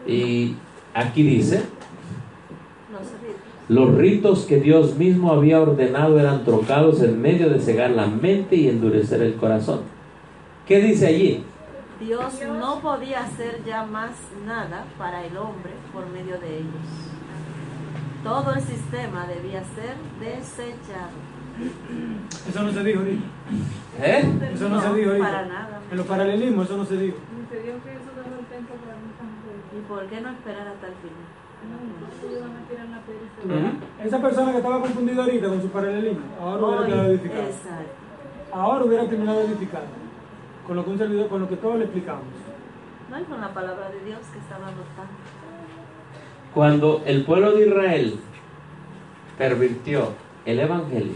Y aquí dice, Los ritos. los ritos que Dios mismo había ordenado eran trocados en medio de cegar la mente y endurecer el corazón. ¿Qué dice allí? Dios no podía hacer ya más nada para el hombre por medio de ellos. Todo el sistema debía ser desechado. Eso no se dijo ahorita. ¿Eh? Eso no, se dijo ahorita. Para nada. En los paralelismos eso no se dijo. Y te digo que eso daba el templo para mucha mujer. ¿Y por qué no esperar hasta el final? No, ellos van a tirar la pereza. Ujú. Esa persona que estaba confundida ahorita con su paralelismo, ahora hubiera Hoy, quedado edificado. exacto. Ahora hubiera terminado edificado. Con lo que un servidor, con lo que todos le explicamos. No, y con la palabra de Dios que estaba anotando. Cuando el pueblo de Israel pervirtió el evangelio,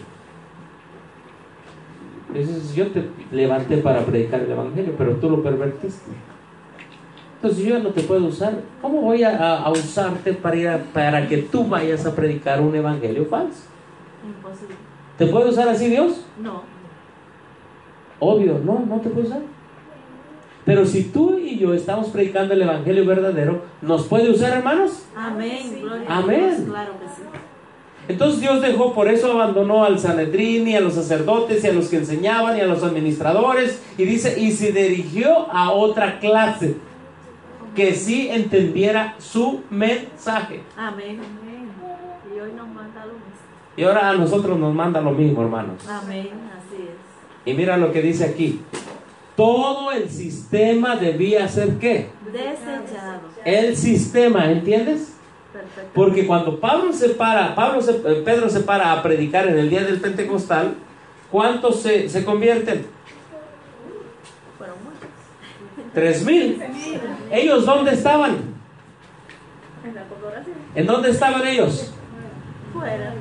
dices, yo te levanté para predicar el evangelio, pero tú lo pervertiste. Entonces yo no te puedo usar. ¿Cómo voy a, a, a usarte para, ir a, para que tú vayas a predicar un evangelio falso? Imposible. ¿Te puede usar así Dios? No. Obvio, no, no te puede usar. Pero si tú y yo estamos predicando el evangelio verdadero, ¿nos puede usar, hermanos? Amén. Gloria Amén. a Dios. Claro que sí. Entonces Dios dejó, por eso abandonó al Sanedrín y a los sacerdotes y a los que enseñaban y a los administradores, y dice, y se dirigió a otra clase que sí entendiera su mensaje. Amén. Y hoy nos manda lo mismo. Y ahora a nosotros nos manda lo mismo, hermanos. Amén. Así es. Y mira lo que dice aquí. Todo el sistema debía ser ¿qué? Desechado. El sistema, ¿entiendes? Perfecto. Porque cuando Pablo se para, Pablo se, eh, Pedro se para a predicar en el día del Pentecostal, ¿cuántos se, se convierten? Fueron muchos. Tres mil. ¿Ellos dónde estaban? En la corporación. ¿En dónde estaban ellos? Fuera.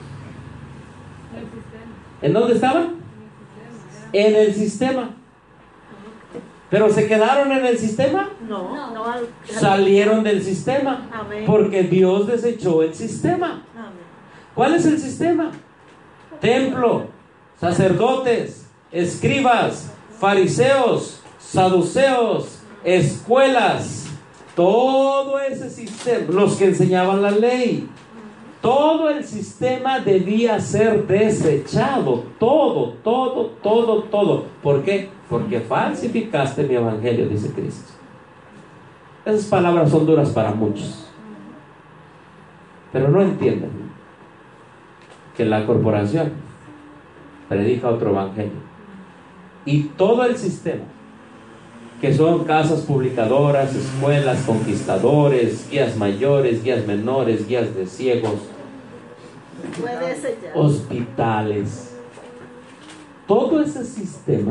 ¿En dónde estaban? En el sistema. ¿Pero se quedaron en el sistema? No, no. al- Salieron del sistema. Amén. Porque Dios desechó el sistema. Amén. ¿Cuál es el sistema? Templo, sacerdotes, escribas, fariseos, saduceos, escuelas, todo ese sistema, los que enseñaban la ley, todo el sistema debía ser desechado, todo, todo, todo, todo. ¿Por qué? Porque falsificaste mi evangelio, dice Cristo. Esas palabras son duras para muchos, pero no entienden que la corporación predica otro evangelio. Y todo el sistema, que son casas publicadoras, escuelas, conquistadores, guías mayores, guías menores, guías de ciegos, Fue desechado. hospitales, todo ese sistema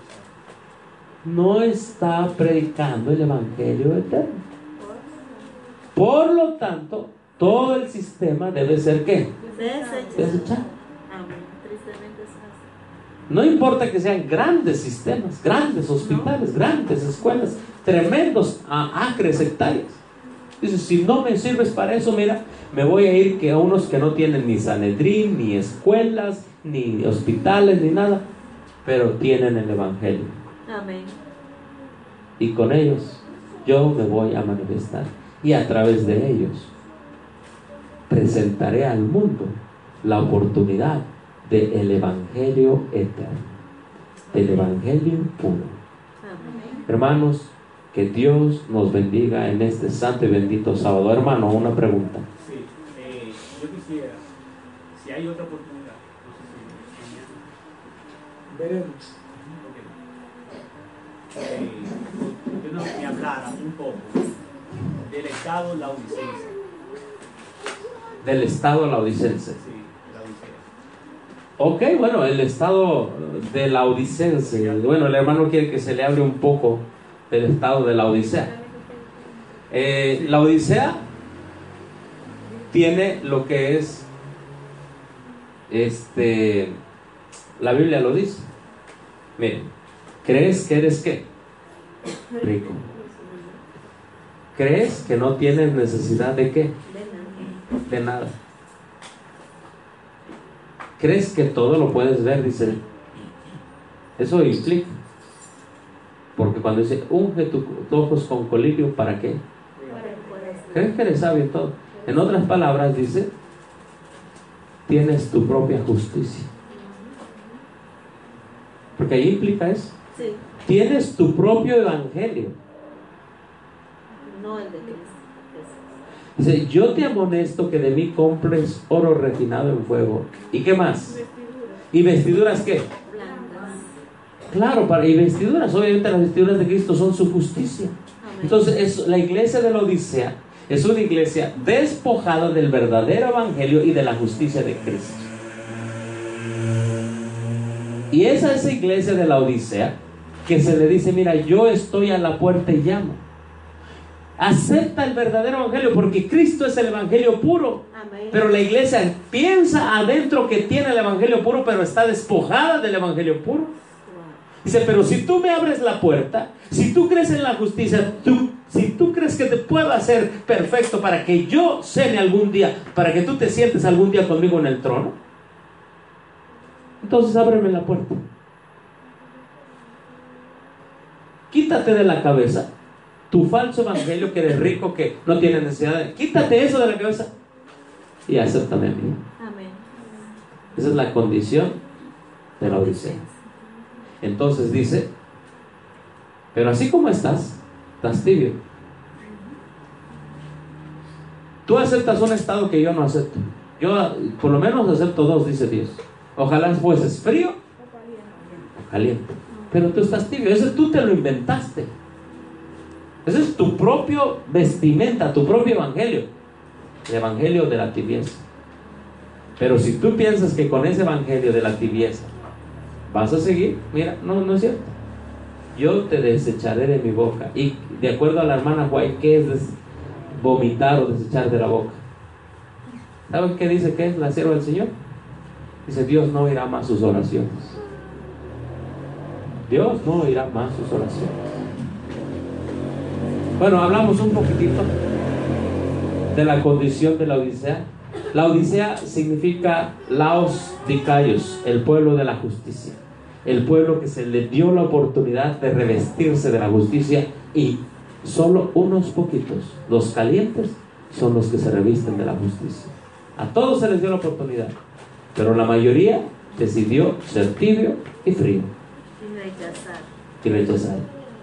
no está predicando el evangelio eterno. Por lo tanto, todo el sistema debe ser ¿qué? Desechado. Desechado. Amén. Tristemente es así. No importa que sean grandes sistemas, grandes hospitales, grandes escuelas, tremendos a acres, hectáreas. Dice, si no me sirves para eso, mira, me voy a ir que a unos que no tienen ni Sanedrín, ni escuelas, ni hospitales, ni nada, pero tienen el evangelio. Amén. Y con ellos yo me voy a manifestar. Y a través de ellos presentaré al mundo la oportunidad del evangelio eterno, del evangelio puro. Amén. Hermanos, que Dios nos bendiga en este santo y bendito sábado. Hermano, una pregunta. Sí, eh, yo quisiera, si hay otra oportunidad, no sé si mañana, Veremos. ok. Eh, yo no me hablara un poco del estado laodicense. Del estado laodicense. Sí, laodicea. Ok, bueno, el estado de laodicense. Bueno, el hermano quiere que se le hable un poco del estado de la Odisea. Eh, la Odisea tiene lo que es, este, la Biblia lo dice. Miren, ¿crees que eres qué? Rico. ¿Crees que no tienes necesidad de qué? De nada. ¿Crees que todo lo puedes ver? Dice. Eso implica. Porque cuando dice, unge tus ojos con colirio, ¿para qué? Para el cuerpo. ¿Crees que eres sabio en todo? En otras palabras dice, tienes tu propia justicia. Porque ahí implica eso. Sí. Tienes tu propio evangelio. No el de Cristo. Dice, yo te amonesto que de mí compres oro refinado en fuego. ¿Y qué más? ¿Y vestiduras qué? Blancas. Claro, para, y vestiduras, obviamente las vestiduras de Cristo son su justicia. Amén. Entonces, es, la iglesia de la Odisea es una iglesia despojada del verdadero evangelio y de la justicia de Cristo. Y esa es la iglesia de la Odisea que se le dice, mira, yo estoy a la puerta y llamo. Acepta el verdadero evangelio porque Cristo es el evangelio puro. Amén. Pero la iglesia piensa adentro que tiene el evangelio puro, pero está despojada del evangelio puro. Dice, pero si tú me abres la puerta, si tú crees en la justicia, tú, si tú crees que te puedo hacer perfecto para que yo cene algún día, para que tú te sientes algún día conmigo en el trono, entonces ábreme la puerta. Quítate de la cabeza tu falso evangelio, que eres rico, que no tienes necesidad de... Quítate eso de la cabeza y acéptame a mí. Amén. Esa es la condición de la Odisea. Entonces dice, pero así como estás, estás tibio. Tú aceptas un estado que yo no acepto. Yo por lo menos acepto dos, dice Dios. Ojalá fueses frío o caliente. Pero tú estás tibio. Ese tú te lo inventaste. Ese es tu propio vestimenta, tu propio evangelio. El evangelio de la tibieza. Pero si tú piensas que con ese evangelio de la tibieza vas a seguir, mira, no, no es cierto. Yo te desecharé de mi boca. Y de acuerdo a la hermana White, ¿qué es des- vomitar o desechar de la boca? ¿Saben qué dice que es la sierva del Señor? Dice, Dios no oirá más sus oraciones. Dios no oirá más sus oraciones. Bueno, hablamos un poquitito de la condición de la Odisea. La Odisea significa Laos Dicaios, el pueblo de la justicia, el pueblo que se le dio la oportunidad de revestirse de la justicia, y solo unos poquitos, los calientes, son los que se revisten de la justicia. A todos se les dio la oportunidad, pero la mayoría decidió ser tibio y frío Y rechazar. y rechazar.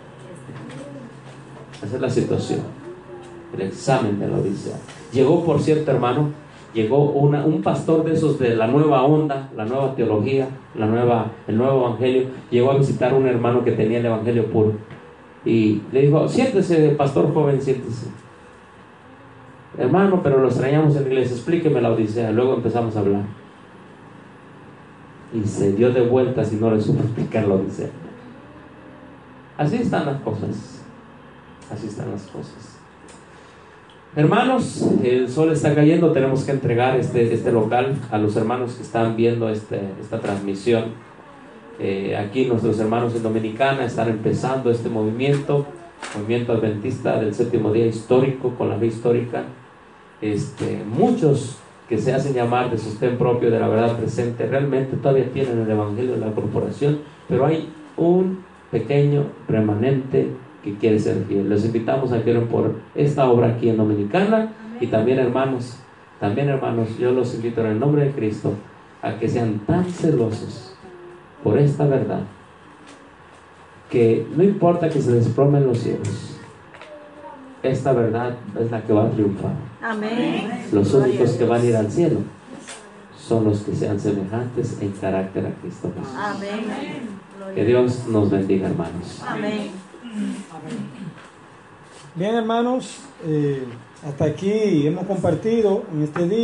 Esa es la situación, el examen de la Odisea. Llegó, por cierto, hermano, llegó una, un pastor de esos de la nueva onda, la nueva teología, la nueva, el nuevo evangelio. Llegó a visitar a un hermano que tenía el evangelio puro y le dijo, siéntese, pastor joven, siéntese. Hermano, pero lo extrañamos en la iglesia, explíqueme la Odisea. Luego empezamos a hablar y se dio de vueltas y no le supo explicar la Odisea. Así están las cosas. Así están las cosas. Hermanos, el sol está cayendo. Tenemos que entregar este, este local a los hermanos que están viendo este, esta transmisión. Eh, aquí nuestros hermanos en Dominicana están empezando este movimiento, movimiento adventista del séptimo día histórico, con la fe histórica. Este, muchos que se hacen llamar de sostén propio de la verdad presente realmente todavía tienen el evangelio de la corporación, pero hay un pequeño remanente que quiere ser fiel. Les invitamos a que oren por esta obra aquí en Dominicana. Y también, hermanos, también hermanos, yo los invito en el nombre de Cristo a que sean tan celosos por esta verdad, que no importa que se desplomen los cielos, esta verdad es la que va a triunfar. Amén. Los únicos que van a ir al cielo son los que sean semejantes en carácter a Cristo Jesús. Amén. Que Dios nos bendiga, hermanos. Amén. Bien, hermanos, eh, hasta aquí hemos compartido en este día.